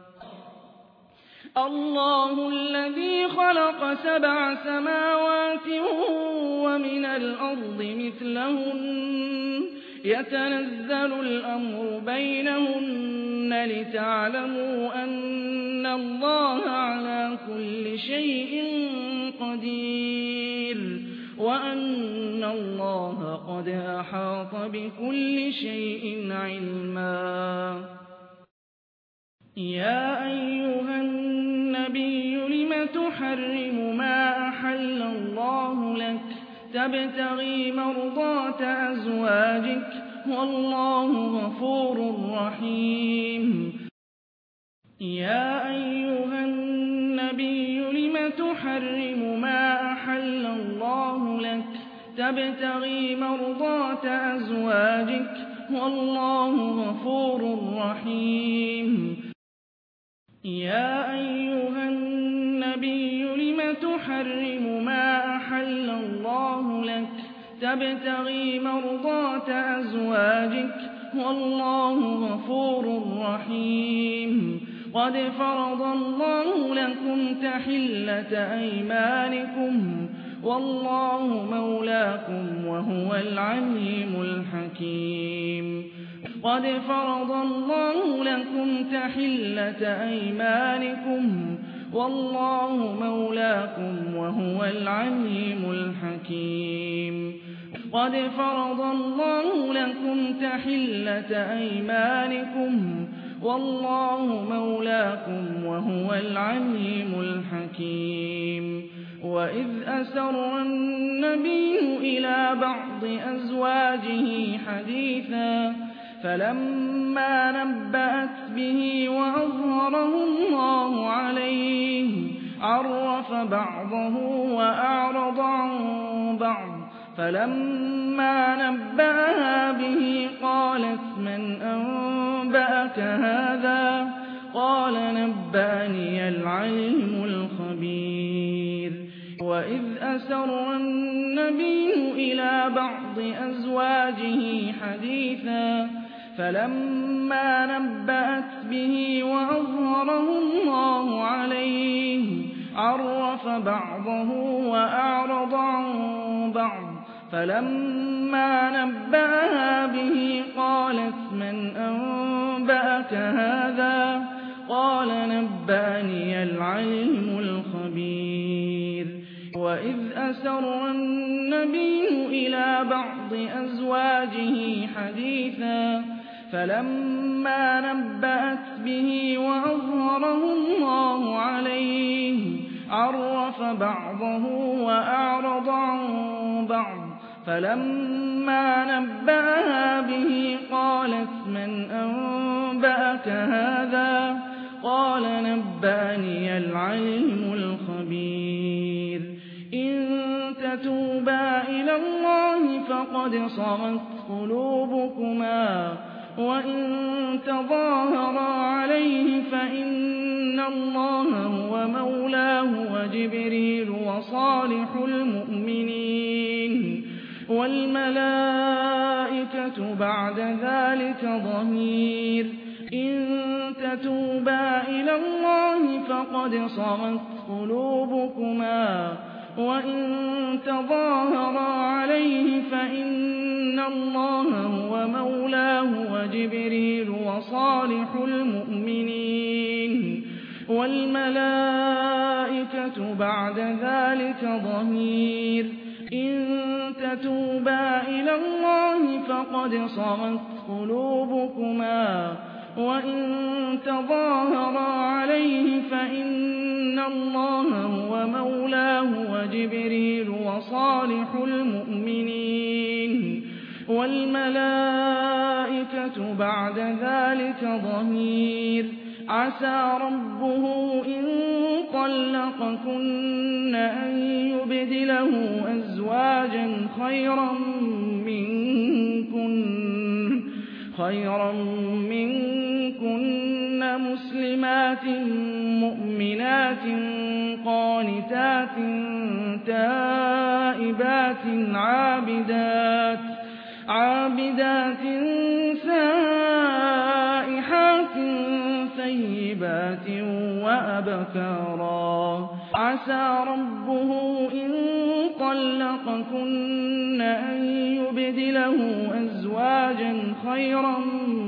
الله الذي خلق 7 سماوات ومن الأرض مثلهن يتنزل الأمر بينهن لتعلموا أن الله على كل شيء قدير وأن الله قد أحاط بكل شيء علما يا أيها النبي لم تحرم ما أحل الله لك تبتغي مرضات أزواجك والله غفور رحيم يا أيها النبي لم تحرم ما أحل الله لك تبتغي مرضات أزواجك والله غفور رحيم يا أيها النبي لم تحرم ما أحل الله لك تبتغي مرضات أزواجك والله غفور رحيم قد فرض الله لكم تحلة أيمانكم والله مولاكم وهو العليم الحكيم قد فرض الله لكم تحلة أيمانكم والله مولاكم وهو العليم الحكيم قد فرض الله لكم تحلة أيمانكم والله مولاكم وهو العليم الحكيم وإذ أسر النبي إلى بعض أزواجه حديثا فلما نبأت به وأظهره الله عليه عرف بعضه وأعرض عن بعض فلما نبأها به قالت من أنبأك هذا قال نبأني العليم الخبير وإذ أسر النبي إلى بعض أزواجه حديثا فلما نبأت به وأظهره الله عليه عرف بعضه وأعرض عن بعض فلما نبأها به قالت من أنبأك هذا قال نبأني العليم الخبير وإذ أسر النبي إلى بعض أزواجه حديثا فلما نبأت به وأظهره الله عليه عرف بعضه وأعرض عن بعض فلما نبأها به قالت من أنبأك هذا قال نبأني العليم الخبير إن تتوبا إلى الله فقد صغت قلوبكما وإن تظاهرا عليه فإن الله هو مولاه وجبريل وصالح المؤمنين والملائكة بعد ذلك ظهير إن تتوبا إلى الله فقد صغت قلوبكما وإن تظاهرا عليه فإن الله هو مولاه وجبريل وصالح المؤمنين والملائكة بعد ذلك ظهير إن تتوبا إلى الله فقد صغت قلوبكما وإن تظاهرا عليه فإن الله هو مولاه وجبريل وصالح المؤمنين والملائكة بعد ذلك ظهير عسى ربه إن طلقكن أن يبدله أزواجا خيرا منكن مسلمات مؤمنات قانتات تائبات عابدات سائحات ثيبات وأبكارا عسى ربه إن طلقكن أن يبدله أزواجا خيرا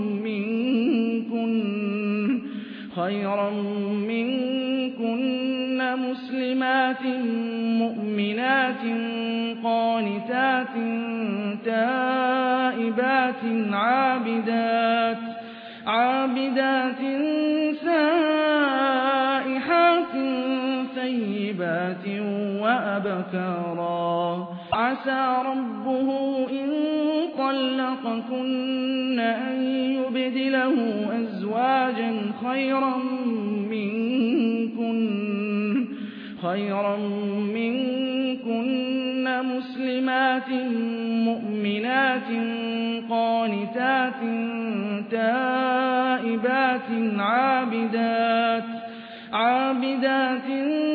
منكن مسلمات مؤمنات قانتات تائبات عابدات سائحات ثيبات وأبكارا عسى ربه إن طلقكن أن يبدله أزواجا خيرا منكن مسلمات مؤمنات قانتات تائبات عابدات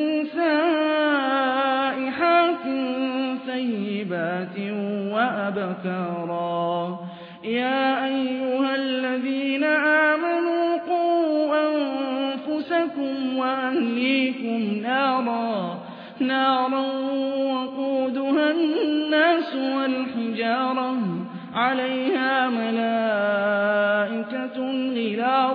سائحات ثيبات وأبكارا يا أيها الذين آمنوا قوا أنفسكم وأهليكم نارا وقودها الناس والحجارة عليها ملائكة غلاظ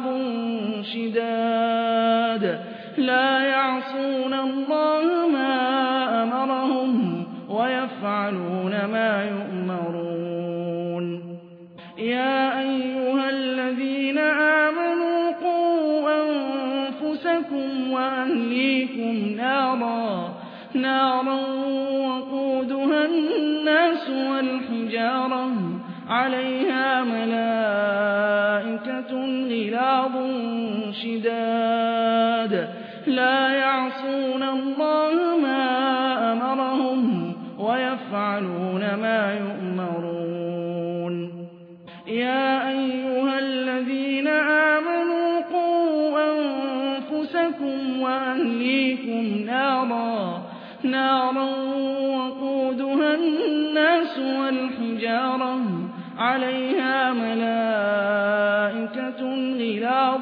شداد لا يعصون الله ما أمرهم ويفعلون ما يؤمرون يا أيها الذين آمنوا قوا أنفسكم وأهليكم نارا وقودها الناس والحجارة عليها ملائكة غلاظ شداد لا يعصون الله ما أمرهم ويفعلون ما يؤمرون يا أيها الذين آمنوا قوا أنفسكم وأهليكم نارا وقودها الناس والحجارة عليها ملائكة غلاظ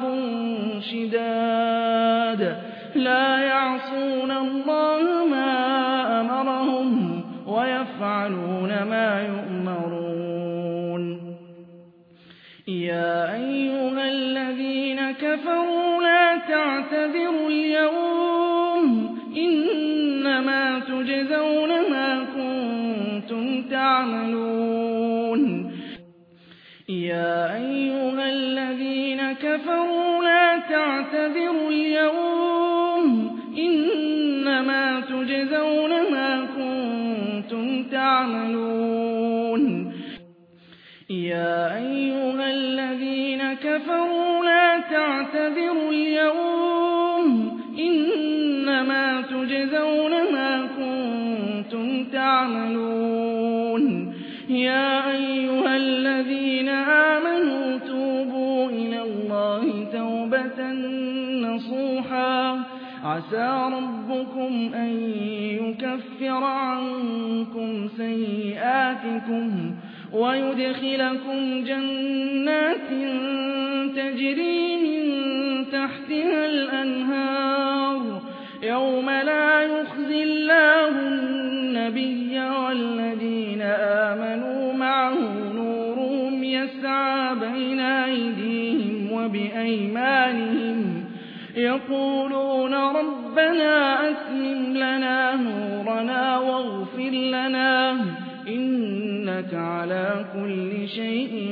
شداد لا يعصون الله ما أمرهم ويفعلون ما يؤمرون يا أيها الذين كفروا لا تعتذروا اليوم إنما تجزون ما كنتم تعملون يا أيها الذين كفروا لا تعتذروا اليوم إنما تجزون ما كنتم تعملون يا أيها الذين كفروا لا تعتذروا اليوم إنما تجزون ما كنتم تعملون يا أيها الذين آمنوا عسى ربكم أن يكفر عنكم سيئاتكم ويدخلكم جنات تجري من تحتها الأنهار يوم لا يخزي الله النبي والذين آمنوا معه نورهم يسعى بين أيديهم وبأيمانهم يقولون ربنا أتمم لنا نورنا واغفر لنا إنك على كل شيء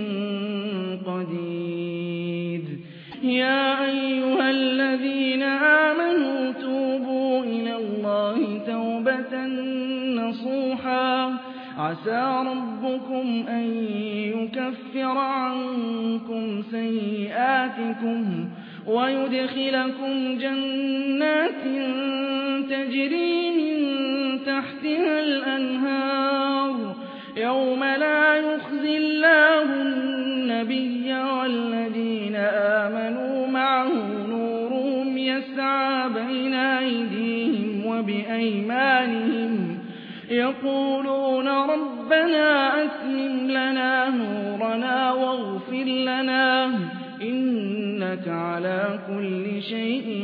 قدير يا أيها الذين آمنوا توبوا إلى الله توبة نصوحا عسى ربكم أن يكفر عنكم سيئاتكم ويدخلكم جنات تجري من تحتها الأنهار يوم لا يخزي الله النبي والذين آمنوا معه نورهم يسعى بين أيديهم وبأيمانهم يقولون ربنا أتمم لنا نورنا واغفر لنا إنك على كل شيء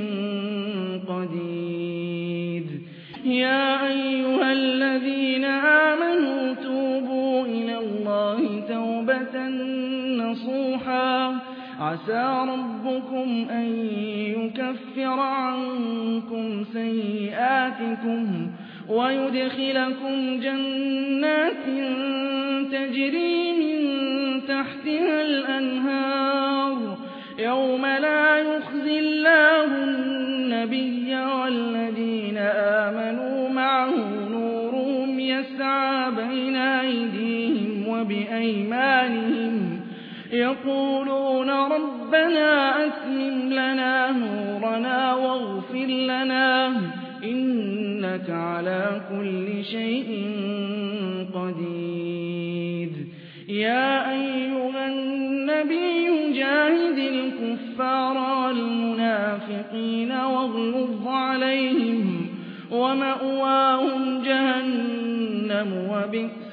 قدير يا أيها الذين آمنوا توبوا إلى الله توبة نصوحا عسى ربكم أن يكفر عنكم سيئاتكم ويدخلكم جنات تجري من تحتها الأنهار يوم لا يخزي الله النبي والذين آمنوا معه نورهم يسعى بين أيديهم وبأيمانهم يقولون ربنا أتمم لنا نورنا واغفر لنا إنك على كل شيء قدير يا أيها النبي جاهد الكفار والمنافقين واغلظ عليهم ومأواهم جهنم وبئس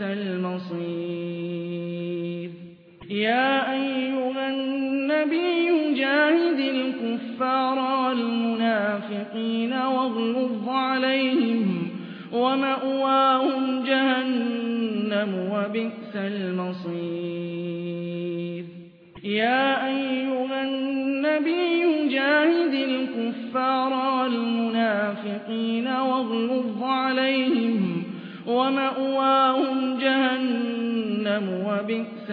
المصير يا أيها النبي جاهد الكفار والمنافقين واغلظ عليهم ومأواهم جهنم وبئس المصير يا أيها النبي جاهد الكفار والمنافقين واغلظ عليهم ومأواهم جهنم وبئس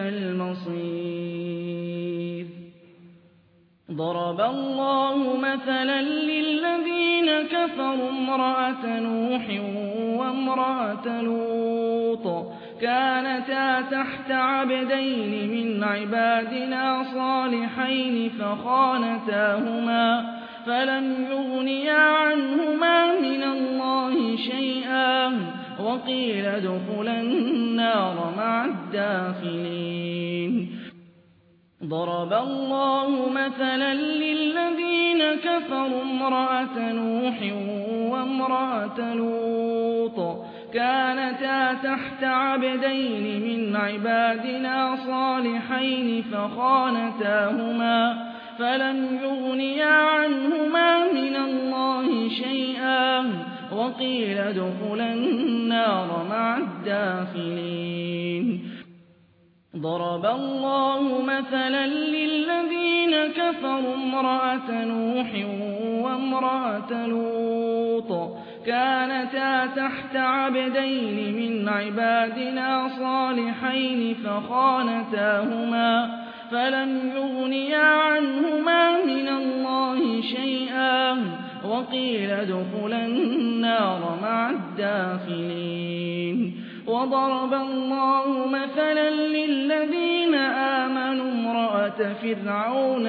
المصير ضرب الله مثلا للذين كفروا امرأة نوح وامرأة لوط كانتا تحت عبدين من عبادنا صالحين فخانتاهما فلم يغنيا عنهما من الله شيئا وقيل ادخلا النار مع الداخلين ضرب الله مثلا للذين كفروا امرأة نوح وامرأة لوط كانتا تحت عبدين من عبادنا صالحين فخانتاهما فلم يغنيا عنهما من الله شيئا وقيل ادخلا النار مع الداخلين ضرب الله مثلا للذين كفروا امرأة نوح وامرأة لوط كانتا تحت عبدين من عبادنا صالحين فخانتاهما فلم يغنيا عنهما من الله شيئا وقيل ادخلا النار مع الداخلين وضرب الله مثلا للذين آمنوا امرأة فرعون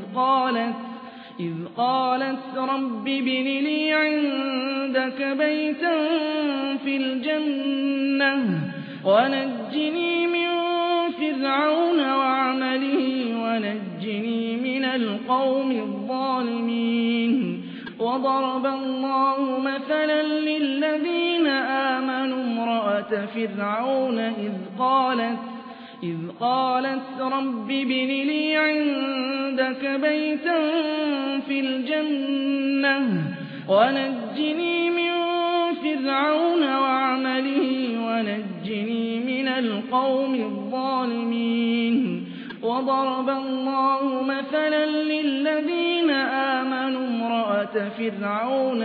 إذ قالت رب ابن لي عندك بيتا في الجنة ونجني من فرعون وعمله ونجني من القوم الظالمين وضرب الله مثلا للذين آمنوا امرأة فرعون إذ قالت رب ابن لي عندك بيتا في الجنة ونجني من فرعون وعمله ونجني من القوم الظالمين وضرب الله مثلا للذين آمنوا امرأة فرعون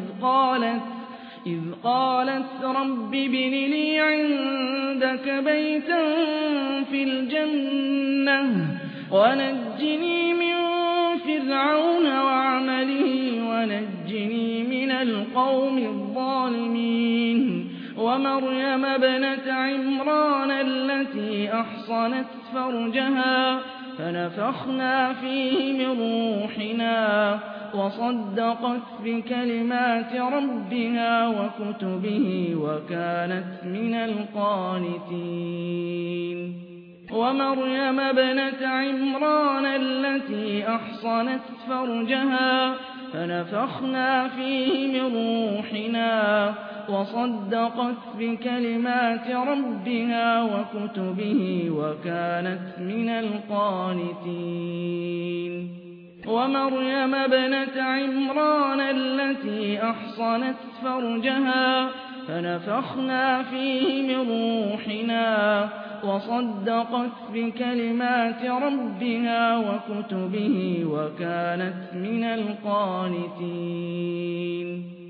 إذ قالت رب ابن لي عندك بيتا في الجنة ونجني من فرعون وعمله ونجني من القوم الظالمين ومريم ابنة عمران التي أحصنت فرجها فنفخنا فيه من روحنا وصدقت بكلمات ربها وكتبه وكانت من القانتين ومريم ابنة عمران التي أحصنت فرجها فنفخنا فيه من روحنا وصدقت بكلمات ربها وكتبه وكانت من القانتين ومريم ابنة عمران التي أحصنت فرجها فنفخنا فيه من روحنا وصدقت بكلمات ربها وكتبه وكانت من القانتين